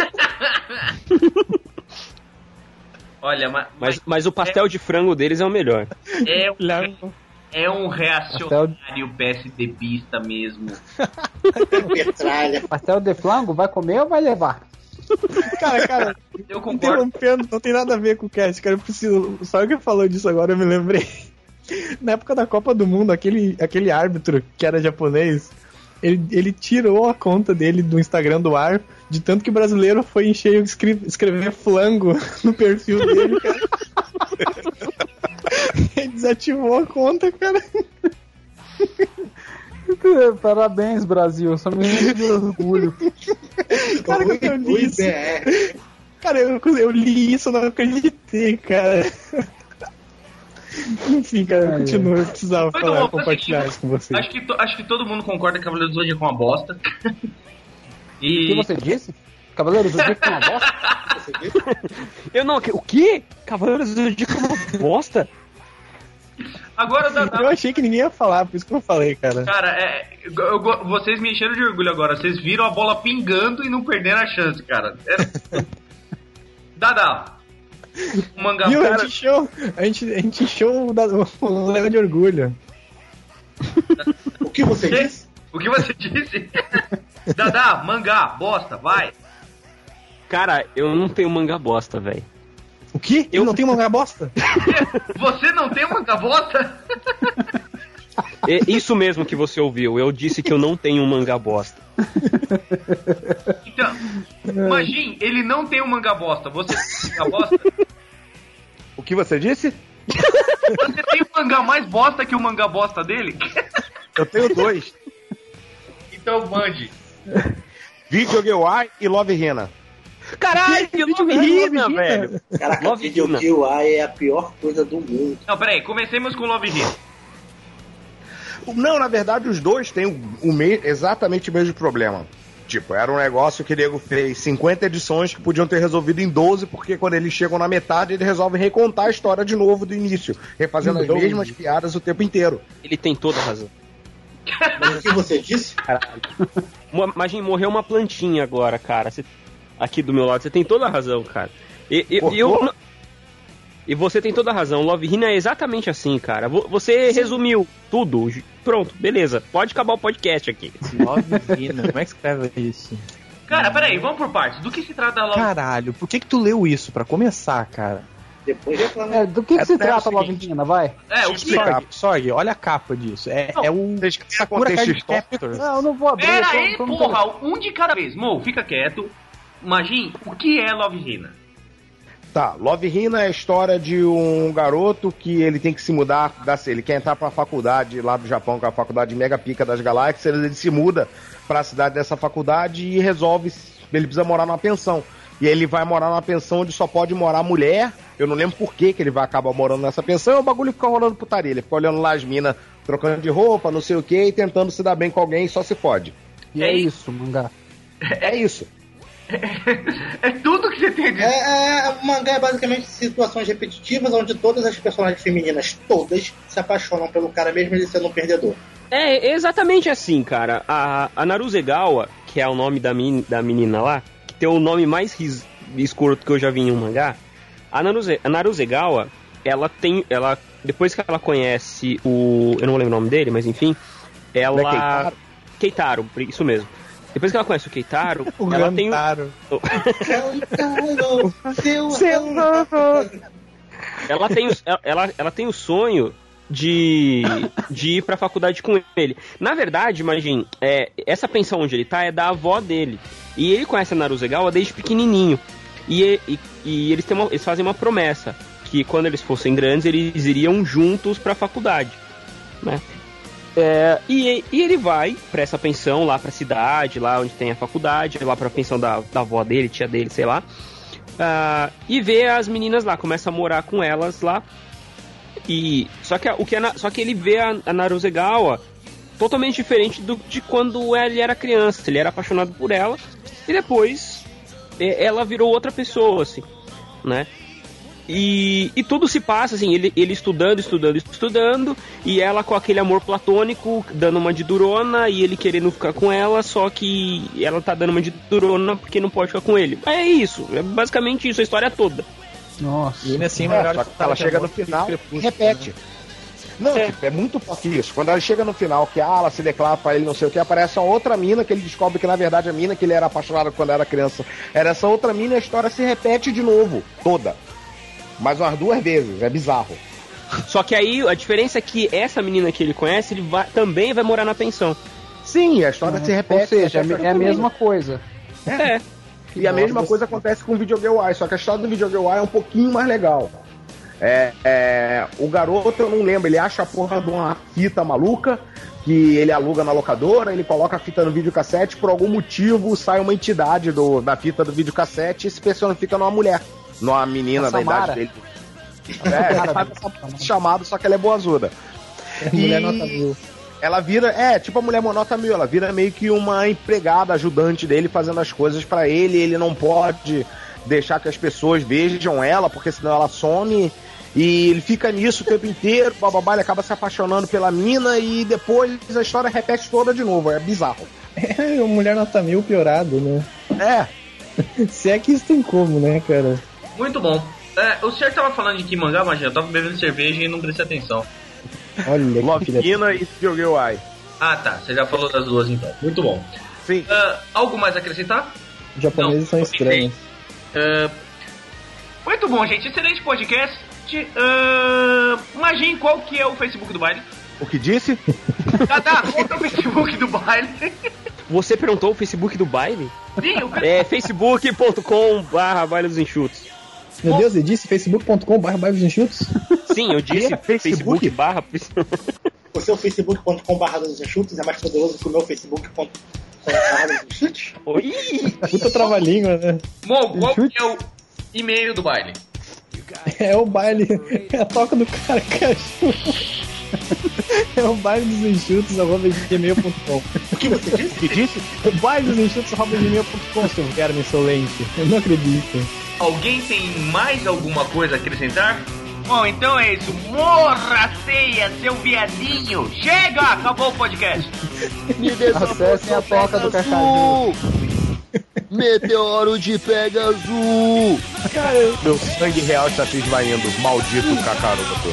Olha, mas, mas, mas o pastel é... de frango deles é o melhor. É um, é um reacionário PSDBista mesmo. Petralha. Pastel de frango, vai comer ou vai levar? Cara, cara, eu concordo. Interrompendo, não tem nada a ver com o cast, cara. Eu preciso. Só que falou disso agora, eu me lembrei. Na época da Copa do Mundo, aquele, aquele árbitro que era japonês, ele, ele tirou a conta dele do Instagram do ar, de tanto que o brasileiro foi encher escrever, escrever flango no perfil dele, cara. Ele desativou a conta, cara. Parabéns, Brasil, só me lembro de orgulho. Cara, quando eu li isso, cara, eu, eu li isso, não acreditei, cara. Enfim, cara, eu continuo, eu precisava Foi falar, bom, compartilhar assim, isso com vocês. Acho que, to, acho que todo mundo concorda que Cavaleiro do Zodíaco é uma bosta. E... O que você disse? Cavaleiro do Zodíaco é uma bosta? Você disse? Eu não, o quê? Cavaleiro do Zodíaco é uma bosta? Agora dá, dá... Eu achei que ninguém ia falar, por isso que eu falei, cara. Cara, é, eu, eu, vocês me encheram de orgulho agora. Vocês viram a bola pingando e não perderam a chance, cara. É... Dada. O mangá, Viu, cara... a gente encheu, a gente, a gente encheu o, o Léo de orgulho. O que você disse? O que você disse? Dada, mangá, bosta, vai. Cara, eu não tenho mangá bosta, velho. O quê? Eu não tenho mangá bosta? Você não tem mangá bosta? É isso mesmo que você ouviu. Eu disse que eu não tenho um mangá bosta. Então, imagine, ele não tem um mangá bosta. Você tem um mangá bosta? O que você disse? Você tem um mangá mais bosta que o mangá bosta dele? Eu tenho dois. Então mande. Video Girl Eye e Love Hina. Caralho, que Love Hina, velho. Caraca, Video Girl Eye é a pior coisa do mundo. Não, peraí, comecemos com Love Hina. Não, na verdade, os dois têm o, o me- exatamente o mesmo problema. Tipo, era um negócio que o nego fez cinquenta edições que podiam ter resolvido em doze, porque quando eles chegam na metade, eles resolvem recontar a história de novo do início, refazendo as mesmas piadas o tempo inteiro. Ele tem toda a razão. Mas o que você disse? Caralho. Imagina, morreu uma plantinha agora, cara. Você... Aqui do meu lado, você tem toda a razão, cara. E, e, eu... E você tem toda a razão, Love Hina é exatamente assim, cara. Você resumiu tudo. Pronto, beleza. Pode acabar o podcast aqui. Love Hina, como é que escreve isso? Cara, peraí, vamos por partes. Do que se trata a Love Hina? Caralho, por que que tu leu isso? Pra começar, cara. Depois reclama. É, do que, que É se até trata o Love seguinte. Hina, vai? É, o que... Sorg, Sorg, olha a capa disso. É, Não, é o vocês querem Sakura contexto Card Captors. Não, eu não vou abrir. Pera eu tô- aí, tô no porra, um de cada vez. Mo, fica quieto. Imagine, o que é Love Hina? Tá, Love Hina é a história de um garoto que ele tem que se mudar, da- ele quer entrar pra faculdade lá do Japão, que é a faculdade Mega Pica das Galáxias, ele se muda pra cidade dessa faculdade e resolve, ele precisa morar numa pensão. E ele vai morar numa pensão onde só pode morar mulher, eu não lembro por que que ele vai acabar morando nessa pensão, e o bagulho fica rolando putaria, ele fica olhando lá as minas, trocando de roupa, não sei o que, e tentando se dar bem com alguém, só se fode. E é isso, mangá. É isso. É tudo que você tem a dizer. É, é, o mangá é basicamente situações repetitivas onde todas as personagens femininas, todas, se apaixonam pelo cara mesmo ele sendo um perdedor. É exatamente assim, cara. A, a Naruzegawa, que é o nome da, min, da menina lá, que tem o nome mais ris, escroto que eu já vi em um mangá. A, Naruze, a Naruzegawa, ela tem. Ela, depois que ela conhece o. Eu não lembro o nome dele, mas enfim. Ela. É Keitaro? Keitaro, isso mesmo. Depois que ela conhece o Keitaro, O ela tem. Gantaro. Seu, Seu ela tem o, ela, ela tem o sonho de, de ir pra faculdade com ele. Na verdade, imagine, é, essa pensão onde ele tá é da avó dele. E ele conhece a Naruzegawa desde pequenininho. E, e, e eles, têm uma, eles fazem uma promessa, que quando eles fossem grandes, eles iriam juntos pra faculdade, né? É, e, e ele vai pra essa pensão lá pra cidade, lá onde tem a faculdade, lá pra pensão da, da avó dele, tia dele, sei lá. Uh, e vê as meninas lá, começa a morar com elas lá. E só que, a, o que a, só que ele vê a, a Naruzegawa totalmente diferente do, de quando ele era criança. Ele era apaixonado por ela e depois é, ela virou outra pessoa, assim, né? E, e tudo se passa, assim, ele, ele estudando, estudando, estudando, e ela com aquele amor platônico, dando uma de durona, e ele querendo ficar com ela, só que ela tá dando uma de durona porque não pode ficar com ele. É isso, é basicamente isso, a história toda. Nossa. E ainda assim, É, melhor só que ela chega no final e repete. Não, É. tipo, é muito forte isso. Quando ela chega no final, que ah, ela se declara pra ele, não sei o que, aparece uma outra mina que ele descobre que na verdade a mina que ele era apaixonado quando era criança era essa outra mina e a história se repete de novo, toda. Mais umas duas vezes, é bizarro. Só que aí a diferença é que essa menina que ele conhece, ele vai, também vai morar na pensão. Sim, a história se repete. Ou seja, repete é a outra mesma mina. coisa. É. E a mesma coisa acontece com o Videogame Y, só que a história do Videogame Y é um pouquinho mais legal. É, é, o garoto, eu não lembro, ele acha a porra de uma fita maluca que ele aluga na locadora, ele coloca a fita no videocassete, por algum motivo sai uma entidade do, da fita do videocassete e esse personifica numa mulher, numa menina A da Samara. idade dele. É, ela sabe essa chamado, só que ela é boazuda. Mulher E- nota mil. Ela vira, é, tipo a mulher nota mil, ela vira meio que uma empregada, ajudante dele, fazendo as coisas pra ele, ele não pode deixar que as pessoas vejam ela, porque senão ela some, e ele fica nisso o tempo inteiro, bababá, ele acaba se apaixonando pela mina, e depois a história repete toda de novo, é bizarro. É, o Mulher Nota Mil piorado, né? É, Se é que isso tem como, né, cara? Muito bom. É, o senhor tava falando de que mangá, mas eu tava bebendo cerveja e não prestei atenção. Olha Love que filha. Hina e Videogame Y. Ah, tá. Você já falou das duas então. Muito bom. Sim. Ah, algo mais a acrescentar? Os japoneses Não, são eu estranhos. Ah, muito bom, gente. Excelente podcast. Uh, Imagine qual que é o Facebook do baile. O que disse? Tá, tá. Qual que é o Facebook do baile? Você perguntou o Facebook do baile? Sim, o É facebook ponto com barra baile dos enxutos. Meu Deus, ele disse facebook ponto com barra bairros enxutos? Sim, eu disse Facebook? Facebook barra. O seu facebook ponto com barra dos enxutos é mais poderoso que o meu facebook ponto com barra dos enxutos? Oi! Puta trava-língua, né? Mo, qual Chute. que é o e-mail do baile? É o baile, é a toca do cara cachorro. É o baile dos enxutos, arroba gmail ponto com. O que você disse? O que disse? O baile dos enxutos, arroba gmail ponto com, seu verme insolente. Eu não acredito. Alguém tem mais alguma coisa a acrescentar? Bom, então é isso. Morra, ceia, seu viadinho! Chega! Acabou o podcast. Me Acessem a toca do Cachaju. Meteoro de Pegasus! Cara, meu sangue real está se esvaindo. Maldito Kakaroto.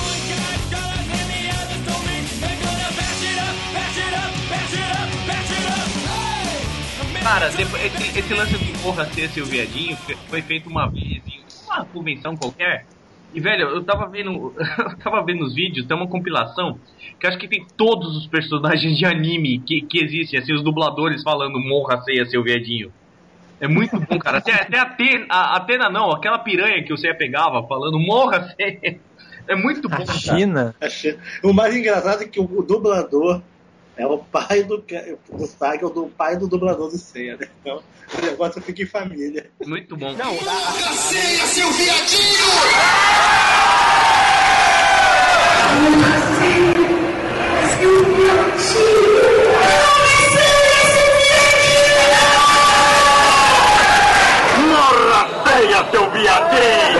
Cara, depois, esse, esse lance do porra ser seu viadinho foi feito uma vez em uma convenção qualquer. E, velho, eu tava vendo. Eu tava vendo os vídeos, tem uma compilação que acho que tem todos os personagens de anime que, que existem, assim, os dubladores falando morra ceia seu viadinho. É muito bom, cara. Até, até a Atena, a Atena não, aquela piranha que o Ceia pegava falando morra ceia. É muito bom, a China. A China. O mais engraçado é que o dublador é o pai do, do Saga, do pai do dublador do Ceia, né? Então, o negócio fica em família. Muito bom. Não, Morra ceia, seu viadinho! Morra ceia, seu viadinho! Morra ceia, seu viadinho!